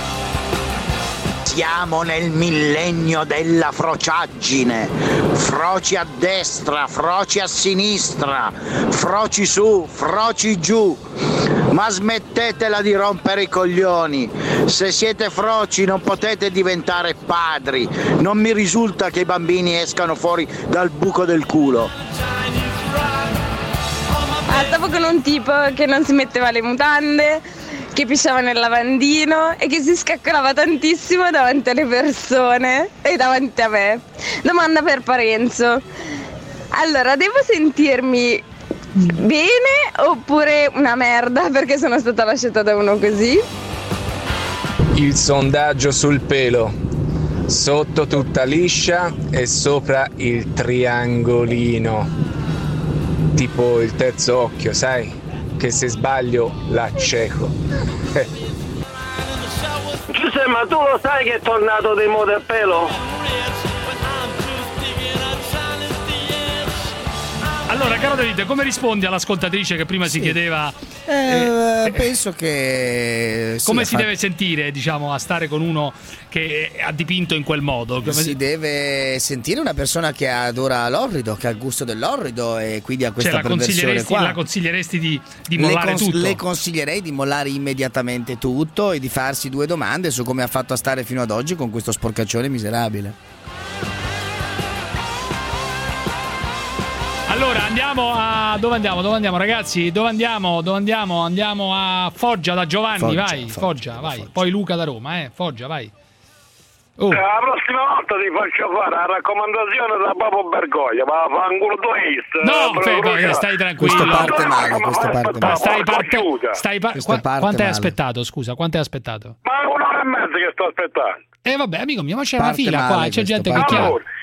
Siamo nel millennio della frociaggine, froci a destra, froci a sinistra, froci su, froci giù, ma smettetela di rompere i coglioni, se siete froci non potete diventare padri, non mi risulta che i bambini escano fuori dal buco del culo. Ah, stavo con un tipo che non si metteva le mutande, che pisciava nel lavandino e che si scaccolava tantissimo davanti alle persone e davanti a me. Domanda per Parenzo. Allora, devo sentirmi bene oppure una merda perché sono stata lasciata da uno così? Il sondaggio sul pelo. Sotto tutta liscia e sopra il triangolino. Tipo il terzo occhio, sai? Che se sbaglio l'acceco. Giuseppe, ma tu lo sai che è tornato di moda il pelo? Allora, caro Davide, come rispondi all'ascoltatrice che prima si chiedeva Eh, penso che sì, come ha si fatto- deve sentire, diciamo, a stare con uno che ha dipinto in quel modo? Come Si deve sentire una persona che adora l'orrido, che ha il gusto dell'orrido e quindi ha Cioè, questa la perversione consiglieresti, qua. la consiglieresti di, di Le mollare cons- tutto? le consiglierei di mollare immediatamente tutto e di farsi due domande su come ha fatto a stare fino ad oggi con questo sporcaccione miserabile. Allora andiamo a. Dove andiamo? Dove andiamo, ragazzi? Dove andiamo? Dove andiamo? Andiamo a Foggia da Giovanni, Foggia, vai. Foggia, Foggia, vai. Poi Luca da Roma, eh. Foggia, vai. Oh. Eh, La prossima volta ti faccio fare la raccomandazione da Papo Bergoglio, ma fa un culo twist. No, Fede, stai tranquillo. Questo parte male, questo parte Ma male. stai parte, stai pa- Questo qua- parte quanto hai male. aspettato? Scusa, quanto hai aspettato? Ma un'ora e mezza che sto aspettando. Eh vabbè, amico mio, ma c'è una Parte fila male qua, c'è questo, gente che parte chiama. Allora,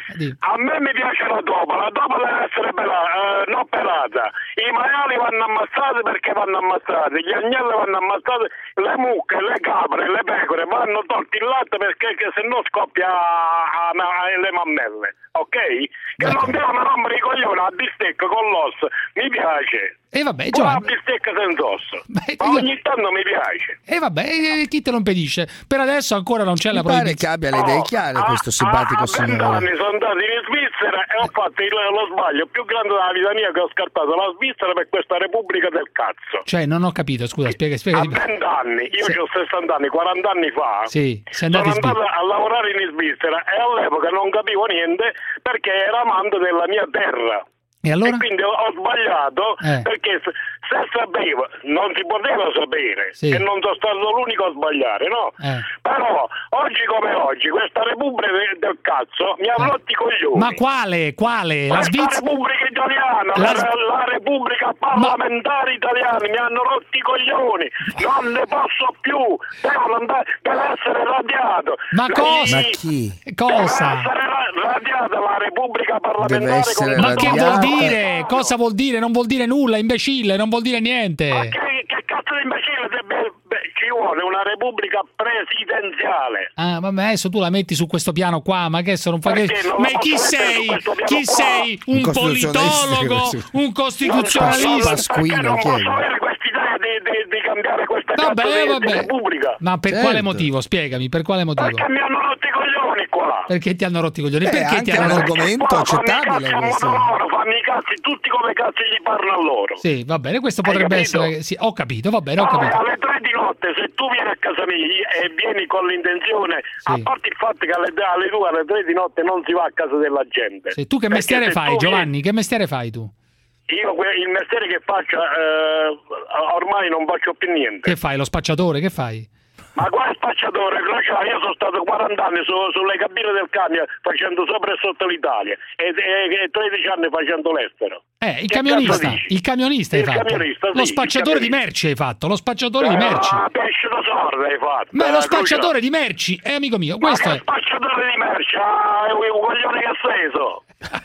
A me mi piace la topa, la topa deve essere pelata, eh, non pelata. I maiali vanno ammazzati perché vanno ammazzati, gli agnelli vanno ammazzati, le mucche, le capre, le pecore vanno tolti il latte perché che se no scoppia a, a, a, le mammelle, ok? Che non devono rompere i coglioni a bistecca con l'osso, mi piace. E vabbè, Giovanni. Giovanni. La bistecca senza osso, ma ogni tanto mi piace. E vabbè, e chi te lo impedisce? Per adesso ancora non c'è la proibizione. Pare che abbia le idee chiare Oh, questo simpatico a, a signore. vent'anni sono andato in Svizzera e ho fatto il, lo sbaglio più grande della vita mia, che ho scartato la Svizzera per questa Repubblica del cazzo. Cioè, non ho capito, scusa, spiega, spiega. A vent'anni, io Sì. ho sessanta anni, quaranta anni fa, Sì, sei sono andato in andato Svizzera. a lavorare in Svizzera e all'epoca non capivo niente perché era amante della mia terra. E allora? quindi ho, ho sbagliato Eh. perché se, se sapevo, non si poteva sapere, Sì. che non sono stato l'unico a sbagliare, no? Eh. Però oggi come oggi questa Repubblica del, del cazzo mi ha rotto i coglioni. Ma quale? Quale? La Questa Svizzera? Repubblica Italiana, La la, Sv- la Repubblica parlamentare italiana mi hanno rotto i coglioni, non ne posso più, devono andare, deve essere radiato. Ma La- cosa? i- Ma chi? Deve Cosa? essere ra- radiata la Repubblica parlamentare. Deve essere con- Ma che vuol radiata. dire? Cosa vuol dire? Non vuol dire nulla, imbecille, non vuol dire niente. Ma che, che cazzo di imbecille? Beh, beh, ci vuole una Repubblica presidenziale. Ah, ma adesso tu la metti su questo piano qua, ma che adesso non fa che... Perché non Ma la chi posso mettere su sei? questo piano Chi qua? sei? Un, Un costituzionalista, politologo? questo. Un costituzionalista? Pasquino, Perché non chi è? posso avere quest'idea di, di, di cambiare questa Vabbè, cazzo di, di vabbè. Repubblica? Ma per Certo. quale motivo? Spiegami, per quale motivo? Perché mi hanno rotto i coglioni qua. Perché ti hanno rotto i coglioni? Eh, Perché anche ti un hanno rotto? argomento Qua accettabile fanno i cazzi questo. a modo loro, fanno i cazzi tutti come cazzi gli parlo a loro. Sì, va bene, questo Hai potrebbe capito? essere... Sì, ho capito, va bene, ho Ah, capito. alle tre di notte, se tu vieni a casa mia e vieni con l'intenzione, Sì. a parte il fatto che alle, alle due, alle tre di notte non si va a casa della gente. Sì, tu che Perché mestiere se fai, tu Giovanni? Che mestiere fai tu? vieni- Io que- il mestiere che faccio, eh, ormai non faccio più niente. Che fai? Lo spacciatore? Che fai? Ma quale spacciatore, Crociano? Io sono stato quaranta anni su- sulle cabine del camion facendo sopra e sotto l'Italia e, e- e tredici anni facendo l'estero. Eh, il Che camionista, cazzo dici? il camionista hai Il fatto. camionista, sì, Lo il spacciatore di camionista. merci hai fatto, lo spacciatore di merci. Ah, pesce da sorda hai fatto. Ma eh, lo Crociano. spacciatore di merci, eh amico mio, Ma questo che è. spacciatore di merce? Ah, è un coglione che sei so.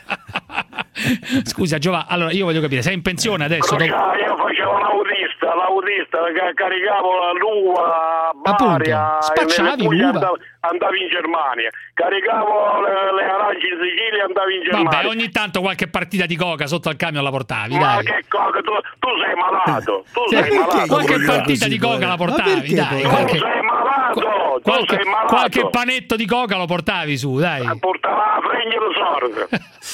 Scusa Giovanni, allora io voglio capire, sei in pensione adesso? dopo- Crociano, io facevo l'autista, l'autista, che caricavo l'uva a Bari, Appunto, a- spacciavi nelle Puglie, l'uva. andavo, andavo in Germania, caricavo le, le arance in Sicilia, andavo in Germania. Vabbè, ogni tanto qualche partita di coca sotto al camion la portavi, Ma dai. che coca, tu, tu sei malato, tu Sì, sei malato. qualche Crociano. partita di coca la portavi, dai. Tu Qualche, sei malato, tu qualche, sei malato. qualche panetto di coca lo portavi su, dai. Portava la fregna di sordo.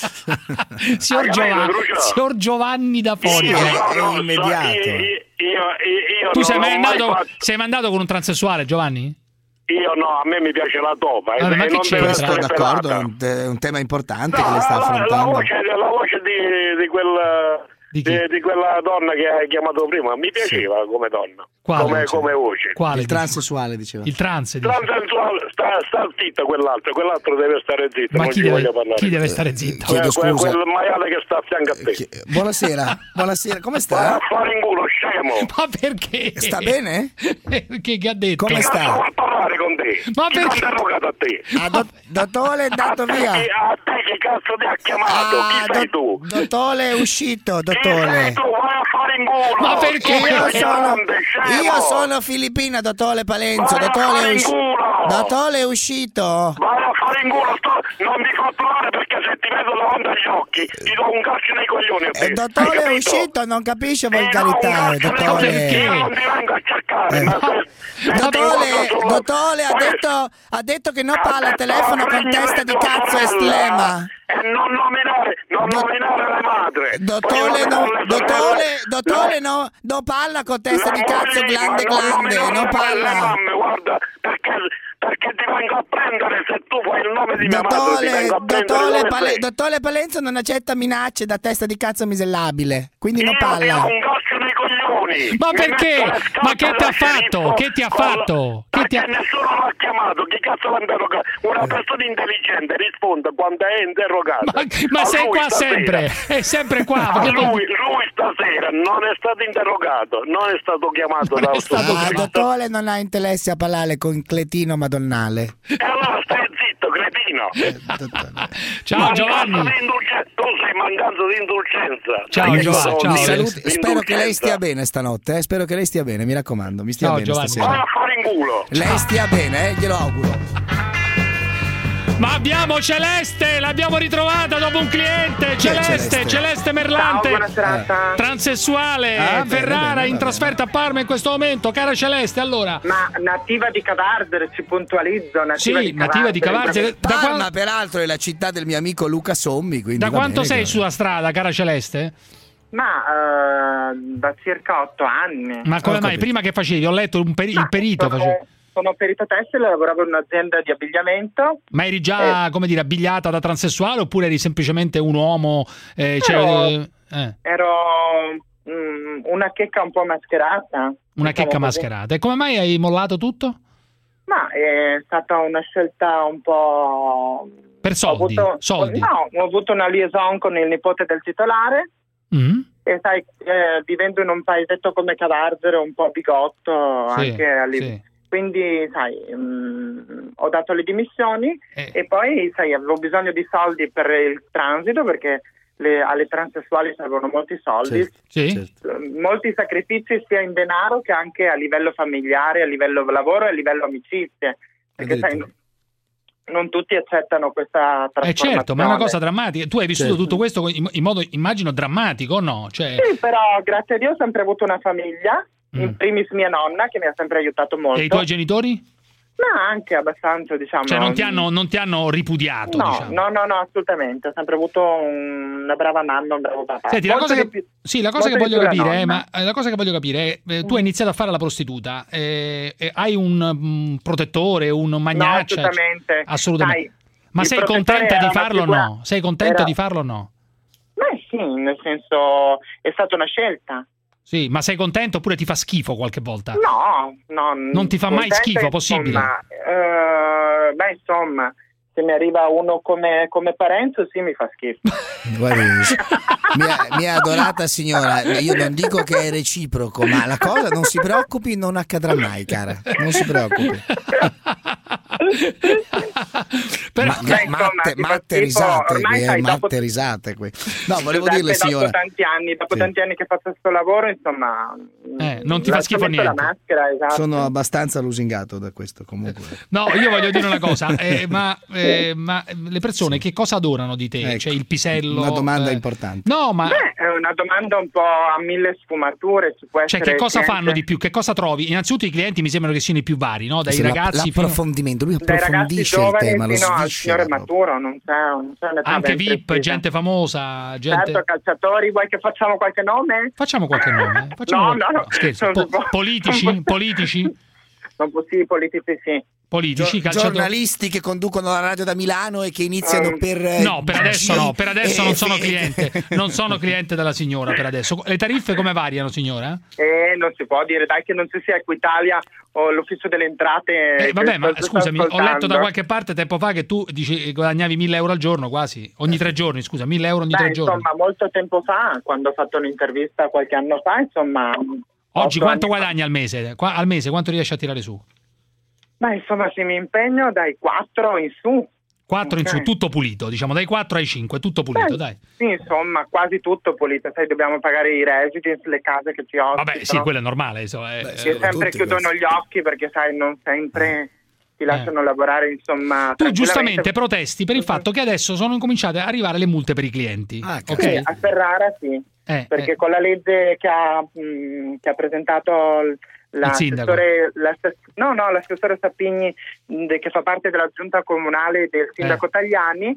Signor, Hai capito, Giovanni, Cruciano? signor Giovanni da Foggia. Io- è immediato. Io, io, io, io Tu non sei mai ho mai andato, fatto- sei mai andato con un transessuale, Giovanni? Io no, a me mi piace la topa. Vabbè, e ma che non deve c'entra? Sono essere d'accordo, è pelata. un, te- un tema importante No, che lei sta la, la affrontando. voce, la voce di, di, quel, Di chi? di, di quella donna che hai chiamato prima mi piaceva come donna, Quale come, voce? come voce. Quale? Il transessuale, diceva. Il trans. dice. Transensuale, sta, sta zitta quell'altro, quell'altro deve stare zitto, Ma non chi ci deve, voglio parlare. chi deve stare zitto? Chiedo Que- scusa. Quel maiale che sta a fianco a te. Chi- Buonasera, buonasera, come Vai sta? a fare in culo, scemo. Ma perché? Sta bene? Perché che ha detto? Come Che sta? cazzo vuoi parlare con te? Ma Chi perché? ti ha interrogato a te? Ah, do- dottore è andato a te, via. chi- a te che cazzo ti ha chiamato? Ah, Chi sei do- tu? dottore è uscito, Chi sei dottore. tu? Vai a fare in culo. Ma perché? Tu sei Io sono, grande, scemo. io sono Filippina, dottore Palenzo. Vai a Dottore fare è, in usci- culo. dottore è uscito. Vai a fare in culo, sto... non ti fa parlare perché se ti vedo davanti agli occhi ti do un calcio nei coglioni a te. E il dottore Hai è capito? uscito, non capisce Ti do un volgarità, calcio nei dottore. coglioni. Io non ti vengo a cercare, Eh. ma se, se ti Dottore, incontro solo- dottore ha Poi- detto, ha detto che non Ha parla al detto telefono la con fregna testa di tua cazzo e sorella. stlema. E non nominare, non Do- nominare la madre. Dottore, Poi no, con le dottore, sorelle- dottore, la- no, non parla con testa la di cazzo, moglie- glande, ma non glande, nominare non le parla. mamme, guarda, perché, perché ti vengo a prendere se tu fai il nome di mia madre, ti Dottore, vengo a prendere dottore, dove Pale- sei. dottore Palenzo non accetta minacce da testa di cazzo misellabile, quindi non Io ti do parla. un calcio nei coglioni, chiami? Ma Mi perché? metto le Ma che scarpe ti ha da fatto? sceriffo Che ti ha con- fatto? Che ti Perché ha... nessuno l'ha chiamato, chi cazzo l'ha interrogato? Una persona intelligente risponde quando è interrogata. Ma, ma A sei lui qua stasera- sempre, è sempre qua. A perché lui, non- lui stasera non è stato interrogato, non è stato chiamato da Ah, sottoscritto. dottore non ha interesse a parlare con cretino madonnale. E allora stai zitto, cretino. Ciao, Mancanza Giovanni. di indulgenza. Tu sei mancanza di indulgenza. Ciao, Hai Giovanni, detto ciao. Mi di saluti. Spero indulgenza. che lei stia bene stanotte, eh? Spero che lei stia bene, mi raccomando, mi stia Ciao, bene Giovanni. Vai stasera. a fare in culo. Lei stia bene, eh? Glielo auguro. Ma abbiamo Celeste, l'abbiamo ritrovata dopo un cliente. Chi è Celeste, Celeste? Celeste Merlante. Ciao, buona serata. Transessuale, Ah, bene, Ferrara bene, in bene. trasferta a Parma in questo momento. Cara Celeste, allora. Ma nativa di Cavarzere, ci puntualizzo. Nativa Sì, di nativa di Cavarzere. Da, Parma, qua- peraltro, è la città del mio amico Luca Sommi. Quindi da va quanto bene, sei che- sulla strada, cara Celeste? Ma eh, da circa otto anni. Ma come Ho mai? capito. Prima che facevi? Ho letto un peri- il perito. Sono, facevi. sono perito tessile, lavoravo in un'azienda di abbigliamento. Ma eri già, come dire, abbigliata da transessuale oppure eri semplicemente un uomo? eh, cioè, Ero- eh, Ero mm, una checca un po' mascherata. una diciamo checca così. mascherata. E come mai hai mollato tutto? Ma è stata una scelta un po'... Per soldi? Ho avuto, soldi. No, ho avuto una liaison con il nipote del titolare. Mm? E sai, eh, vivendo in un paesetto come Cavarzere, un po' bigotto, Sì, anche a livello. sì. Quindi, sai, mh, ho dato le dimissioni Eh. e poi, sai, avevo bisogno di soldi per il transito perché le- alle transessuali servono molti soldi, Sì? Certo. eh, molti sacrifici sia in denaro che anche a livello familiare, a livello lavoro e a livello amicizie. Perché, sai, Addirittura. non tutti accettano questa Eh trasformazione. certo, ma è una cosa drammatica. Tu hai vissuto Certo. tutto questo in, in modo, immagino, drammatico, o no? Cioè, Sì, però grazie a Dio ho sempre avuto una famiglia, Mm. in primis mia nonna che mi ha sempre aiutato molto. e i tuoi genitori? Ma anche abbastanza, diciamo. Cioè non ti hanno, non ti hanno ripudiato, No, diciamo. no, no, no, assolutamente. Ho sempre avuto un- una brava mamma, un bravo papà. Senti, la Molto cosa di che, più- sì, la cosa che molto di voglio più la capire, eh, nonna. ma eh, la cosa che voglio capire è, eh, tu hai iniziato a fare la prostituta, eh, eh, hai un mm, protettore, un magnaccia? No, assolutamente. Assolutamente. Sai, Ma il sei protettore contenta era di una farlo o figura- no? Sei contento era- di farlo o no? Beh sì, nel senso è stata una scelta. Sì, ma sei contento oppure ti fa schifo qualche volta? No, no. Non ti fa mai contenta, schifo, possibile? Insomma, eh, beh, insomma, se mi arriva uno come, come Parenzo, sì, mi fa schifo. Guardi, mia, mia adorata signora, io non dico che è reciproco, ma la cosa non si preoccupi, non accadrà mai, cara. Non si preoccupi. Però, Ma- Beh, insomma, matte, ti fa matte schifo, risate, ormai qui, eh, sai, dopo- matte risate qui. No, volevo Giuseppe, dirle, signora. Dopo tanti anni, dopo Sì. tanti anni che faccio questo lavoro, insomma, Eh, non ti fa lascio schifo metto niente. la maschera, esatto. Sono abbastanza lusingato da questo, comunque. no, io voglio dire una cosa, eh, ma, eh, ma le persone che cosa adorano di te? Ecco, Cioè il pisello? una domanda eh, importante. No, ma Beh, è una domanda un po' a mille sfumature. Ci può cioè essere che cosa cliente- fanno di più? Che cosa trovi? Innanzitutto i clienti mi sembrano che siano i più vari, no? Dai Sì, la- ragazzi fino... l'approfondimento, lui Dai ragazzi approfondisce il giovani tema, lo fino al sviscera signore proprio. maturo, non c'è, non c'è un'età anche ben V I P, precisa. gente famosa, gente... Certo, calciatori, vuoi che facciamo qualche nome? Facciamo qualche nome. eh? Facciamo No, qualche- no, no. Scherzo. Non Po- si può. politici? Politici? Non possibili, politici sì. Politici, Gio- calciatori... giornalisti che conducono la radio da Milano e che iniziano Um, per eh, No, per adesso G- no, per adesso non sono eh, cliente, non sono cliente della signora per adesso. Le tariffe come variano, signora? E non si può dire, dai, che non ci sia Equitalia o l'ufficio delle entrate. Eh, che vabbè, ma sto- sto scusami, ho letto da ascoltando. qualche parte tempo fa che tu dici guadagnavi mille euro al giorno quasi, ogni tre giorni, scusa, mille euro ogni Beh, tre giorni. insomma, molto tempo fa, quando ho fatto un'intervista qualche anno fa, insomma... Oggi otto quanto anni fa. guadagni al mese? Qua- al mese quanto riesci a tirare su? Beh, insomma, se mi impegno dai quattro in su. quattro in Ok. su, tutto pulito, diciamo dai quattro ai cinque, tutto pulito, Beh, dai. Sì, insomma, quasi tutto pulito. Sai, dobbiamo pagare i residence, le case che ci ospitano. Vabbè, sì, quello è normale, insomma, eh, Beh, Che sì, sempre tutti chiudono questi. gli occhi perché, sai, non sempre ti lasciano lavorare, insomma. Tu tranquillamente. giustamente protesti per il fatto che adesso sono incominciate ad arrivare le multe per i clienti. Ah, ok? Sì, a Ferrara sì, Eh, perché eh. con la legge che ha, mh, che ha presentato l- l'assessore, l'assess- no, no, l'assessore Sapigni, mh, de- che fa parte della giunta comunale del sindaco Eh. Tagliani,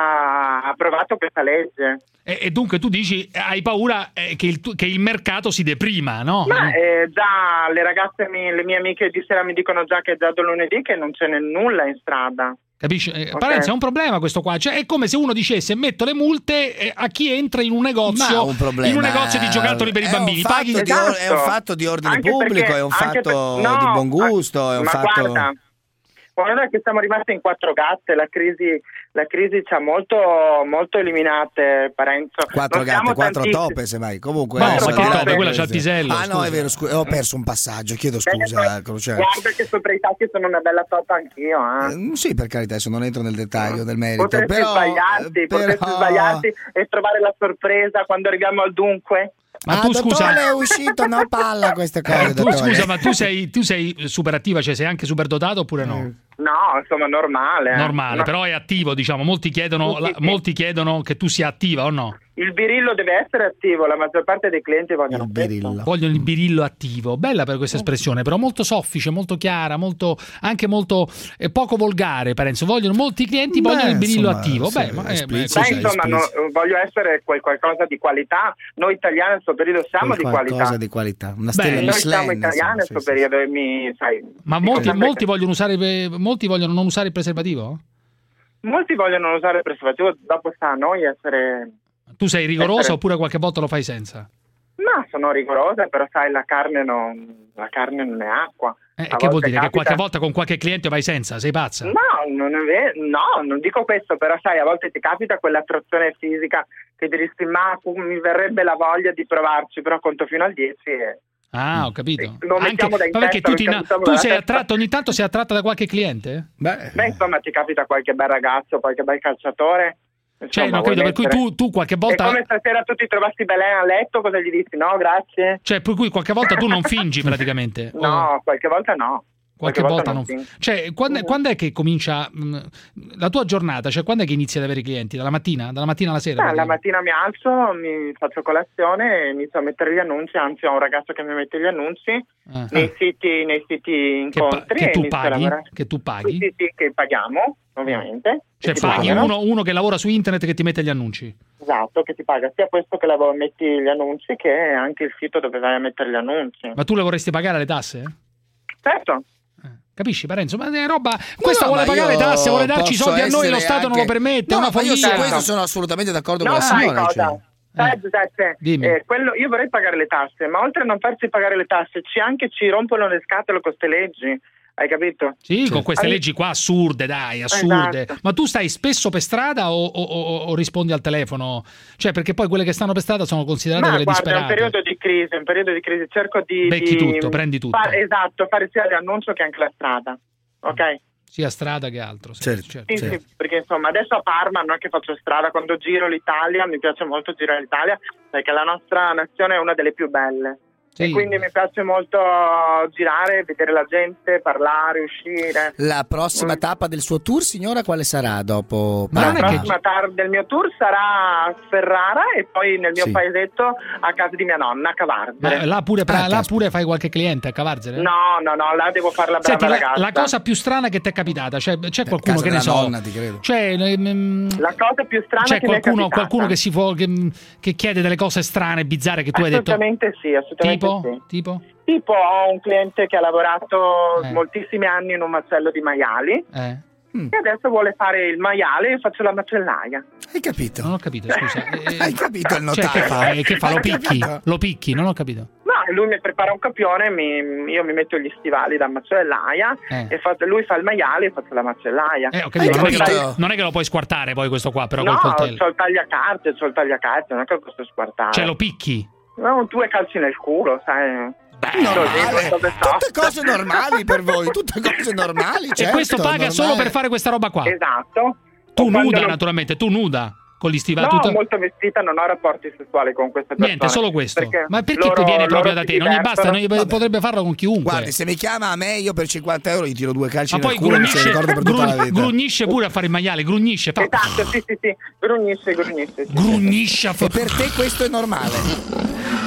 ha approvato questa legge. E, e dunque tu dici, hai paura eh, che, il, tu- che il mercato si deprima, no? Ma eh, già le ragazze, mi- le mie amiche di sera mi dicono già che è già da lunedì che non ce n'è nulla in strada. Capisci? Eh, Ok. Parenzo, è un problema questo qua. Cioè, è come se uno dicesse metto le multe eh, a chi entra in un negozio, Ma un problema, in un negozio di giocattoli per i è bambini. un fatto Paghi di or- è un fatto di ordine Anche pubblico, perché- è un anche fatto per- no, di buon gusto, è un ma fatto... guarda, guarda che siamo rimasti in quattro gatte, la crisi, la crisi ci ha molto, molto eliminate, Parenzo. Quattro Non siamo gatte, quattro tantissimi. tope, semmai. Comunque, No, adesso ma che al di là tope? di Quella c'ha il questo- pisello, Ah no, scusa. è vero, scu- ho perso un passaggio, chiedo scusa, Crociano. Guarda che sopra i tacchi sono una bella topa anch'io, eh. Mm, Sì, per carità, adesso non entro nel dettaglio del merito, Potresti però... sbagliarti, però- potresti sbagliarti e trovare la sorpresa quando arriviamo al dunque. Ma ah, tu scusa, dottore, è uscito, no palla queste cose, eh, tu, dottore. scusa, ma tu sei, tu sei super attiva, cioè sei anche super dotato oppure no? No, insomma, normale. eh. Normale, No. però è attivo, diciamo. Molti chiedono, Sì, la- sì, sì. molti chiedono che tu sia attiva o no? Il birillo deve essere attivo, la maggior parte dei clienti vogliono Il birillo. Vogliono il birillo attivo. Bella per questa espressione, però molto soffice, molto chiara, molto, anche molto eh, poco volgare, Parenzo. Vogliono, molti clienti Beh, vogliono il birillo insomma, attivo. sì, Beh, ma, eh, esplicito, ma è Beh, così. insomma, no, voglio essere quel qualcosa di qualità. Noi italiani nel suo periodo siamo Quel di qualcosa qualità. di qualità, una Beh, stella Noi siamo Michelin, italiani nel insomma, suo sì, sì. periodo e mi, sai, Ma dico molti, sempre molti che- vogliono usare, molti vogliono non usare il preservativo? molti vogliono usare il preservativo, dopo sta a noi essere... Tu sei rigorosa Essere- oppure qualche volta lo fai senza? Ma sono rigorosa, però sai, la carne non, la carne non è acqua. Eh, A che vuol volte dire? Che capita- qualche volta con qualche cliente vai senza? Sei pazza? No, non è vero, no, non dico questo, però sai, a volte ti capita quell'attrazione fisica che diresti, ma mi verrebbe la voglia di provarci, però conto fino al dieci e... Ah, ho capito. Lo mettiamo da in ma perché testa, tu, ti lo na- mettiamo tu dalla sei testa. attratto, ogni tanto sei attratta da qualche cliente? Beh, Beh, insomma, ti capita qualche bel ragazzo, qualche bel calciatore. Cioè, Insomma, non capito, vuoi per cui mettere- tu, tu qualche E volta. come stasera tu ti trovassi Belen a letto, cosa gli dici? No, grazie. Cioè, per cui qualche volta tu non fingi praticamente. O No, qualche volta no. qualche volta, non sì. Cioè, quando, quando è che comincia mh, la tua giornata? Cioè, quando è che inizi ad avere clienti? Dalla mattina? Dalla mattina alla sera? Ah, la praticamente? mattina mi alzo, mi faccio colazione e inizio a mettere gli annunci, anzi ho un ragazzo che mi mette gli annunci Ah. nei siti, nei siti Che, pa- incontri che e tu inizio a paghi? lavorare. Che tu paghi? Sì, sì, sì, che paghiamo, ovviamente. Cioè, Che ti paghi pagano. uno, uno che lavora su internet che ti mette gli annunci. Esatto, che ti paga sia questo che lavoro, metti gli annunci che anche il sito dove vai a mettere gli annunci. Ma tu le vorresti pagare le tasse? Certo. Capisci, Parenzo? Ma è roba. Questa no, vuole ma pagare le io tasse, vuole darci posso soldi a noi, lo essere Stato non lo anche- permette. No, è una ma io su follia. questo sono assolutamente d'accordo No, con la sai signora. cosa? cioè. Sai, Giuseppe, Dimmi. eh, quello, io vorrei pagare le tasse, ma oltre a non farci pagare le tasse, ci anche ci rompono le scatole con queste leggi, hai capito? Sì, con queste Allora- leggi qua assurde, dai, assurde. Esatto. Ma tu stai spesso per strada o, o- o- o rispondi al telefono? Cioè, perché poi quelle che stanno per strada sono considerate Ma delle guarda, è un disperate. periodo di crisi, è un periodo di crisi, cerco di... Becchi di tutto, prendi tutto. fare- esatto, fare sia l'annuncio che anche la strada, ok? Sia strada che altro. Sì, Certo, certo. Sì, sì, perché insomma adesso a Parma non è che faccio strada, quando giro l'Italia mi piace molto girare l'Italia perché la nostra nazione è una delle più belle. Sì. E quindi mi piace molto girare, vedere la gente, parlare, uscire. La prossima tappa del suo tour, signora, quale sarà dopo Ma non Parma? è La prossima tar- del mio tour sarà a Ferrara e poi nel mio Sì. paesetto a casa di mia nonna, a Cavarzere. Ma là pure, Ah, là caspita. pure fai qualche cliente a Cavarzere? No, no, no, là devo fare la brava Senti, la, ragazza. la cosa più strana che ti è capitata, cioè c'è qualcuno casa che ne della so, nonna, ti credo. cioè, ehm, La cosa più strana c'è che mi è qualcuno, capitata. qualcuno che si può, che, che chiede delle cose strane, bizzarre che tu hai detto. Assolutamente sì, assolutamente Tipo? sì. Tipo? Tipo ho un cliente che ha lavorato Eh. moltissimi anni in un macello di maiali Eh. e adesso vuole fare il maiale e io faccio la macellaia. Hai capito? Non ho capito, scusa. Eh, Hai capito il cioè, notaio? che fa? Eh, Che fa? Lo Hai picchi? capito? Lo picchi? Non ho capito. No, lui mi prepara un capione, mi- io mi metto gli stivali da macellaia Eh. e fa- lui fa il maiale e faccio la macellaia. Eh, ho capito, Hai non, è che capito? lo, non è che lo puoi squartare poi questo qua, però No, col coltello. c'ho il tagliacarte, c'ho il tagliacarte, non è che lo posso squartare. Cioè, lo picchi? No, due calci nel culo, sai. Normale. Così, Tutte cose normali per voi, tutte cose normali, E certo, questo paga normale. solo per fare questa roba qua. Esatto. Tu O quando nuda, non- naturalmente, tu nuda con gli stivali. No, tutto- molto vestita, non ho rapporti sessuali con queste persone. Niente, solo questo. Ma perché loro- viene proprio loro da si te? Non gli basta, non gli- divertono. potrebbe farlo con chiunque. Guardi, se mi chiama a me, io per cinquanta euro gli tiro due calci Ma nel poi culo e mi se grugnisce, ne ricorda per tutta la grun- vita. grugnisce pure a fare il maiale, grugnisce. Fa... Esatto, sì, sì, sì, grugnisce, grugnisce. Sì. Grugnisce a fa- E per te questo è normale?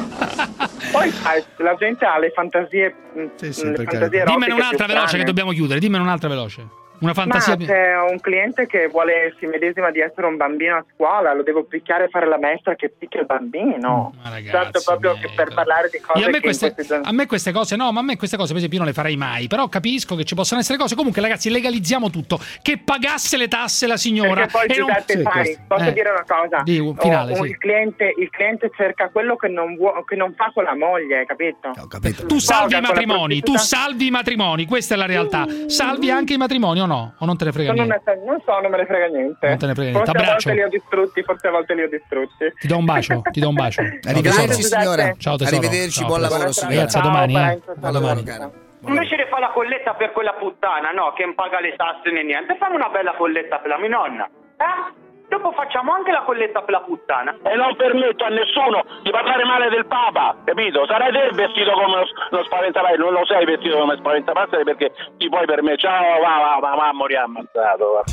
Poi sai, la gente ha le fantasie, mh, Sì, sì, le per fantasie carità. Dimmene erotiche un'altra più veloce strane. che dobbiamo chiudere, dimmene un'altra veloce. Una fantasia. Ma c'è un cliente che vuole, si medesima di essere un bambino a scuola, lo devo picchiare e fare la maestra che picchia il bambino. Ma ragazzi, Tanto proprio che per parlare di cose E a me, che queste, in questi giorni... a me queste cose no, ma a me queste cose per esempio io non le farei mai, però capisco che ci possono essere cose. Comunque ragazzi, legalizziamo tutto, che pagasse le tasse la signora. Perché poi e non... Giuseppe, sai, posso eh. dire una cosa? Di, un finale, Oh, sì. il, cliente, il cliente cerca quello che non, vuo, che non fa con la moglie, capito? Ho capito. Tu salvi i Paga con la matrimoni, tu prostituta. salvi i matrimoni, questa è la realtà. Salvi anche i matrimoni o no? O non te ne frega Non, niente? non so, non me ne frega niente. Non te ne frega niente. Forse a T'abbraccio. volte li ho distrutti, forse a volte li ho distrutti. Ti do un bacio, ti do un bacio. Arrivederci signora. Ciao tesoro. Arrivederci, Ciao, buon presto. lavoro signora. Ragazzi, a domani, eh. Buon lavoro cara. Invece di fare la colletta per quella puttana, no, che non paga le tasse né niente, fammi una bella colletta per la mia nonna. Eh? Dopo facciamo anche la colletta per la puttana. E non permetto a nessuno di parlare male del Papa, capito? Sarai te vestito come lo, lo spaventapasseri, non lo sei vestito come spaventapasseri perché ti puoi per me. Ciao, va, va, va, va, mori ammazzato. Va.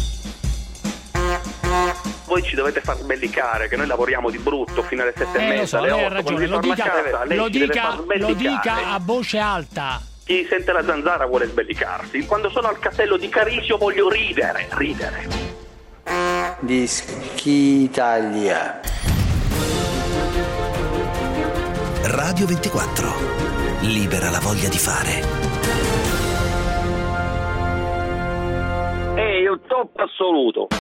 Voi ci dovete far sbellicare, che noi lavoriamo di brutto fino alle sette Eh, e lo mezza, so, alle lei ha otto. ragione, lo dica, lei lo, ci deve dica, far lo sbellicare. dica a voce alta. Chi sente la zanzara vuole sbellicarsi. Quando sono al castello di Carisio voglio ridere, ridere. Dischi Italia. Radio ventiquattro. Libera la voglia di fare. Ehi, il top assoluto.